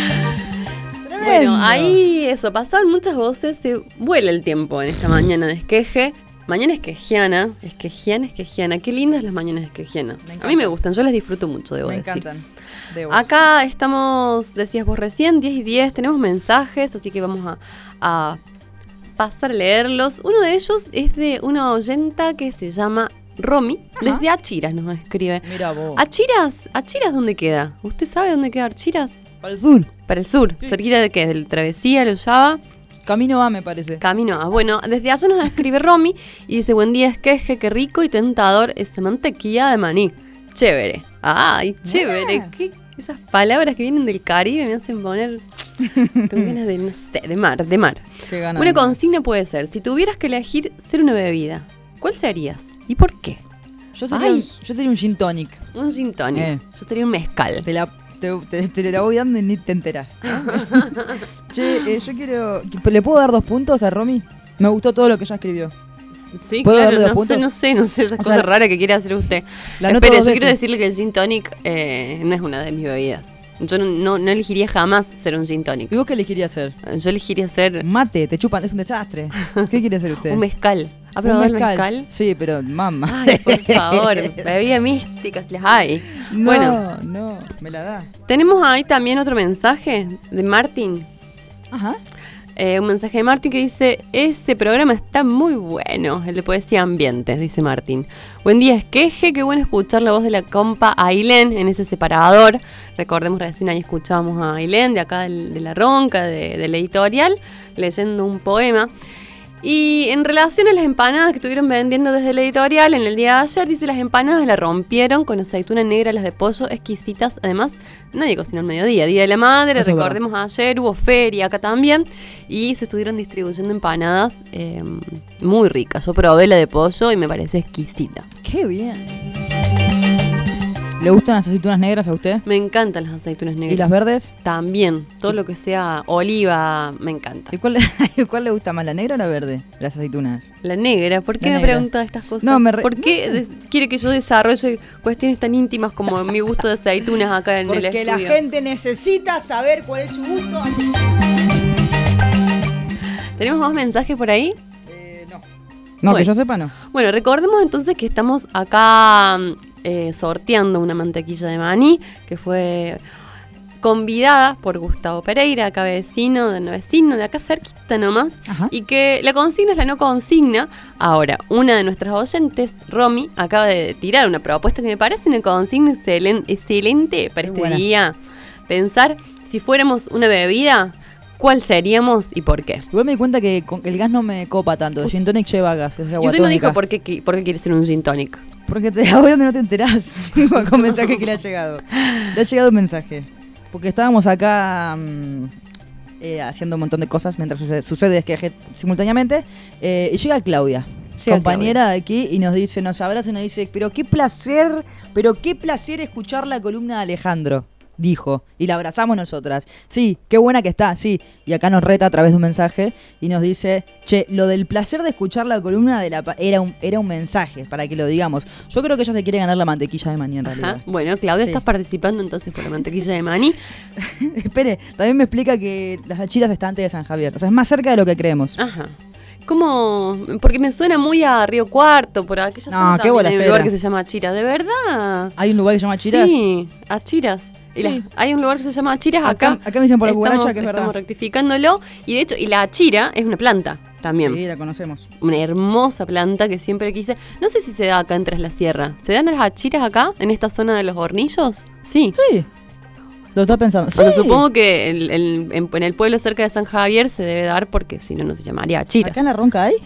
Bueno, ahí eso, pasaban muchas voces, se vuela el tiempo en esta mañana de esqueje. Mañana esquejiana, esquejiana, esquejiana. Qué lindas las mañanas esquejianas. A mí me gustan, yo las disfruto mucho, debo Me decir. encantan. Debo. Acá estamos, decías vos recién, diez y diez, tenemos mensajes, así que vamos a, a pasar a leerlos. Uno de ellos es de una oyenta que se llama Romy, Ajá. desde Achiras nos escribe. Mira vos. Achiras, ¿Achiras dónde queda? ¿Usted sabe dónde queda Achiras? Para el sur. Para el sur, Sí. cerquita de qué, del Travesía, lo Ullaba. Camino A, me parece. Camino A. Bueno, desde allá nos escribe Romy y dice: buen día, esqueje, qué rico y tentador esa mantequilla de maní. Chévere. Ay, chévere. Ah. ¿Qué? Esas palabras que vienen del Caribe me hacen poner con ganas de, no sé, de mar, de mar. Qué ganas Una de mar. consigna puede ser: si tuvieras que elegir ser una bebida, ¿cuál serías? ¿Y por qué? Yo sería, Ay. yo sería un gin tonic. Un gin tonic. Eh. Yo sería un mezcal. Te la, te, te- te la voy dando y ni te enterás. Che, eh, yo quiero... ¿Le puedo dar dos puntos a Romy? Me gustó todo lo que ella escribió. Sí, ¿Puedo claro, darle dos no puntos? sé, no sé, no sé esas O cosas sea, raras que quiere hacer usted. la anoto Espere, dos yo quiero veces. decirle que el gin tonic eh, no es una de mis bebidas. Yo no, no, no elegiría jamás ser un gin tonic. ¿Y vos qué elegirías hacer? Yo elegiría ser Mate, te chupan, es un desastre. ¿Qué quiere hacer usted? un mezcal. ¿Ha ¿Un probado el mezcal? Sí, pero mamá. Ay, por favor, bebida mística, si las hay. No, Bueno, no, me la da. tenemos ahí también otro mensaje de Martín. Ajá. Eh, un mensaje de Martín que dice: ese programa está muy bueno, el de Poesía Ambientes, dice Martín. Buen día, esqueje, qué bueno escuchar la voz de la compa Ailén en ese separador. Recordemos, recién ahí escuchábamos a Ailén de acá del- de La Ronca, de, de la editorial, leyendo un poema. Y en relación a las empanadas que estuvieron vendiendo desde el editorial en el día de ayer, dice: las empanadas la rompieron con aceituna negra, las de pollo exquisitas. Además, nadie cocinó al mediodía, Día de la Madre, Eso es recordemos ayer, hubo feria acá también, y se estuvieron distribuyendo empanadas eh, muy ricas. Yo probé la de pollo y me parece exquisita. ¡Qué bien! ¿Le gustan las aceitunas negras a usted? Me encantan las aceitunas negras. ¿Y las verdes? También. Todo lo que sea oliva me encanta. ¿Y cuál, cuál le gusta más, la negra o la verde? Las aceitunas. La negra. ¿Por qué La me negra. pregunta estas cosas? No, me re- ¿Por qué no sé. des- quiere que yo desarrolle cuestiones tan íntimas como mi gusto de aceitunas acá en el Porque estudio? la gente necesita saber cuál es su gusto. ¿Tenemos más mensajes por ahí? No, Bueno. que yo sepa, no. Bueno, recordemos entonces que estamos acá eh, sorteando una mantequilla de maní que fue convidada por Gustavo Pereira, acá vecino, de vecino de acá cerquita nomás, Ajá. y que la consigna es la no consigna. Ahora, una de nuestras oyentes, Romy, acaba de tirar una propuesta que me parece una consigna excelen- excelente para este buena. día. Pensar si fuéramos una bebida, ¿cuál seríamos y por qué? Igual me di cuenta que con- el gas no me copa tanto. El gin tonic lleva gas, es Y agua usted no tónica. dijo por qué, qui- por qué quiere ser un gin tonic. Porque te voy donde no te enterás con mensaje que le ha llegado. Le ha llegado un mensaje. Porque estábamos acá mm, eh, haciendo un montón de cosas mientras sucede, sucede esqueje simultáneamente. Eh, y llega Claudia, Llega compañera de aquí, y nos dice, nos abraza y nos dice, pero qué placer, pero qué placer escuchar la columna de Alejandro. Dijo, y la abrazamos nosotras. Sí, qué buena que está, sí. Y acá nos reta a través de un mensaje y nos dice, che, lo del placer de escuchar la columna de la pa- era un era un mensaje, para que lo digamos. Yo creo que ella se quiere ganar la mantequilla de maní en realidad. Ajá. Bueno, Claudia, Sí. estás participando entonces por la mantequilla de maní. Espere, también me explica que las achiras están antes de San Javier. O sea, es más cerca de lo que creemos. Ajá. ¿Cómo? Porque me suena muy a Río Cuarto, por aquella No, zona qué también hay un bolacera. lugar que se llama Achiras. ¿De verdad? ¿Hay un lugar que se llama Achiras? Sí, Achiras. Y Sí. la- hay un lugar que se llama Achiras acá. Acá- acá me dicen por la estamos, cucaracha que es verdad. Estamos rectificándolo. Y de hecho, y la achira es una planta también. Sí, la conocemos. Una hermosa planta que siempre quise. No sé si se da acá en Tras la Sierra. ¿Se dan las achiras acá, en esta zona de los hornillos? Sí. Sí. Lo está pensando. O sea, Sí. supongo que el- el- en, en el pueblo cerca de San Javier se debe dar porque si no, no se llamaría achiras. ¿Acá en la Ronca hay?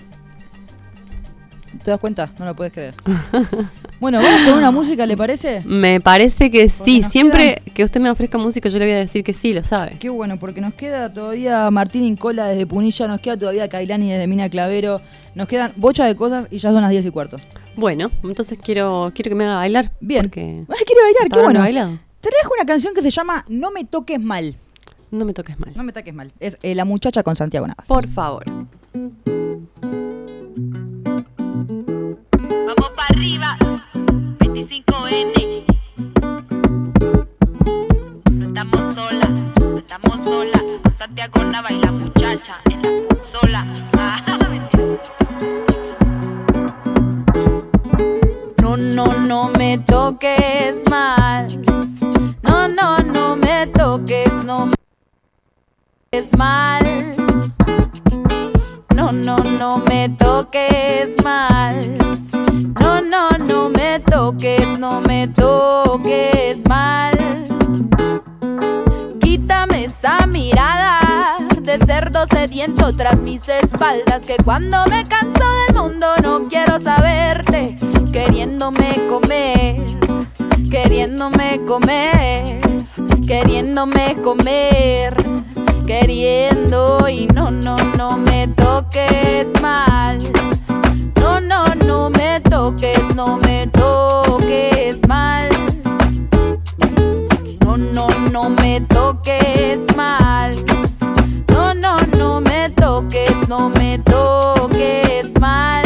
¿Te das cuenta? No lo puedes creer. Bueno, vamos con una música, ¿le parece? Me parece que Porque sí. nos Siempre que usted me ofrezca música, yo le voy a decir que sí, lo sabe. Qué bueno, porque nos queda todavía Martín Incola desde Punilla, nos queda todavía Kailani desde Mina Clavero, nos quedan bocha de cosas y ya son las diez y cuarto. Bueno, entonces quiero quiero que me haga bailar. Bien. Porque Ay, quiero bailar, hasta qué ahora no bueno. he bailado. Te trajo una canción que se llama No me toques mal. No me toques mal. No me toques mal. Es eh, La muchacha con Santiago Navas. Por favor. Vamos para arriba, veinticinco ene. No estamos solas, no estamos solas. Con Santiago Nava y la muchacha en la consola. Ah, No, no, no me toques mal. No, no, no me toques, no me toques mal. No, no, no me toques mal. No, no, no me toques, no me toques mal. Quítame esa mirada de cerdo sediento tras mis espaldas, que cuando me canso del mundo no quiero saberte, queriéndome comer, queriéndome comer, queriéndome comer, queriendo. Y no, no, no me toques mal. No, no, no me toques, no me toques mal. No, no, no me toques mal. No, no, no me toques, no me toques mal.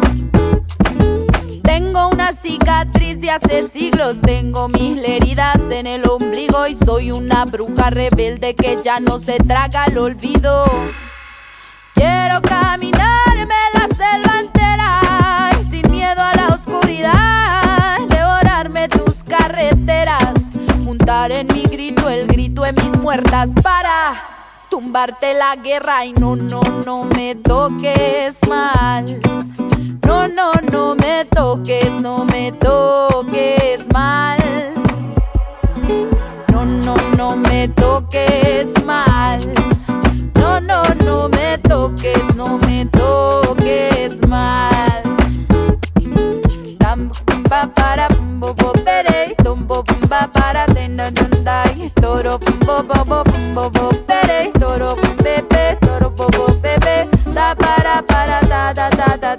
Tengo una cicatriz de hace siglos, tengo mis heridas en el ombligo y soy una bruja rebelde que ya no se traga el olvido. Quiero caminarme la selva entera y sin miedo a la oscuridad, devorarme tus carreteras, juntar en mi grito el grito de mis muertas para tumbarte la guerra. Y no, no, no me toques mal. No, no, no me toques, no me toques mal. No, no, no me toques mal. No, no, no me toques, no me toques.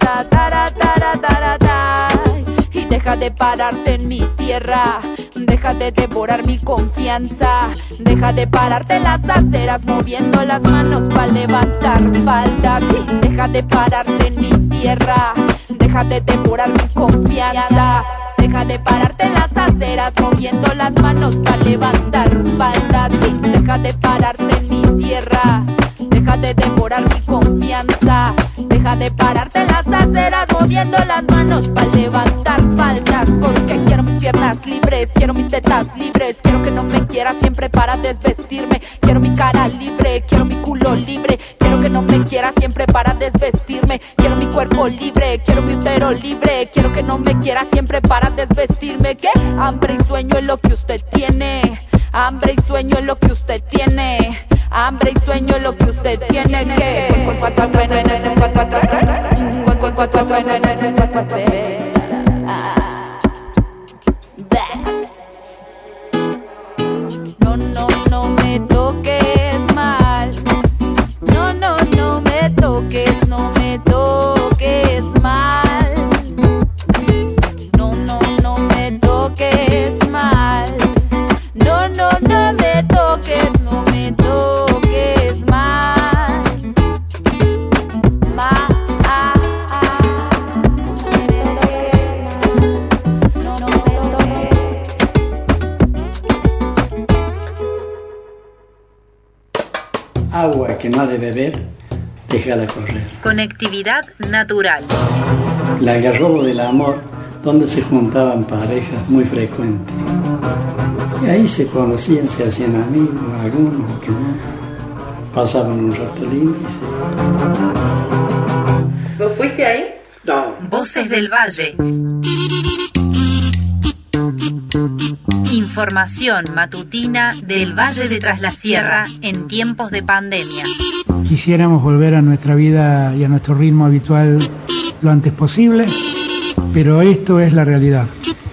ta, tara, tara, tara, ta. Y deja de pararte en mi tierra, deja de devorar mi confianza, deja de pararte en las aceras moviendo las manos para levantar faldas. Y deja de pararte en mi tierra, deja de devorar mi confianza, deja de pararte en las aceras moviendo las manos para levantar faldas. Y deja de pararte en mi tierra, deja de devorar mi confianza, deja de pararte en las aceras moviendo las manos para levantar faldas. Porque quiero mis piernas libres, quiero mis tetas libres, quiero que no me quieras siempre para desvestirme, quiero mi cara libre, quiero mi culo libre, quiero que no me quieras siempre para desvestirme, quiero mi cuerpo libre, quiero mi útero libre, quiero que no me quieras siempre para desvestirme. ¿Qué? Hambre y sueño es lo que usted tiene, hambre y sueño es lo que usted tiene, hambre y sueño es lo que usted tiene. Que no, no, no me toques mal, no, no, no me toques, no me toques mal, no, no, no me toques mal, no, no, no me toques, no me toques mal, ma, ah, ah, no me toques. Agua que no ha de beber, déjala correr. Conectividad natural. El algarrobo del amor, donde se juntaban parejas muy frecuentes. Y ahí se conocían, se hacían amigos, algunos que no. Pasaban un rato lindo y se... ¿Vos fuiste ahí? No. Voces del Valle. Información matutina del Valle de Tras la Sierra en tiempos de pandemia. Quisiéramos volver a nuestra vida y a nuestro ritmo habitual lo antes posible, pero esto es la realidad.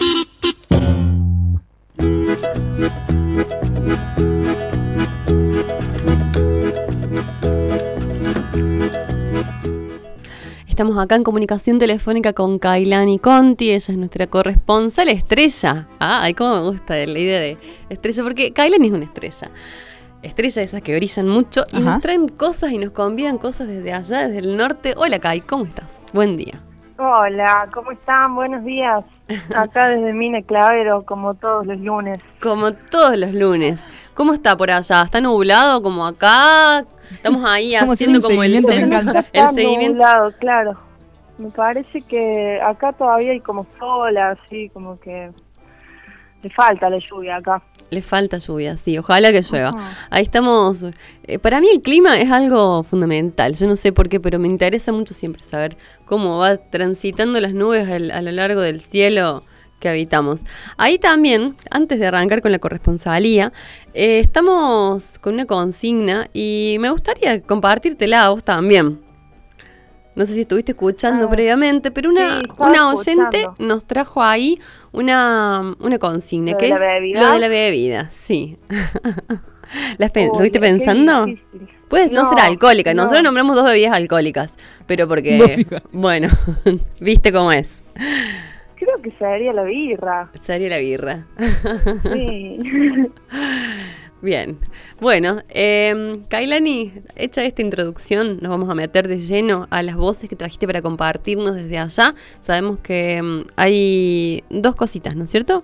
Estamos acá en comunicación telefónica con Kailani Conti, ella es nuestra corresponsal estrella. Ah, ay, cómo me gusta la idea de estrella, porque Kailani es una estrella. Estrella de esas que brillan mucho y Ajá. nos traen cosas y nos convidan cosas desde allá, desde el norte. Hola, Kai, ¿cómo estás? Buen día. Hola, ¿cómo están? Buenos días. Acá desde Mine Clavero, como todos los lunes. Como todos los lunes. ¿Cómo está por allá? ¿Está nublado como acá? Estamos ahí haciendo como el, el, el Está seguimiento. nublado, claro. Me parece que acá todavía hay como sol, así como que le falta la lluvia acá. Le falta lluvia, sí, ojalá que llueva. Uh-huh. Ahí estamos. Eh, para mí el clima es algo fundamental. Yo no sé por qué, pero me interesa mucho siempre saber cómo va transitando las nubes al, a lo largo del cielo que habitamos. Ahí también, antes de arrancar con la corresponsalía, eh, estamos con una consigna y me gustaría compartírtela a vos también. No sé si estuviste escuchando ah, previamente, pero una, sí, una oyente escuchando. Nos trajo ahí una, una consigna, ¿Lo que de es la bebida? Lo de la bebida, sí. ¿La pen- ¿Lo viste pensando? Puedes no, no ser alcohólica, no. Nosotros nombramos dos bebidas alcohólicas, pero porque, bueno, viste cómo es. Creo que sería la birra. Sería la birra. Sí. Bien, bueno, eh, Kailani, hecha esta introducción, nos vamos a meter de lleno a las voces que trajiste para compartirnos desde allá. Sabemos que um, hay dos cositas, ¿no es cierto?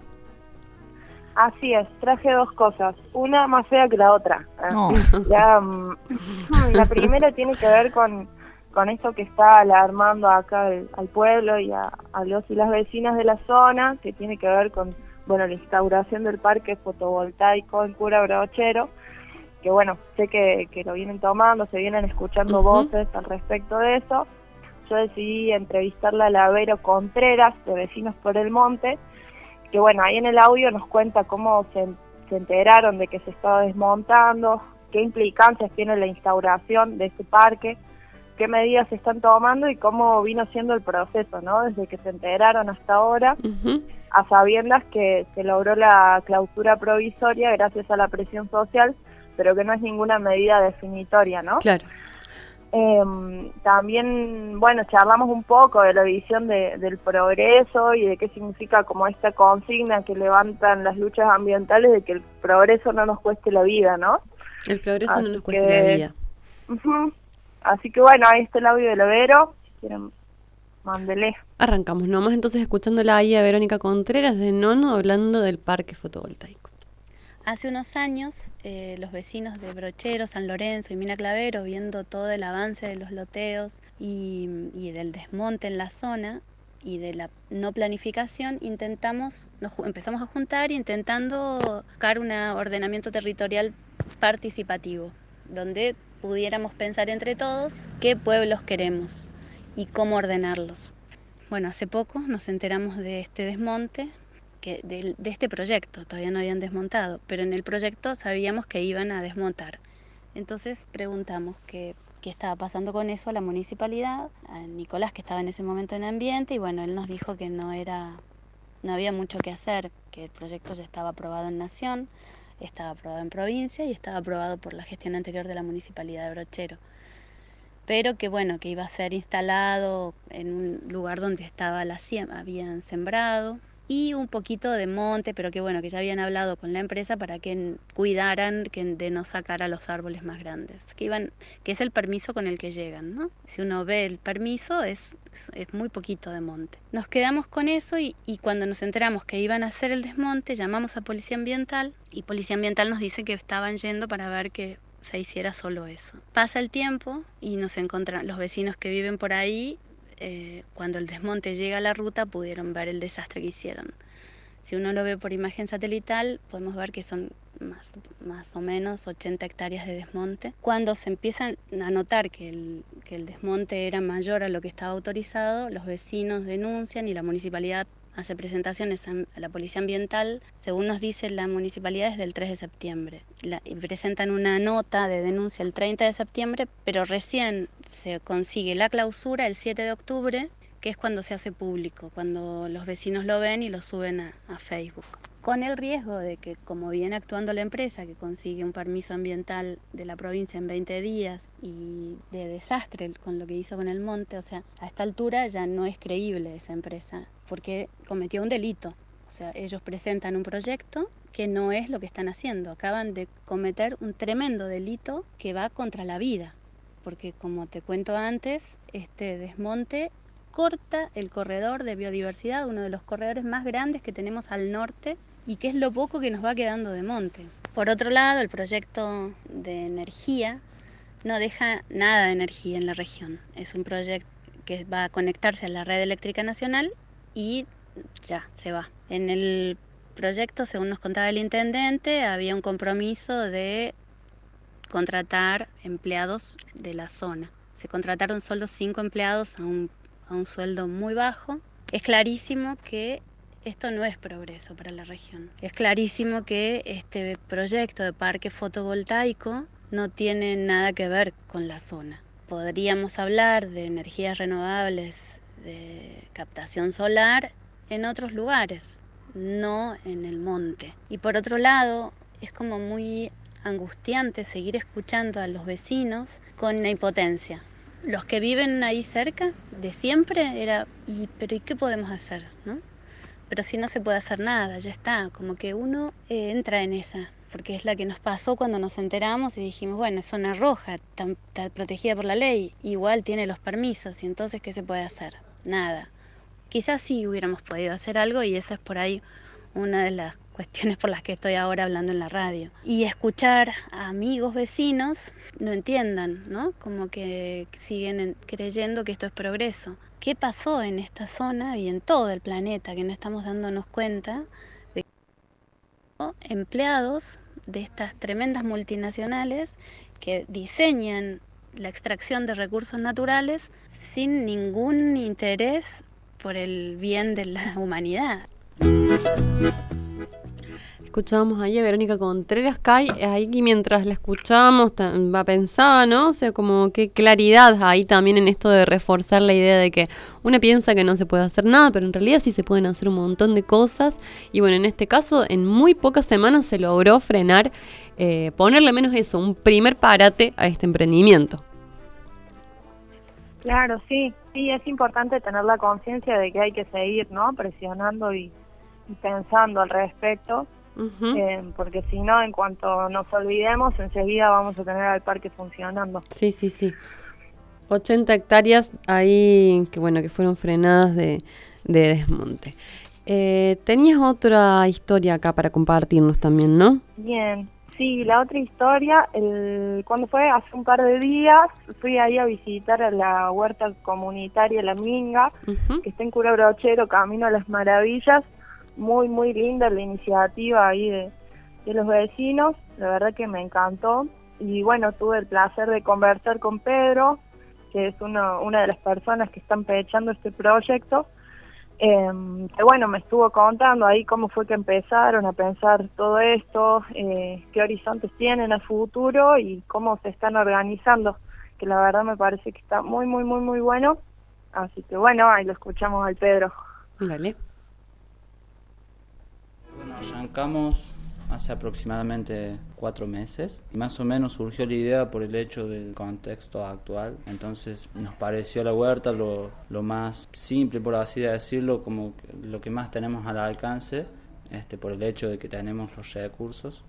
Así es, traje dos cosas, una más fea que la otra. No. La, um, la primera tiene que ver con, con esto que está alarmando acá al, al pueblo y a, a los y las vecinas de la zona, que tiene que ver con bueno, la instauración del parque fotovoltaico en Cura Brochero, que bueno, sé que, que lo vienen tomando, se vienen escuchando uh-huh. voces al respecto de eso. Yo decidí entrevistarla a la Vero Contreras, de Vecinos por el Monte, que bueno, ahí en el audio nos cuenta cómo se, se enteraron de que se estaba desmontando, qué implicancias tiene la instauración de este parque, qué medidas se están tomando y cómo vino siendo el proceso, ¿no? Desde que se enteraron hasta ahora, uh-huh. a sabiendas que se logró la clausura provisoria gracias a la presión social, pero que no es ninguna medida definitoria, ¿no? Claro. Eh, también, bueno, charlamos un poco de la visión de, del progreso y de qué significa como esta consigna que levantan las luchas ambientales de que el progreso no nos cueste la vida, ¿no? El progreso Así no nos cueste que, la vida. Uh-huh. Así que bueno, ahí está el audio del Vero, si quieren, mándele. Arrancamos nomás entonces escuchándola ahí a Verónica Contreras de Nono hablando del parque fotovoltaico. Hace unos años, eh, los vecinos de Brochero, San Lorenzo y Mina Clavero, viendo todo el avance de los loteos y, y del desmonte en la zona y de la no planificación, intentamos, nos empezamos a juntar intentando buscar un ordenamiento territorial participativo, donde pudiéramos pensar entre todos qué pueblos queremos y cómo ordenarlos. Bueno, hace poco nos enteramos de este desmonte, que de, de este proyecto, todavía no habían desmontado, pero en el proyecto sabíamos que iban a desmontar. Entonces preguntamos qué, qué estaba pasando con eso a la municipalidad, a Nicolás, que estaba en ese momento en ambiente, y bueno, él nos dijo que no era, no había mucho que hacer, que el proyecto ya estaba aprobado en Nación, estaba aprobado en provincia y estaba aprobado por la gestión anterior de la municipalidad de Brochero. Pero que bueno, que iba a ser instalado en un lugar donde estaba la siembra, habían sembrado, y un poquito de monte, pero que bueno, que ya habían hablado con la empresa para que cuidaran que de no sacar a los árboles más grandes, que iban, que es el permiso con el que llegan, ¿no? Si uno ve el permiso es, es, es muy poquito de monte. Nos quedamos con eso y, y cuando nos enteramos que iban a hacer el desmonte, llamamos a Policía Ambiental y Policía Ambiental nos dice que estaban yendo para ver que se hiciera solo eso. Pasa el tiempo y nos encontran los vecinos que viven por ahí. Eh, cuando el desmonte llega a la ruta pudieron ver el desastre que hicieron. Si uno lo ve por imagen satelital podemos ver que son más, más o menos ochenta hectáreas de desmonte. Cuando se empiezan a notar que el, que el desmonte era mayor a lo que estaba autorizado, los vecinos denuncian y la municipalidad hace presentaciones a la Policía Ambiental, según nos dice la municipalidad desde el tres de septiembre. La, y presentan una nota de denuncia el treinta de septiembre, pero recién se consigue la clausura el siete de octubre, que es cuando se hace público, cuando los vecinos lo ven y lo suben a, a Facebook. Con el riesgo de que, como viene actuando la empresa, que consigue un permiso ambiental de la provincia en veinte días y de desastre con lo que hizo con el monte, o sea, a esta altura ya no es creíble esa empresa, porque cometió un delito. O sea, ellos presentan un proyecto que no es lo que están haciendo. Acaban de cometer un tremendo delito que va contra la vida, porque como te cuento antes, este desmonte corta el corredor de biodiversidad, uno de los corredores más grandes que tenemos al norte y que es lo poco que nos va quedando de monte. Por otro lado, el proyecto de energía no deja nada de energía en la región. Es un proyecto que va a conectarse a la red eléctrica nacional y ya, se va. En el proyecto, según nos contaba el intendente, había un compromiso de contratar empleados de la zona. Se contrataron solo cinco empleados a un, a un sueldo muy bajo. Es clarísimo que esto no es progreso para la región. Es clarísimo que este proyecto de parque fotovoltaico no tiene nada que ver con la zona. Podríamos hablar de energías renovables, de captación solar en otros lugares, no en el monte. Y por otro lado, es como muy angustiante seguir escuchando a los vecinos con la impotencia. Los que viven ahí cerca, de siempre, era, ¿y, pero ¿y qué podemos hacer? ¿No? Pero si no se puede hacer nada, ya está, como que uno eh, entra en esa, porque es la que nos pasó cuando nos enteramos y dijimos, bueno, es zona roja, está, está protegida por la ley, igual tiene los permisos, y entonces, ¿qué se puede hacer? Nada. Quizás sí hubiéramos podido hacer algo y esa es por ahí una de las cuestiones por las que estoy ahora hablando en la radio. Y escuchar a amigos vecinos no entiendan, ¿no? Como que siguen en, creyendo que esto es progreso. ¿Qué pasó en esta zona y en todo el planeta que no estamos dándonos cuenta de que empleados de estas tremendas multinacionales que diseñan la extracción de recursos naturales sin ningún interés por el bien de la humanidad? Escuchábamos ahí a Verónica Contreras, Kai, ahí mientras la escuchábamos va pensaba, ¿no? O sea, como qué claridad ahí también en esto de reforzar la idea de que uno piensa que no se puede hacer nada, pero en realidad sí se pueden hacer un montón de cosas. Y bueno, en este caso, en muy pocas semanas se logró frenar, eh, ponerle menos eso, un primer parate a este emprendimiento. Claro, sí, sí, es importante tener la conciencia de que hay que seguir, ¿no? Presionando y, y pensando al respecto, Ujú. eh, porque si no, en cuanto nos olvidemos, enseguida vamos a tener al parque funcionando. Sí, sí, sí. ochenta hectáreas ahí que bueno que fueron frenadas de, de desmonte. Eh, tenías otra historia acá para compartirnos también, ¿no? Bien, sí, la otra historia, el, cuando fue hace un par de días, fui ahí a visitar a la huerta comunitaria La Minga, Ujú. que está en Cura Brochero, Camino a las Maravillas. Muy, muy linda la iniciativa ahí de, de los vecinos, la verdad que me encantó. Y bueno, tuve el placer de conversar con Pedro, que es uno, una de las personas que están pechando este proyecto, eh, que bueno, me estuvo contando ahí cómo fue que empezaron a pensar todo esto, eh, qué horizontes tienen a futuro y cómo se están organizando, que la verdad me parece que está muy, muy, muy, muy bueno. Así que bueno, ahí lo escuchamos al Pedro. Dale. Bueno, arrancamos hace aproximadamente cuatro meses. Más o menos surgió la idea por el hecho del contexto actual. Entonces nos pareció la huerta lo, lo más simple, por así decirlo, como lo que más tenemos al alcance, este, por el hecho de que tenemos los recursos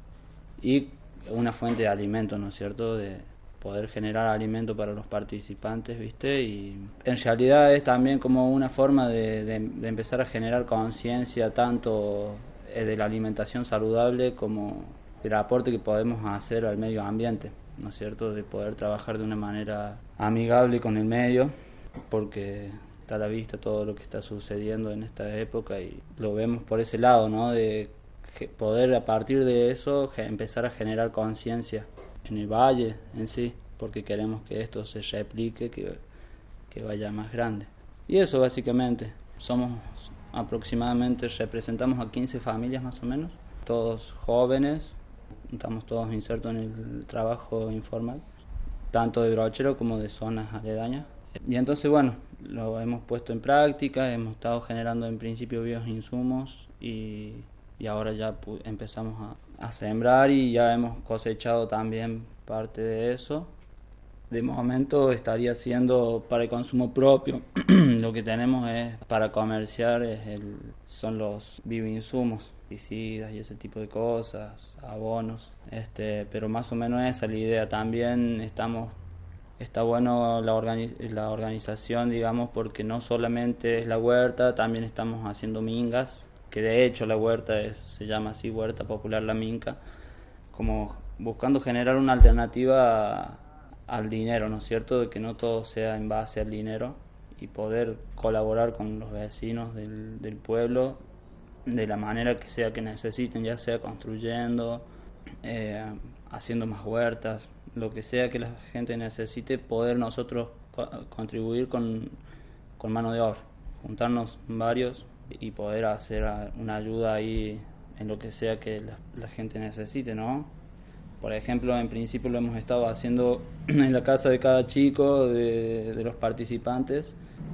y una fuente de alimento, ¿no es cierto?, de poder generar alimento para los participantes, ¿viste? Y en realidad es también como una forma de, de, de empezar a generar conciencia tanto de la alimentación saludable como del aporte que podemos hacer al medio ambiente, ¿no es cierto?, de poder trabajar de una manera amigable con el medio, porque está a la vista todo lo que está sucediendo en esta época y lo vemos por ese lado, ¿no?, de poder a partir de eso empezar a generar conciencia en el valle en sí, porque queremos que esto se replique, que, que vaya más grande. Y eso básicamente, somos aproximadamente, representamos a quince familias más o menos, todos jóvenes, estamos todos insertos en el trabajo informal, tanto de brochero como de zonas aledañas. Y entonces bueno, lo hemos puesto en práctica, hemos estado generando en principio bioinsumos y, y ahora ya empezamos a, a sembrar y ya hemos cosechado también parte de eso. De momento estaría siendo para el consumo propio. Lo que tenemos es para comerciar es el, son los bioinsumos, pesticidas y ese tipo de cosas, abonos, este, pero más o menos esa es la idea. También estamos está bueno la, organi- la organización, digamos, porque no solamente es la huerta, también estamos haciendo mingas, que de hecho la huerta es, se llama así, Huerta Popular La Minca, como buscando generar una alternativa a, al dinero, ¿no es cierto?, de que no todo sea en base al dinero y poder colaborar con los vecinos del, del pueblo de la manera que sea que necesiten, ya sea construyendo, eh, haciendo más huertas, lo que sea que la gente necesite, poder nosotros co- contribuir con, con mano de obra, juntarnos varios y poder hacer una ayuda ahí en lo que sea que la, la gente necesite, ¿no? Por ejemplo, en principio lo hemos estado haciendo en la casa de cada chico, de, de los participantes.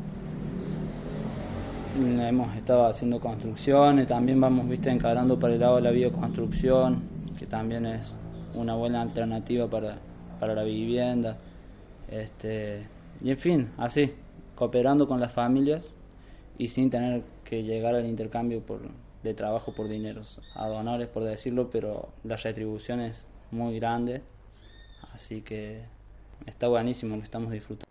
Hemos estado haciendo construcciones, también vamos, viste, encarando para el lado de la bioconstrucción, que también es una buena alternativa para, para la vivienda. Este, y en fin, así, cooperando con las familias y sin tener que llegar al intercambio por, de trabajo por dineros, a donores por decirlo, pero la retribución es muy grande, así que está buenísimo, lo estamos disfrutando.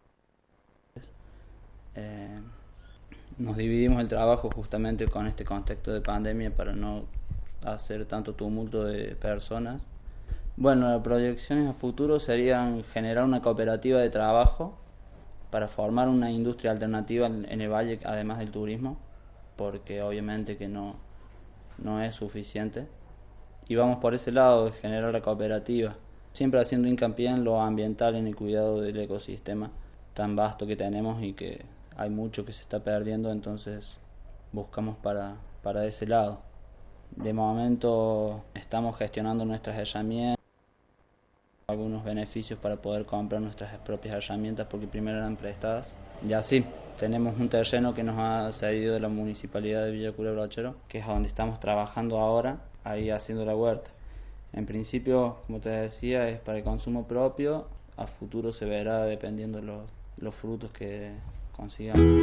Eh, nos dividimos el trabajo justamente con este contexto de pandemia para no hacer tanto tumulto de personas. Bueno, las proyecciones a futuro serían generar una cooperativa de trabajo para formar una industria alternativa en, en el valle, además del turismo, porque obviamente que no, no es suficiente. Y vamos por ese lado de generar la cooperativa, siempre haciendo hincapié en lo ambiental, en el cuidado del ecosistema tan vasto que tenemos y que hay mucho que se está perdiendo, entonces buscamos para, para ese lado. De momento estamos gestionando nuestras herramientas, algunos beneficios para poder comprar nuestras propias herramientas porque primero eran prestadas. Y así, tenemos un terreno que nos ha cedido la Municipalidad de Villa Cura Brochero, que es donde estamos trabajando ahora, ahí haciendo la huerta. En principio, como te decía, es para el consumo propio, a futuro se verá dependiendo de los, los frutos que consigamos.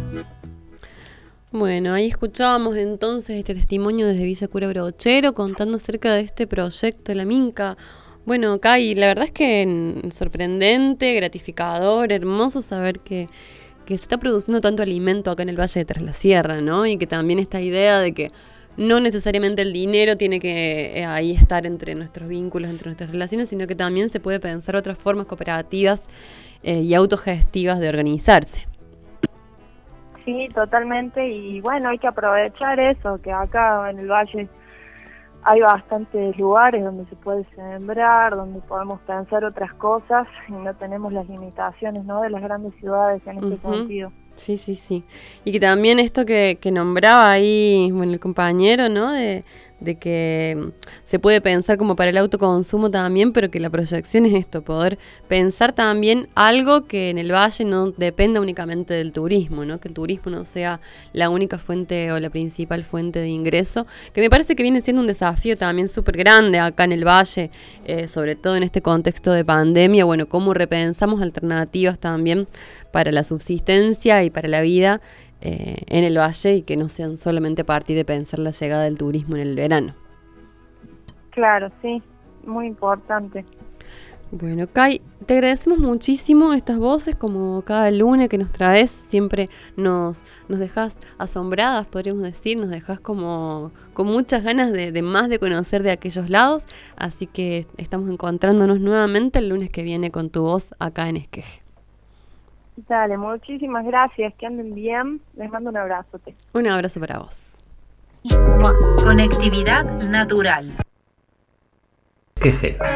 Bueno, ahí escuchábamos entonces este testimonio desde Villa Cura Brochero contando acerca de este proyecto de la Minca. Bueno, Kai, la verdad es que sorprendente, gratificador, hermoso saber que, que se está produciendo tanto alimento acá en el Valle de Tras la Sierra, ¿no? Y que también esta idea de que no necesariamente el dinero tiene que eh, ahí estar entre nuestros vínculos, entre nuestras relaciones, sino que también se puede pensar otras formas cooperativas eh, y autogestivas de organizarse. Sí, totalmente, y bueno, hay que aprovechar eso, que acá en el valle hay bastantes lugares donde se puede sembrar, donde podemos pensar otras cosas y no tenemos las limitaciones, ¿no?, de las grandes ciudades en este Uh-huh. sentido. Sí, sí, sí. Y que también esto que, que nombraba ahí, bueno, el compañero, ¿no? De, de que se puede pensar como para el autoconsumo también, pero que la proyección es esto, poder pensar también algo que en el valle no dependa únicamente del turismo, ¿no? Que el turismo no sea la única fuente o la principal fuente de ingreso, que me parece que viene siendo un desafío también súper grande acá en el valle, eh, sobre todo en este contexto de pandemia, bueno, cómo repensamos alternativas también para la subsistencia y para la vida eh, en el valle y que no sean solamente a partir de pensar la llegada del turismo en el verano. Claro, sí, muy importante. Bueno, Kai, te agradecemos muchísimo estas voces, como cada lunes que nos traes, siempre nos, nos dejas asombradas, podríamos decir, nos dejas como con muchas ganas de, de más de conocer de aquellos lados, así que estamos encontrándonos nuevamente el lunes que viene con tu voz acá en Esqueje. Dale, muchísimas gracias, que anden bien, les mando un abrazote. Un abrazo para vos. Conectividad natural. Esqueje.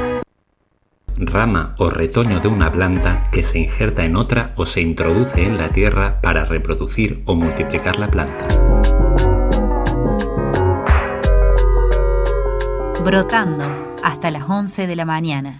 Rama o retoño de una planta que se injerta en otra o se introduce en la tierra para reproducir o multiplicar la planta. Brotando hasta las once de la mañana.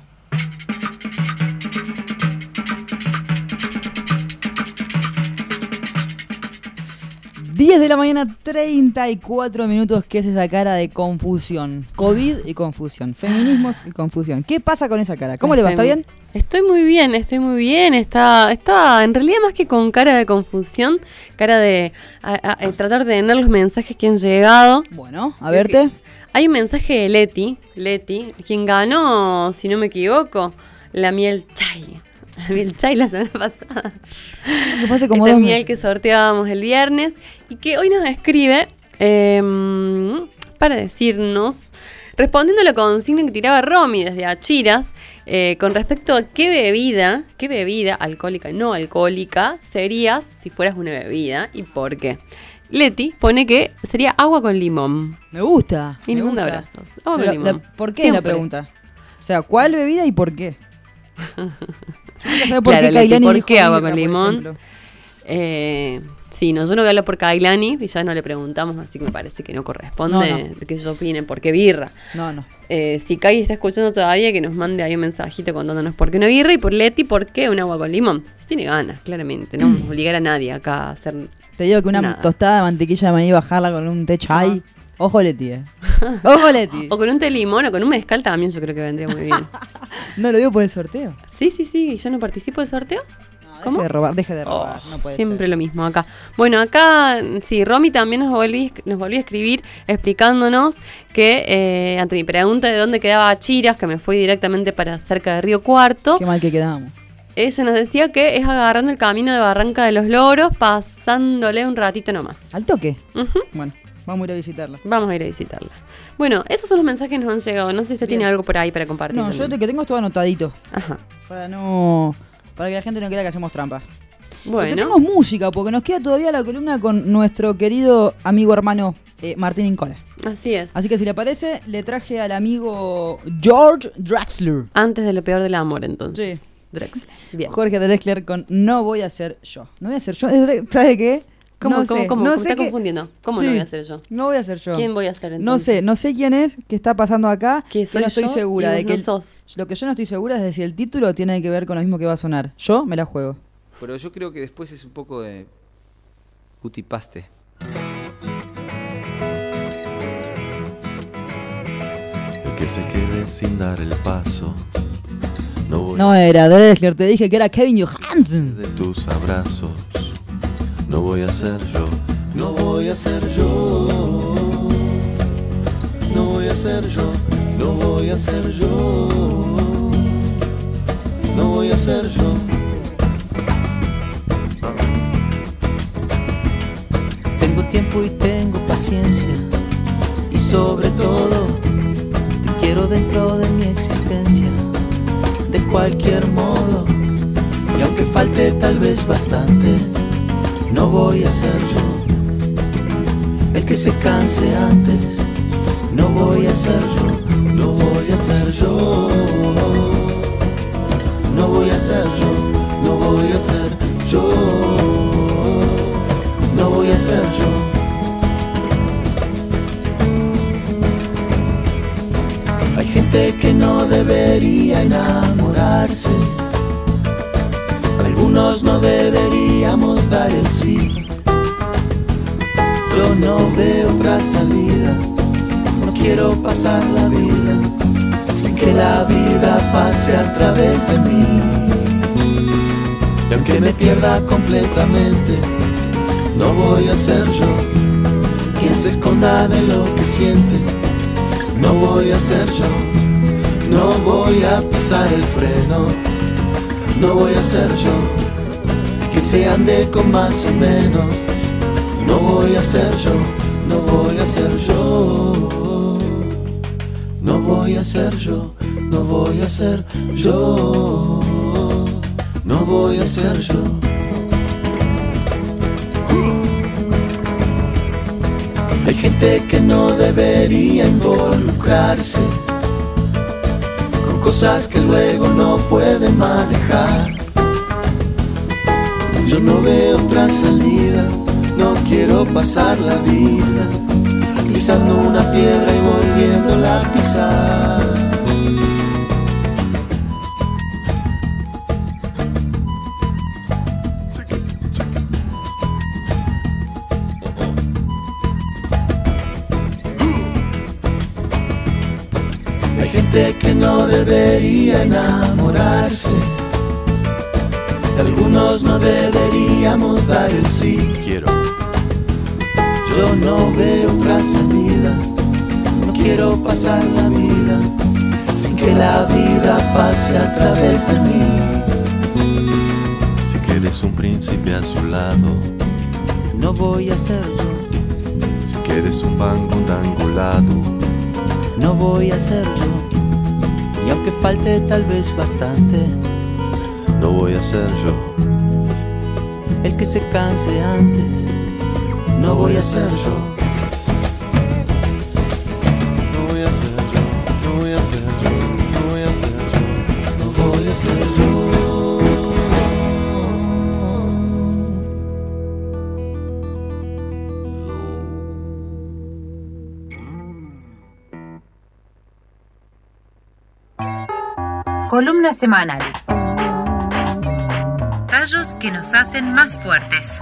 diez de la mañana, treinta y cuatro minutos. ¿Qué es esa cara de confusión? COVID y confusión. Feminismos y confusión. ¿Qué pasa con esa cara? ¿Cómo le va? ¿Está bien? Estoy muy bien, estoy muy bien. Está, está en realidad más que con cara de confusión, cara de a, a, a tratar de tener los mensajes que han llegado. Bueno, a verte. Hay un mensaje de Leti, Leti, quien ganó, si no me equivoco, la miel chai. La miel chai la semana pasada. Hace como Esta dos miel meses. que sorteábamos el viernes y que hoy nos escribe eh, para decirnos, respondiendo a la consigna que tiraba Romy desde Achiras, eh, con respecto a qué bebida, qué bebida alcohólica, no alcohólica, serías si fueras una bebida y por qué. Leti pone que sería agua con limón. Me gusta. Y me nos manda gusta. abrazos. Agua con La- limón. la- ¿Por qué Siempre. la pregunta? O sea, ¿cuál bebida y por qué? Yo quiero saber por Claro, qué Leti, Kailani ¿por dijo qué agua birra, con por limón? ejemplo. Eh, sí, no, yo no voy a hablar por Kailani y ya no le preguntamos, así que me parece que no corresponde No, que yo opine por qué birra. No, no. Eh, si Kai está escuchando todavía, que nos mande ahí un mensajito contándonos por qué una birra y por Leti, por qué un agua con limón. Si tiene ganas, claramente, no vamos a obligar a nadie acá a hacer. Te digo que una nada. tostada de mantequilla de maní bajarla con un té chai. Ojo Leti, eh. Ojo Leti. O con un té de limón o con un mezcal también yo creo que vendría muy bien. No lo digo por el sorteo. Sí, sí, sí, yo no participo del sorteo. ¿Cómo? Deje de robar, deje de robar. Oh, no puede siempre ser. lo mismo acá. Bueno, acá sí, Romy también nos volvió, nos volvió a escribir explicándonos que eh, ante mi pregunta de dónde quedaba Achiras, que me fui directamente para cerca de Río Cuarto, Qué mal que quedamos. ella nos decía que es agarrando el camino de Barranca de los Loros, pasándole un ratito nomás. ¿Al toque? Ujú. Bueno, vamos a ir a visitarla. Vamos a ir a visitarla. Bueno, esos son los mensajes que nos han llegado. No sé si usted Bien. tiene algo por ahí para compartir. No, yo también. lo que tengo es todo anotadito. Ajá. Para no. Para que la gente no crea que hacemos trampa. Lo que Bueno. tengo es música, porque nos queda todavía la columna con nuestro querido amigo hermano eh, Martín Incola. Así es. Así que si le parece, le traje al amigo George Drexler. Antes de lo peor del amor, entonces. Sí. Drexler. Bien. Jorge Drexler con No voy a ser yo. No voy a ser yo. ¿Sabe qué? ¿Cómo, no cómo, sé, cómo? no Me sé está qué- confundiendo. ¿Cómo Sí, no voy a ser yo? No voy a ser yo. ¿Quién voy a ser entonces? No sé, no sé quién es, qué está pasando acá. Que y soy no estoy yo segura y de vos que no el- sos. Lo que yo no estoy segura es de si el título tiene que ver con lo mismo que va a sonar. Yo me la juego. Pero yo creo que después es un poco de cutipaste. El que se quede sin dar el paso No voy No era Drexler, te dije que era Kevin Johansen. de tus abrazos. No voy a ser yo, no voy a ser yo. No voy a ser yo, no voy a ser yo. No voy a ser yo. Tengo tiempo y tengo paciencia, y sobre todo te quiero dentro de mi existencia, de cualquier modo. Y aunque falte tal vez bastante, no voy a ser yo el que se canse antes. No voy a ser yo, no voy a ser yo. No voy a ser yo, no voy a ser yo. No voy a ser yo. Hay gente que no debería enamorarse. Algunos no deberíamos dar el sí. Yo no veo otra salida. No quiero pasar la vida sin que la vida pase a través de mí. Y aunque me pierda completamente, no voy a ser yo quien se esconda de lo que siente. No voy a ser yo, no voy a pisar el freno. No voy a ser yo que se ande con más o menos. No voy a ser yo, no voy a ser yo. No voy a ser yo, no voy a ser yo. No voy a ser yo. Hay gente que no debería involucrarse con cosas que luego no puede manejar. Yo no veo otra salida, no quiero pasar la vida pisando una piedra y volviéndola a pisar. Hay gente que no debería enamorarse. Algunos no deberíamos dar el sí. Quiero. Yo no veo otra salida. No quiero pasar la vida sin que la vida pase a través de mí. Si quieres un príncipe a su lado, no voy a ser yo. Si quieres un banco angulado, no voy a ser yo. Y aunque falte tal vez bastante, no voy a ser yo el que se canse antes. No voy a ser yo. No voy a ser yo, no voy a ser yo, no voy a ser yo, no voy a ser yo. Columna semanal. Tallos que nos hacen más fuertes.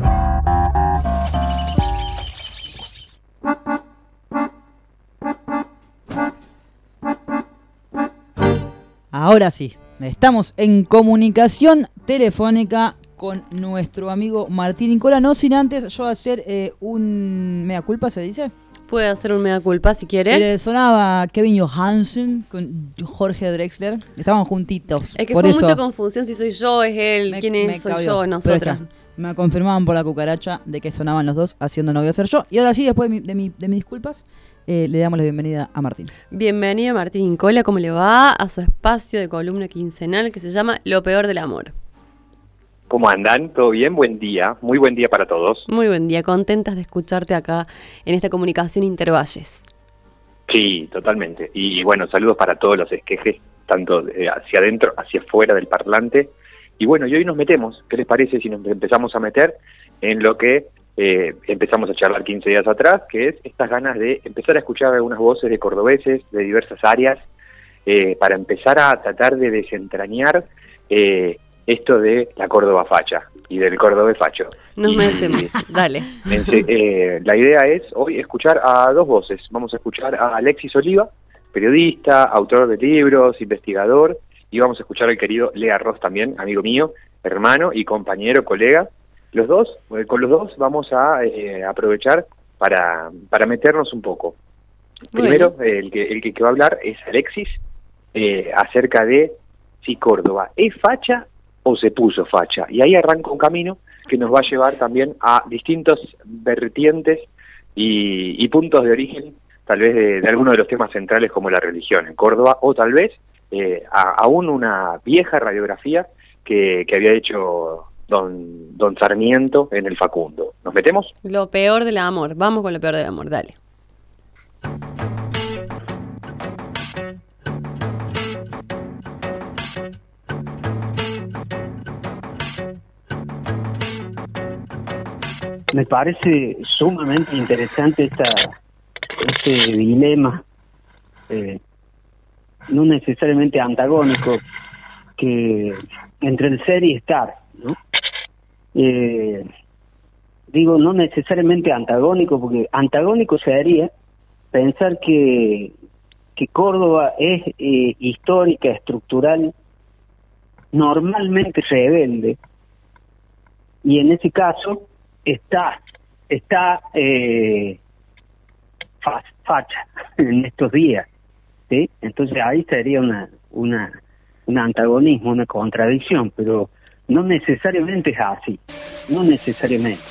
Ahora sí, estamos en comunicación telefónica con nuestro amigo Martín Nicola, no sin antes yo hacer eh, un mea culpa, ¿se dice? Puede hacer un mea culpa si quiere. Le sonaba Kevin Johansen con Jorge Drexler, estaban juntitos. Es que por fue eso mucha confusión si soy yo, es él, me, quién es, me soy cabió. yo, nosotras. Pero me confirmaban por la cucaracha de que sonaban los dos haciendo No voy a ser yo. Y ahora sí, después de, mi, de, mi, de mis disculpas, eh, le damos la bienvenida a Martín. Bienvenido Martín Nicola, ¿cómo le va? A su espacio de columna quincenal que se llama Lo peor del amor. ¿Cómo andan? ¿Todo bien? Buen día. Muy buen día para todos. Muy buen día. Contentas de escucharte acá en esta comunicación Intervalles. Sí, totalmente. Y bueno, saludos para todos los esquejes, tanto hacia adentro, hacia afuera del parlante. Y bueno, y hoy nos metemos, ¿qué les parece si nos empezamos a meter en lo que eh, empezamos a charlar quince días atrás, que es estas ganas de empezar a escuchar algunas voces de cordobeses de diversas áreas, eh, para empezar a tratar de desentrañar eh, esto de la Córdoba facha y del cordobés facho. Nos y, metemos, dale. En, eh, la idea es hoy escuchar a dos voces. Vamos a escuchar a Alexis Oliva, periodista, autor de libros, investigador, y vamos a escuchar al querido Lea Ross también, amigo mío, hermano y compañero, colega. Los dos, eh, con los dos vamos a eh, aprovechar para, para meternos un poco. Bueno. Primero, eh, el, que, el que, que va a hablar es Alexis, eh, acerca de si Córdoba es facha o se puso facha. Y ahí arranca un camino que nos va a llevar también a distintos vertientes y, y puntos de origen, tal vez de, de alguno de los temas centrales como la religión en Córdoba, o tal vez eh, a, aún una vieja radiografía que, que había hecho don, don Sarmiento en el Facundo. ¿Nos metemos? Lo peor del amor. Vamos con lo peor del amor, dale. Me parece sumamente interesante esta, este dilema, eh, no necesariamente antagónico, que entre el ser y estar, ¿no? Eh, digo no necesariamente antagónico, porque antagónico sería pensar que, que Córdoba es eh, histórica, estructural, normalmente rebelde, y en ese caso está está eh, fa, facha en estos días, ¿sí? Entonces ahí sería una una un antagonismo, una contradicción, pero no necesariamente es así, no necesariamente.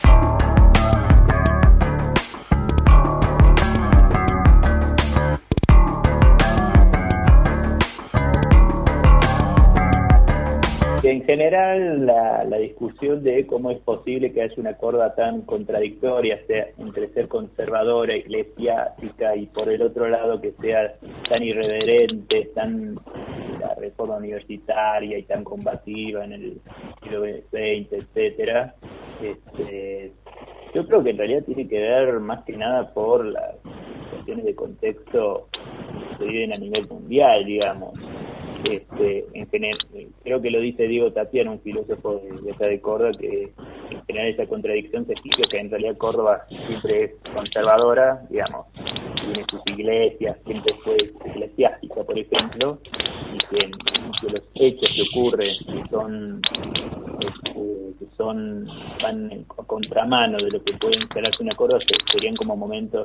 En general, la, la discusión de cómo es posible que haya una Córdoba tan contradictoria, sea entre ser conservadora, eclesiástica, y por el otro lado que sea tan irreverente, tan la reforma universitaria y tan combativa en el siglo veinte, etcétera. Este, yo creo que en realidad tiene que ver más que nada por las cuestiones de contexto que se viven a nivel mundial, digamos. Este, en general, creo que lo dice Diego Tatiana, un filósofo de, de acá de Córdoba, que en general esa contradicción se explica que en realidad Córdoba siempre es conservadora, digamos, tiene sus iglesias, siempre fue eclesiástica, por ejemplo, y que, que los hechos que ocurren, que son este, que son van en contramano de lo que puede instalarse una Córdoba, serían como momentos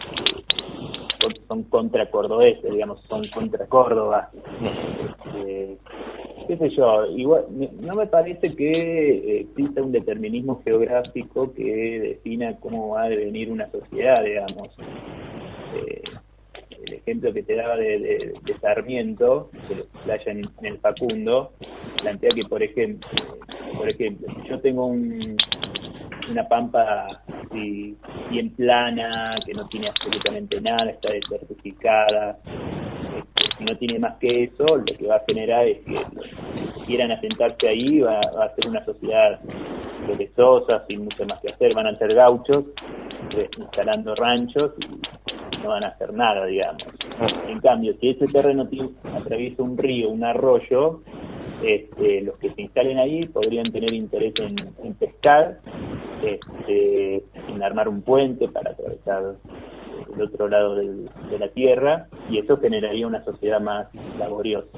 son contra cordobeses, digamos, son contra Córdoba. Este, qué sé yo, igual no me parece que exista un determinismo geográfico que defina cómo va a devenir una sociedad, digamos. Eh, el ejemplo que te daba de, de, de Sarmiento, que lo playa en, en el Facundo, plantea que, por ejemplo, por ejemplo, yo tengo un una pampa así, bien plana, que no tiene absolutamente nada, está desertificada, este, si no tiene más que eso, lo que va a generar es que los que quieran asentarse ahí va, va a ser una sociedad perezosa, sin mucho más que hacer, van a ser gauchos, eh, instalando ranchos y no van a hacer nada, digamos. En cambio, si ese terreno tiene, atraviesa un río, un arroyo, Este, los que se instalen ahí podrían tener interés en, en pescar, este, en armar un puente para atravesar el otro lado del, de la tierra, y eso generaría una sociedad más laboriosa.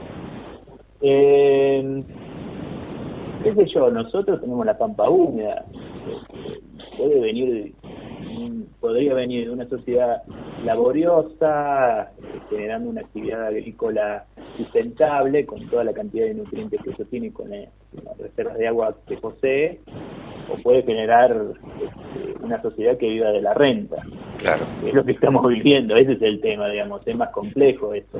Eh, qué sé yo, nosotros tenemos la pampa húmeda, este, puede venir podría venir de una sociedad laboriosa, generando una actividad agrícola sustentable, con toda la cantidad de nutrientes que eso tiene, con, el, con las reservas de agua que posee, o puede generar este, una sociedad que viva de la renta. Claro. Es lo que estamos viviendo, ese es el tema, digamos, es más complejo esto.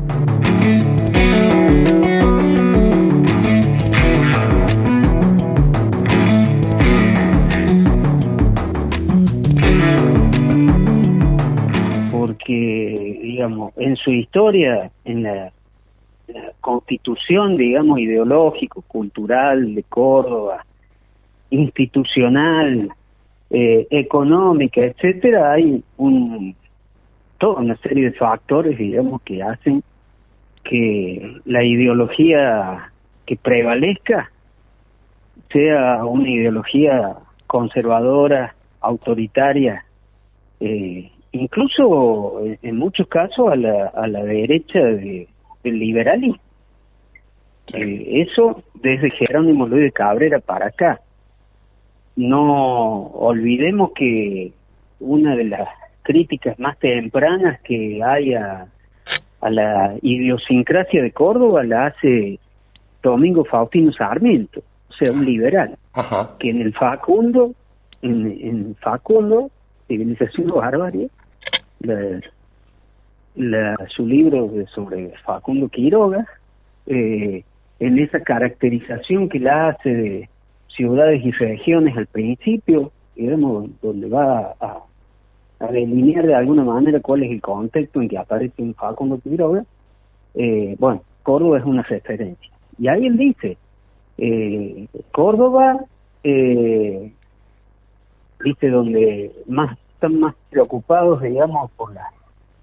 Porque, digamos, en su historia, en la, la constitución, digamos, ideológico, cultural de Córdoba, institucional, eh, económica, etcétera, hay un toda una serie de factores, digamos, que hacen que la ideología que prevalezca sea una ideología conservadora, autoritaria, eh, incluso en muchos casos a la, a la derecha de, del liberalismo, Eh, eso desde Jerónimo Luis de Cabrera para acá. No olvidemos que una de las críticas más tempranas que hay a, a la idiosincrasia de Córdoba la hace Domingo Faustino Sarmiento, o sea, un liberal, Ajá. que en el Facundo, en, en Facundo, Civilización o Barbarie, la, la, su libro de, sobre Facundo Quiroga, eh, en esa caracterización que la hace de ciudades y regiones al principio, digamos, donde va a, a delinear de alguna manera cuál es el contexto en que aparece un Facundo Quiroga, eh, bueno, Córdoba es una referencia. Y ahí él dice, eh, Córdoba, eh, dice, donde más están más preocupados, digamos, por la,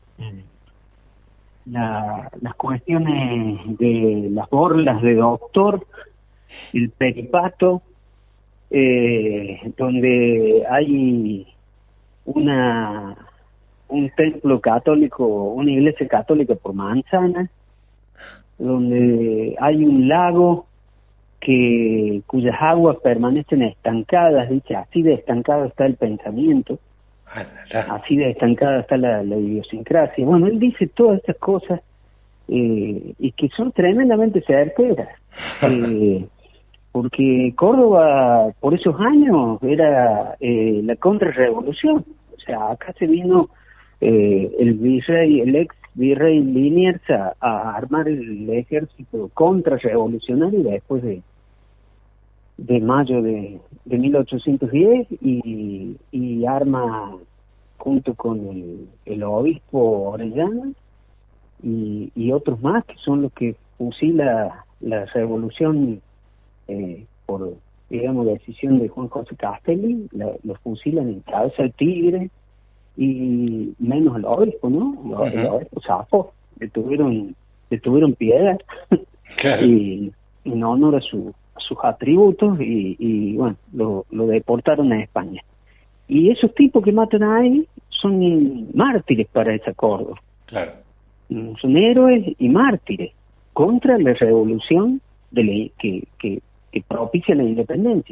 la las cuestiones de las borlas de doctor, el peripato, eh, donde hay una un templo católico, una iglesia católica por manzana, donde hay un lago que cuyas aguas permanecen estancadas, dice, así de estancado está el pensamiento, así de estancada está la, la idiosincrasia. Bueno, él dice todas estas cosas eh, y que son tremendamente certeras, eh, porque Córdoba por esos años era eh, la contrarrevolución. O sea, acá se vino eh, el virrey, el ex virrey Liniers a, a armar el ejército contrarrevolucionario después de de mayo de, de mil ochocientos diez y, y arma junto con el, el obispo Orellana y, y otros más que son los que fusila la revolución eh, por, digamos, decisión de Juan José Castelli, la, los fusilan en Cabeza del Tigre y menos el obispo, ¿no? El, uh-huh. el obispo zafó, le tuvieron, le tuvieron piedad claro. y en honor a su sus atributos y, y bueno, lo, lo deportaron a España. Y esos tipos que matan ahí son mártires para esa Córdoba. Claro. Son héroes y mártires contra la revolución de la, que, que, que propicia la independencia.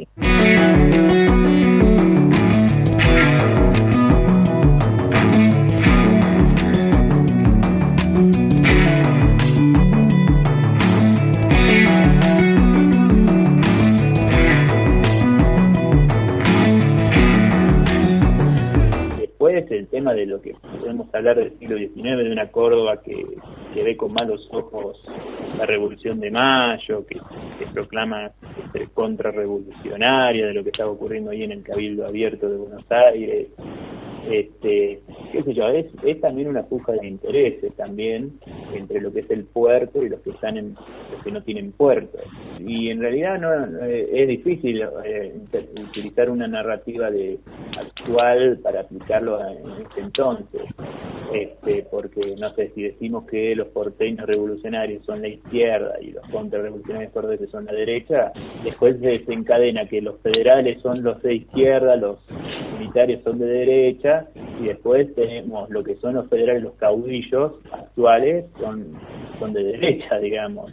El tema de lo que podemos hablar del siglo diecinueve, de una Córdoba que, que ve con malos ojos la Revolución de Mayo, que, que proclama ser contrarrevolucionaria, de lo que estaba ocurriendo ahí en el Cabildo Abierto de Buenos Aires, este, qué sé yo, es, es también una puja de intereses también entre lo que es el puerto y los que están en, los que no tienen puerto. Y en realidad no eh, es difícil eh, utilizar una narrativa de actual para aplicarlo a, en este entonces, este, porque no sé, si decimos que los porteños revolucionarios son la izquierda y los contrarrevolucionarios cordobeses son la derecha, después se desencadena que los federales son los de izquierda, los unitarios son de derecha, y después tenemos lo que son los federales, los caudillos actuales son, son de derecha, digamos.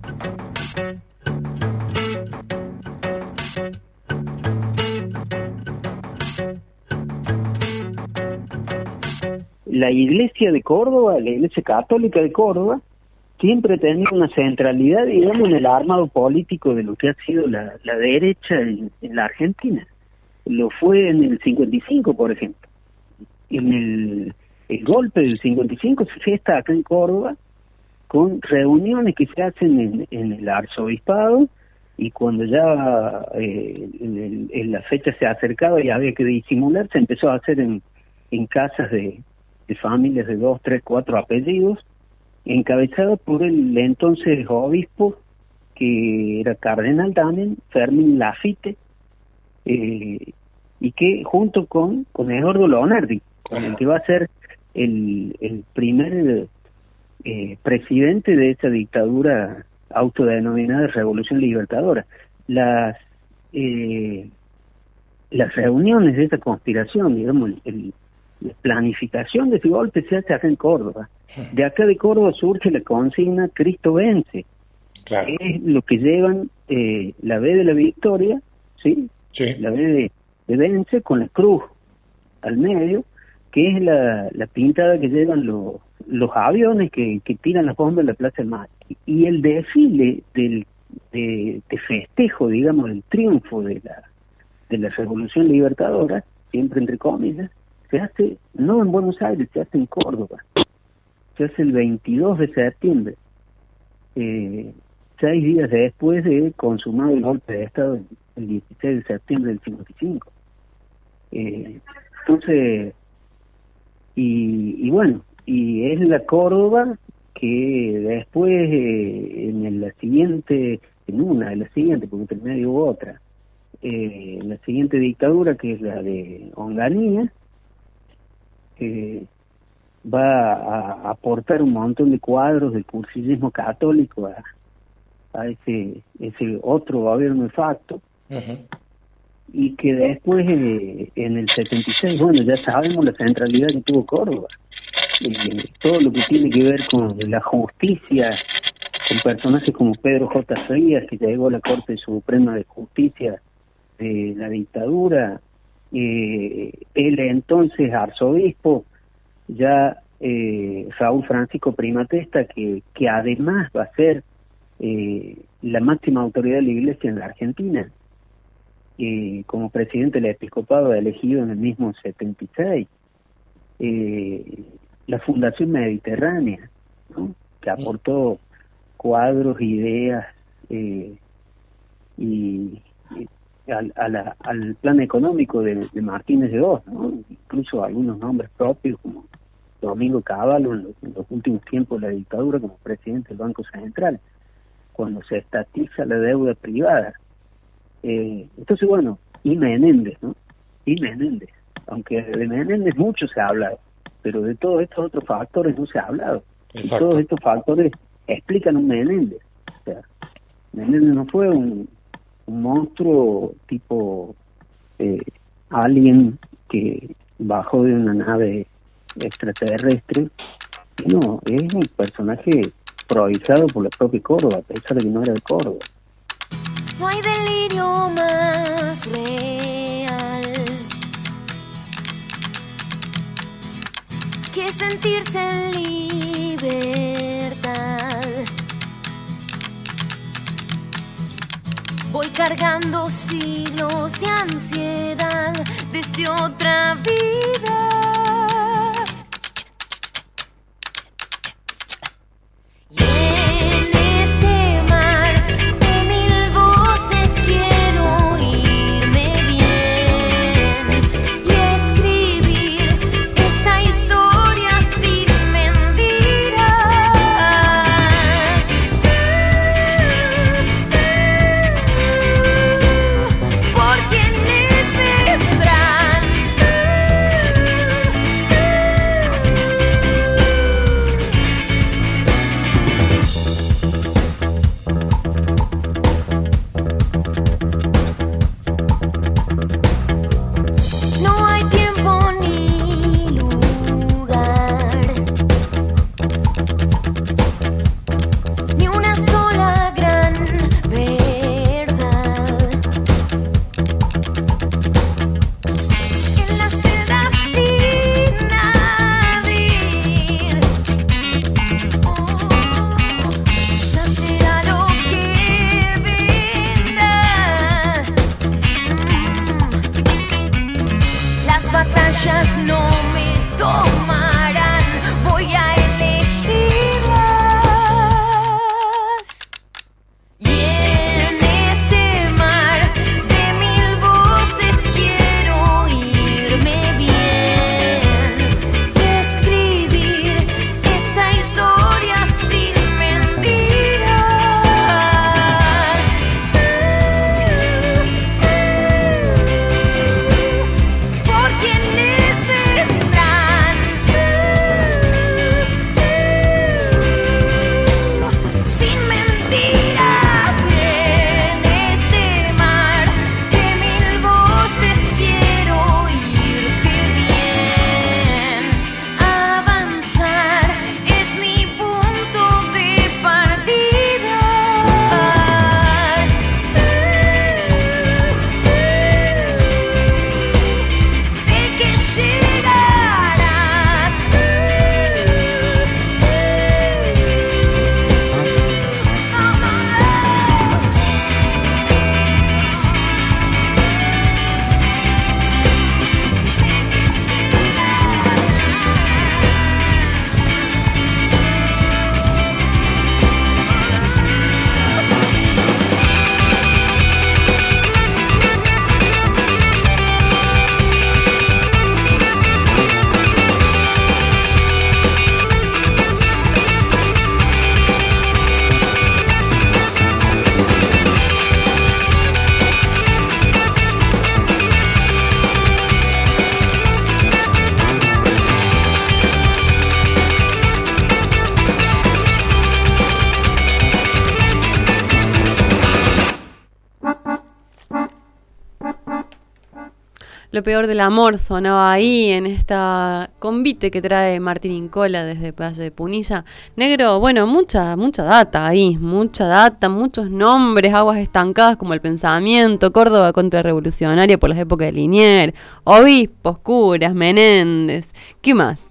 La iglesia de Córdoba, la iglesia católica de Córdoba, siempre tenía una centralidad, digamos, en el armado político de lo que ha sido la, la derecha en, en la Argentina. Lo fue en el cincuenta y cinco, por ejemplo. En el, el golpe del cincuenta y cinco se gesta acá en Córdoba con reuniones que se hacen en, en el arzobispado, y cuando ya eh, en, el, en la fecha se acercaba y había que disimular, se empezó a hacer en, en casas de, de familias de dos, tres, cuatro apellidos, encabezada por el entonces obispo, que era cardenal también, Fermín Lafite, eh, y que junto con, con Eduardo Lonardi, con el que va a ser el, el primer eh, presidente de esa dictadura autodenominada Revolución Libertadora. Las eh, las reuniones de esa conspiración, digamos, el, el, la planificación de ese golpe se hace acá en Córdoba. De acá de Córdoba surge la consigna Cristo vence, Claro. Es lo que llevan eh, la B de la Victoria, ¿sí? Sí. La B de, de Vence con la cruz al medio, que es la, la pintada que llevan los, los aviones que, que tiran las bombas en la Plaza del Mar. Y el desfile del de, de festejo, digamos, el triunfo de la de la Revolución Libertadora, siempre entre comillas, se hace no en Buenos Aires, se hace en Córdoba. Se hace el veintidós de septiembre, eh, seis días después de consumado el golpe de Estado el dieciséis de septiembre del cincuenta y cinco. Eh, entonces, y, y bueno, y es la Córdoba que después, eh, en la siguiente, en una de las siguientes, porque entre medio hubo otra, eh, la siguiente dictadura, que es la de Onganía, eh, va a aportar un montón de cuadros del cursillismo católico a, a ese ese otro gobierno de facto. Uh-huh. Y que después, eh, en el setenta y seis, bueno, ya sabemos la centralidad que tuvo Córdoba. Eh, todo lo que tiene que ver con la justicia, con personajes como Pedro J. Frías, que llegó a la Corte Suprema de Justicia de la dictadura, eh, el entonces arzobispo, ya eh, Raúl Francisco Primatesta, que, que además va a ser eh, la máxima autoridad de la Iglesia en la Argentina, eh, como presidente del episcopado elegido en el mismo setenta y seis, eh, la Fundación Mediterránea, ¿no?, que aportó cuadros, ideas eh, y, y al, a la, al plan económico de, de Martínez de Oz, ¿no?, incluso algunos nombres propios como Domingo Cavallo en los, en los últimos tiempos de la dictadura como presidente del Banco Central, cuando se estatiza la deuda privada. Eh, entonces, bueno, y Menéndez, ¿no? Y Menéndez, aunque de Menéndez mucho se ha hablado, pero de todos estos otros factores no se ha hablado. Exacto. Y todos estos factores explican un Menéndez. O sea, Menéndez no fue un, un monstruo tipo eh, alien que bajó de una nave extraterrestre. No, es un personaje improvisado por la propia Córdoba, a pesar de que no era de Córdoba. No hay delirio más real que sentirse en libertad. Voy cargando siglos de ansiedad desde otra vida. Por quien es Lo peor del amor sonaba ahí en esta convite que trae Martín Incola desde Valle de Punilla. Negro, bueno, mucha, mucha data ahí, mucha data, muchos nombres, aguas estancadas como el pensamiento, Córdoba contrarrevolucionaria por las épocas de Liniers, obispos, curas, Menéndez, ¿qué más?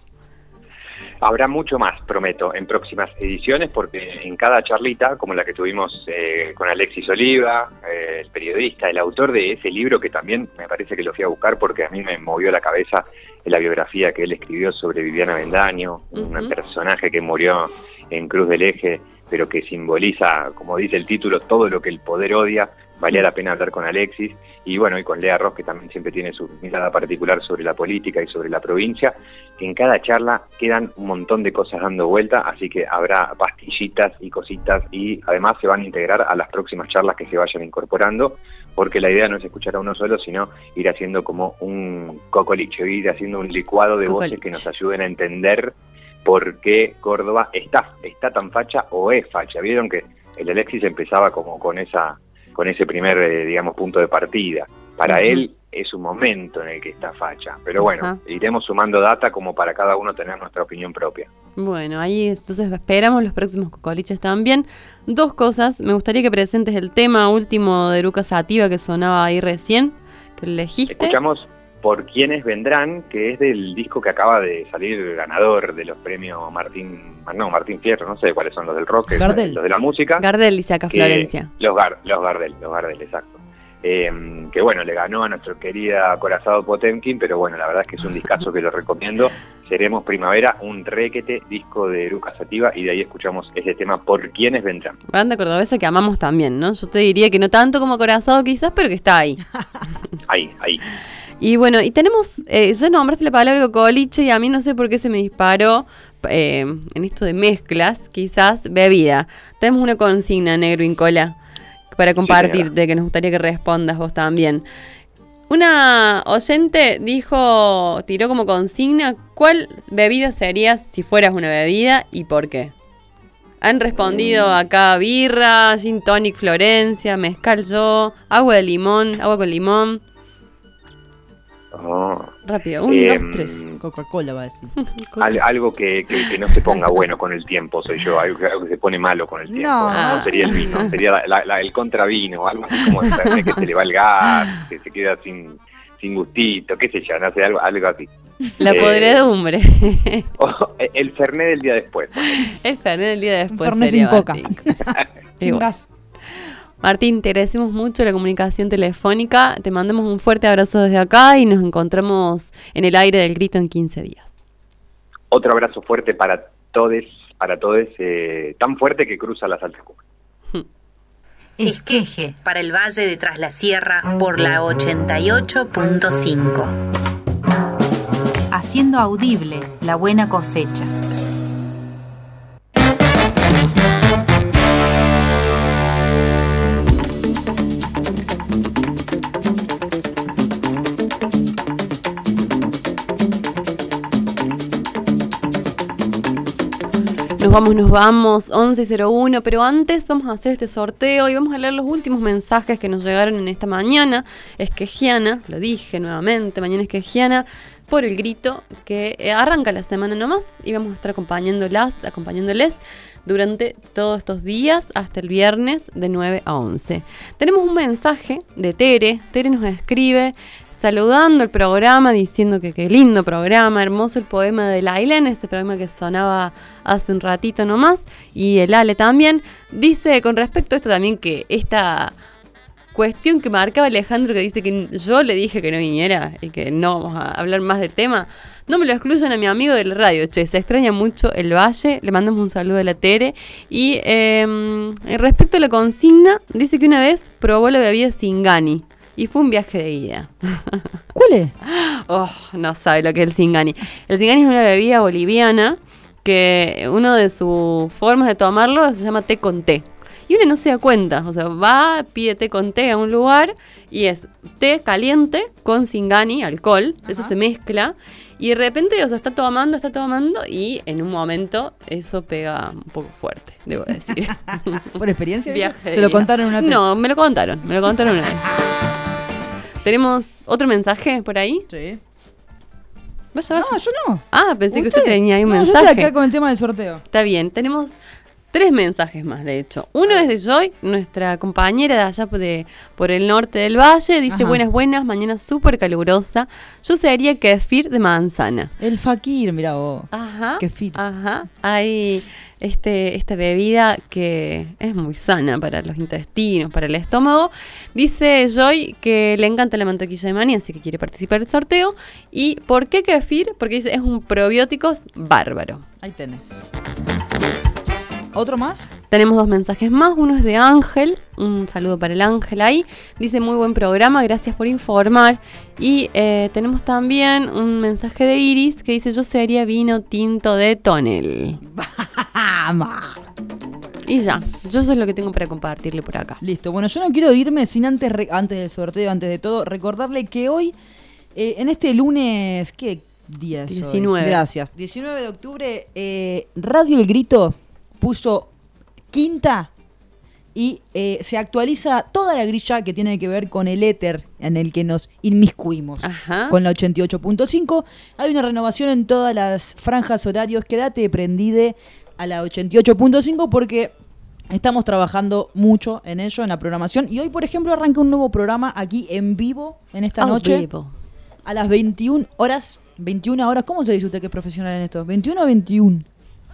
Habrá mucho más, prometo, en próximas ediciones, porque en cada charlita, como la que tuvimos eh, con Alexis Oliva, eh, el periodista, el autor de ese libro, que también me parece que lo fui a buscar porque a mí me movió la cabeza en la biografía que él escribió sobre Viviana Bendaño, uh-huh. un personaje que murió en Cruz del Eje, pero que simboliza, como dice el título, todo lo que el poder odia. Valía la pena hablar con Alexis, y bueno, y con Lea Ross, que también siempre tiene su mirada particular sobre la política y sobre la provincia. En cada charla quedan un montón de cosas dando vuelta, así que habrá pastillitas y cositas, y además se van a integrar a las próximas charlas que se vayan incorporando, porque la idea no es escuchar a uno solo, sino ir haciendo como un cocolicho, ir haciendo un licuado de Cocolicho. Voces que nos ayuden a entender por qué Córdoba está, está tan facha o es facha. Vieron que el Alexis empezaba como con esa... con ese primer, eh, digamos, punto de partida. Para uh-huh. él es un momento en el que está facha. Pero bueno, uh-huh. iremos sumando data como para cada uno tener nuestra opinión propia. Bueno, ahí entonces esperamos los próximos cocoliches también. Dos cosas, me gustaría que presentes el tema último de Eruca Sativa que sonaba ahí recién, que elegiste. Escuchamos Por Quienes Vendrán, que es del disco que acaba de salir ganador de los premios Martín, no, Martín Fierro, no sé cuáles son los del rock, Gardel. Los de la música. Gardel, dice acá Florencia. Los, Gar, los Gardel, los Gardel, exacto. Eh, que bueno, le ganó a nuestro querida Acorazado Potemkin, pero bueno, la verdad es que es un discazo que lo recomiendo. Seremos Primavera, un requete disco de Eruca Sativa, y de ahí escuchamos ese tema Por Quienes Vendrán. Banda cordobesa que amamos también, ¿no? Yo te diría que no tanto como Acorazado quizás, pero que está ahí. Ahí, ahí. Y bueno, y tenemos, eh, ya nombraste la palabra cocoliche y a mí no sé por qué se me disparó eh, en esto de mezclas, quizás bebida. Tenemos una consigna, Negro Incola, para compartirte, sí, que nos gustaría que respondas vos también. Una oyente dijo, tiró como consigna, ¿cuál bebida serías si fueras una bebida y por qué? Han respondido acá birra, gin tonic Florencia, mezcal yo, agua de limón, agua con limón. Oh. Rápido, un, eh, dos, tres. Coca-Cola va a decir. Al, algo que, que, que no se ponga bueno con el tiempo, soy yo. Algo que, algo que se pone malo con el tiempo. No, no, no sería el vino, sería la, la, la, el contravino, algo así como el fernet que se le va el gas, que se queda sin, sin gustito, qué sé yo, no sé, algo, algo así. La eh, podredumbre. Oh, el fernet del día después. El fernet del día después. Fernet sin coca. Sin gas. Martín, te agradecemos mucho la comunicación telefónica, te mandamos un fuerte abrazo desde acá y nos encontramos en el aire del grito en quince días. Otro abrazo fuerte para todos, para todos, eh, tan fuerte que cruza las altas cumbres. Esqueje, para el Valle de Tras la Sierra, por la ochenta y ocho punto cinco. Haciendo audible la buena cosecha. Nos vamos, nos vamos, once cero uno, pero antes vamos a hacer este sorteo y vamos a leer los últimos mensajes que nos llegaron en esta mañana esquejiana, lo dije nuevamente, mañana esquejiana, por el grito que arranca la semana nomás y vamos a estar acompañándolas, acompañándoles durante todos estos días hasta el viernes de nueve a once. Tenemos un mensaje de Tere, Tere nos escribe saludando el programa, diciendo que qué lindo programa, hermoso el poema de Lailén, ese programa que sonaba hace un ratito nomás, y el Ale también. Dice con respecto a esto también que esta cuestión que marcaba Alejandro, que dice que yo le dije que no viniera y que no vamos a hablar más del tema, no me lo excluyan a mi amigo del radio, che, se extraña mucho el Valle, le mandamos un saludo a la Tere. Y eh, respecto a la consigna, dice que una vez probó la bebida Singani. Y fue un viaje de ida. ¿Cuál es? Oh, no sabe lo que es el Singani. El Singani es una bebida boliviana que una de sus formas de tomarlo se llama té con té. Y uno no se da cuenta, o sea, va, pide té con té a un lugar y es té caliente con Singani, alcohol, ajá, eso se mezcla y de repente, o sea, está tomando, está tomando y en un momento eso pega un poco fuerte, debo decir. ¿Por experiencia? Viaje ¿Te lo contaron una vez? No, me lo contaron, me lo contaron una vez. ¿Tenemos otro mensaje por ahí? Sí. Vaya, vaya. No, yo no. Ah, pensé que ¿Usted? usted tenía ahí un No, yo mensaje. estoy acá con el tema del sorteo. Está bien, tenemos tres mensajes más, de hecho. Uno es de Joy, nuestra compañera de allá por, de, por el norte del valle. Dice, Ajá. buenas, buenas, mañana súper calurosa. Yo sería kefir de manzana. El fakir, mira vos. Ajá. Kefir. Ajá. Hay este, esta bebida que es muy sana para los intestinos, para el estómago. Dice Joy que le encanta la mantequilla de maní, así que quiere participar del sorteo. ¿Y por qué kefir? Porque dice, es un probiótico bárbaro. Ahí tenés. ¿Otro más? Tenemos dos mensajes más, uno es de Ángel, un saludo para el Ángel ahí, dice muy buen programa, gracias por informar. Y eh, tenemos también un mensaje de Iris que dice, yo sería vino tinto de tonel. Y ya, yo eso es lo que tengo para compartirle por acá. Listo, bueno, yo no quiero irme sin antes, re- antes del sorteo, antes de todo, recordarle que hoy, eh, en este lunes, ¿qué día es hoy? diecinueve. Gracias, diecinueve de octubre, eh, Radio El Grito puso quinta y eh, se actualiza toda la grilla que tiene que ver con el éter en el que nos inmiscuimos. Ajá. Con la ochenta y ocho punto cinco. Hay una renovación en todas las franjas horarios. Quédate prendide a la ochenta y ocho punto cinco porque estamos trabajando mucho en ello, en la programación. Y hoy, por ejemplo, arranca un nuevo programa aquí en vivo, en esta Ah, noche. vivo. A las veintiuna horas. veintiuna horas. ¿Cómo se dice usted que es profesional en esto? ¿veintiuno o veintiuno?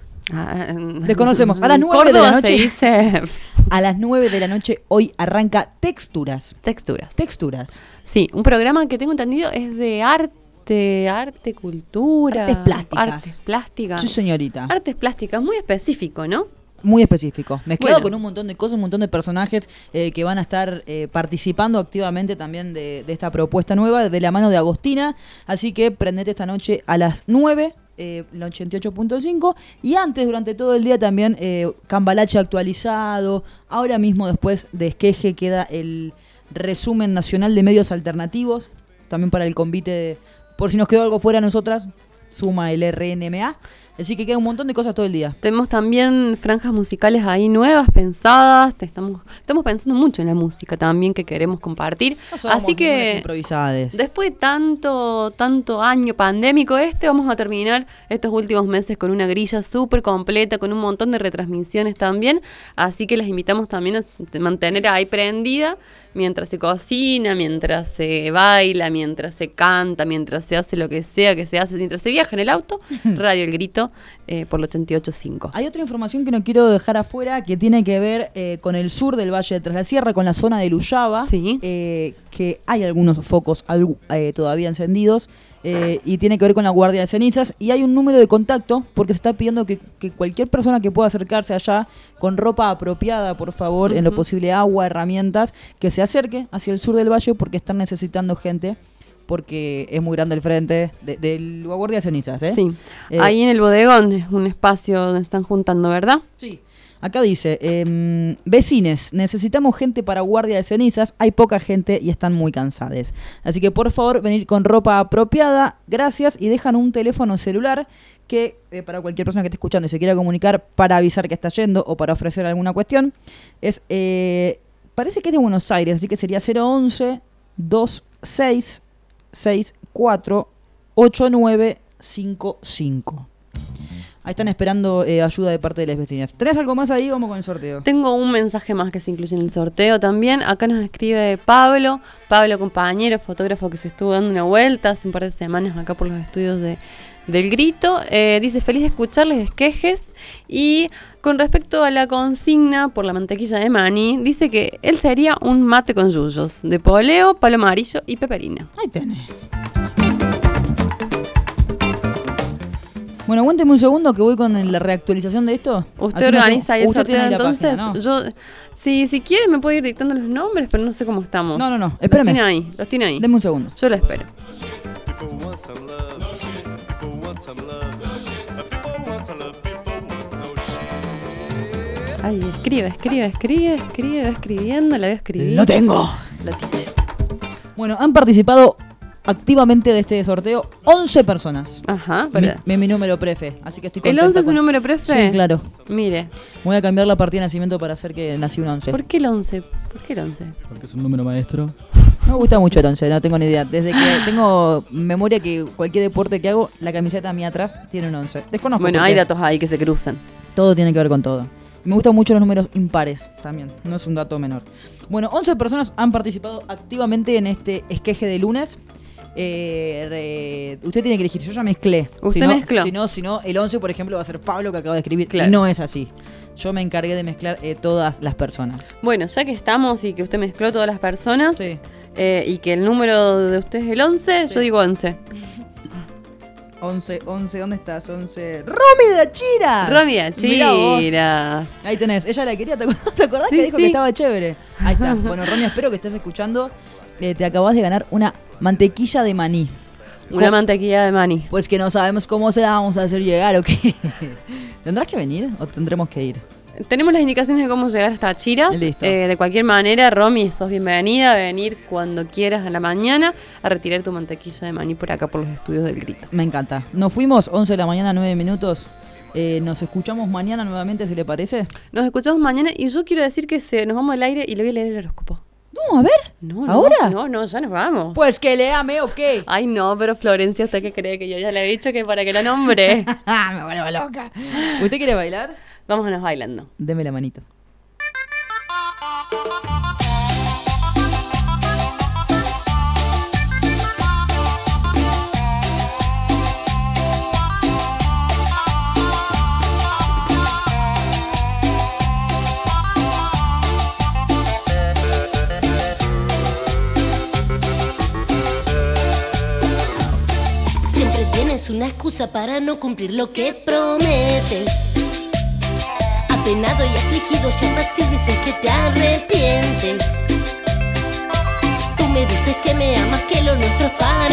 Ah, Desconocemos. A las en nueve de la Córdoba noche. se dice... A las nueve de la noche hoy arranca Texturas. Texturas. Texturas. Sí, un programa que tengo entendido es de arte, arte, cultura. Artes plásticas. Artes plásticas. Sí, señorita. Artes plásticas, muy específico, ¿no? Muy específico. Mezclado Bueno. con un montón de cosas, un montón de personajes eh, que van a estar eh, participando activamente también de, de esta propuesta nueva de la mano de Agostina. Así que prendete esta noche a las nueve. Eh, la ochenta y ocho punto cinco y antes durante todo el día también eh, Cambalache actualizado. Ahora mismo después de Esqueje queda el resumen nacional de medios alternativos también para el convite de, por si nos quedó algo fuera a nosotras, suma el R N M A. Así que queda un montón de cosas todo el día. Tenemos también franjas musicales ahí nuevas, pensadas. Te estamos, estamos pensando mucho en la música también que queremos compartir. No somos Así que ninguna improvisades. después de tanto, tanto año pandémico este, vamos a terminar estos últimos meses con una grilla súper completa, con un montón de retransmisiones también. Así que las invitamos también a mantener ahí prendida mientras se cocina, mientras se baila, mientras se canta, mientras se hace lo que sea que se hace, mientras se viaja en el auto. Radio El Grito eh, por el ochenta y ocho punto cinco. Hay otra información que no quiero dejar afuera que tiene que ver eh, con el sur del Valle de Tras la Sierra, con la zona de Luyaba, Sí. eh, que hay algunos focos algu- eh, todavía encendidos eh, y tiene que ver con la Guardia de Cenizas y hay un número de contacto porque se está pidiendo que, que cualquier persona que pueda acercarse allá con ropa apropiada, por favor, en lo Ujú. posible agua, herramientas, que se acerque hacia el sur del valle porque están necesitando gente porque es muy grande el frente de, de la Guardia de Cenizas, ¿eh? Sí. Eh, Ahí en el bodegón es un espacio donde están juntando, ¿verdad? Sí. Acá dice, eh, vecines, necesitamos gente para Guardia de Cenizas, hay poca gente y están muy cansadas. Así que por favor venir con ropa apropiada, gracias, y dejan un teléfono celular que eh, para cualquier persona que esté escuchando y se quiera comunicar para avisar que está yendo o para ofrecer alguna cuestión, es, eh, parece que es de Buenos Aires, así que sería cero once, veintiséis, sesenta y cuatro, ochenta y nueve cincuenta y cinco. Ahí están esperando eh, ayuda de parte de las vecinas. ¿Tenés algo más ahí? Vamos con el sorteo. Tengo un mensaje más que se incluye en el sorteo también. Acá nos escribe Pablo, Pablo compañero, fotógrafo que se estuvo dando una vuelta hace un par de semanas acá por los estudios de, del Grito. Eh, dice, feliz de escucharles, esquejes. Y con respecto a la consigna por la mantequilla de maní, dice que él sería un mate con yuyos, de poleo, palo amarillo y peperina. Ahí tenés. Bueno, aguánteme un segundo que voy con la reactualización de esto. Usted Así no organiza ahí el usted tiene sorteo, ahí la entonces página, ¿no? yo, si, si quiere me puede ir dictando los nombres, pero no sé cómo estamos. No, no, no, Los espérame. tiene ahí, los tiene ahí. Deme un segundo. Yo lo espero. Ay, escribe, escribe, escribe, escribe, va escribiendo, la voy a escribir. ¡Lo tengo! Lo tiene. Bueno, han participado activamente de este sorteo once personas. Ajá, Mi, pero... mi, mi número prefe, así que estoy ¿El contenta once es con- un número prefe? Sí, claro. Mire, Voy a cambiar la partida de nacimiento para hacer que nací un once. ¿por qué el once? ¿Por qué el once? Porque es un número maestro. Me gusta mucho el once, no tengo ni idea. Desde que tengo memoria que cualquier deporte que hago, la camiseta mía atrás tiene un once. Desconozco. Bueno, por hay qué. datos ahí que se cruzan. Todo tiene que ver con todo. Me gustan mucho los números impares también, no es un dato menor. Bueno, once personas han participado activamente en este esqueje de lunes. Eh, re- usted tiene que elegir, yo ya mezclé. ¿Usted si no, mezcló? Si no, si no, el once, por ejemplo, va a ser Pablo que acaba de escribir. Claro. Y no es así. Yo me encargué de mezclar eh, todas las personas. Bueno, ya que estamos y que usted mezcló todas las personas Sí. eh, y que el número de usted es el once, yo digo once. once, once, ¿dónde estás? once. ¡Romy de Achiras! Romy de Mirá vos. Achiras. Ahí tenés, ella la quería, ¿te acordás, ¿Te acordás Sí, que dijo sí. que estaba chévere? Ahí está. Bueno, Romy, espero que estés escuchando. Eh, te acabas de ganar una mantequilla de maní. Una ¿Cómo? mantequilla de maní. Pues que no sabemos cómo se la vamos a hacer llegar o qué. ¿Tendrás que venir o tendremos que ir? Tenemos las indicaciones de cómo llegar hasta Achiras. Listo. Eh, de cualquier manera, Romy, sos bienvenida a venir cuando quieras a la mañana a retirar tu mantequilla de maní por acá por los estudios del Grito. Me encanta. Nos fuimos, once de la mañana, nueve minutos. Eh, nos escuchamos mañana nuevamente, si le parece. Nos escuchamos mañana y yo quiero decir que se, nos vamos al aire y le voy a leer el horóscopo. No, a ver. No, no, ¿Ahora? No, no, ya nos vamos. Pues que léame o qué. Ay, no, pero Florencia, ¿usted qué cree? Que yo ya le he dicho que para que la nombre. Me vuelvo loca. ¿Usted quiere bailar? Vámonos bailando. Deme la manito. Siempre tienes una excusa para no cumplir lo que prometes. Apenado y afligido llamas y dices que te arrepientes. Tú me dices que me amas, que lo nuestro es para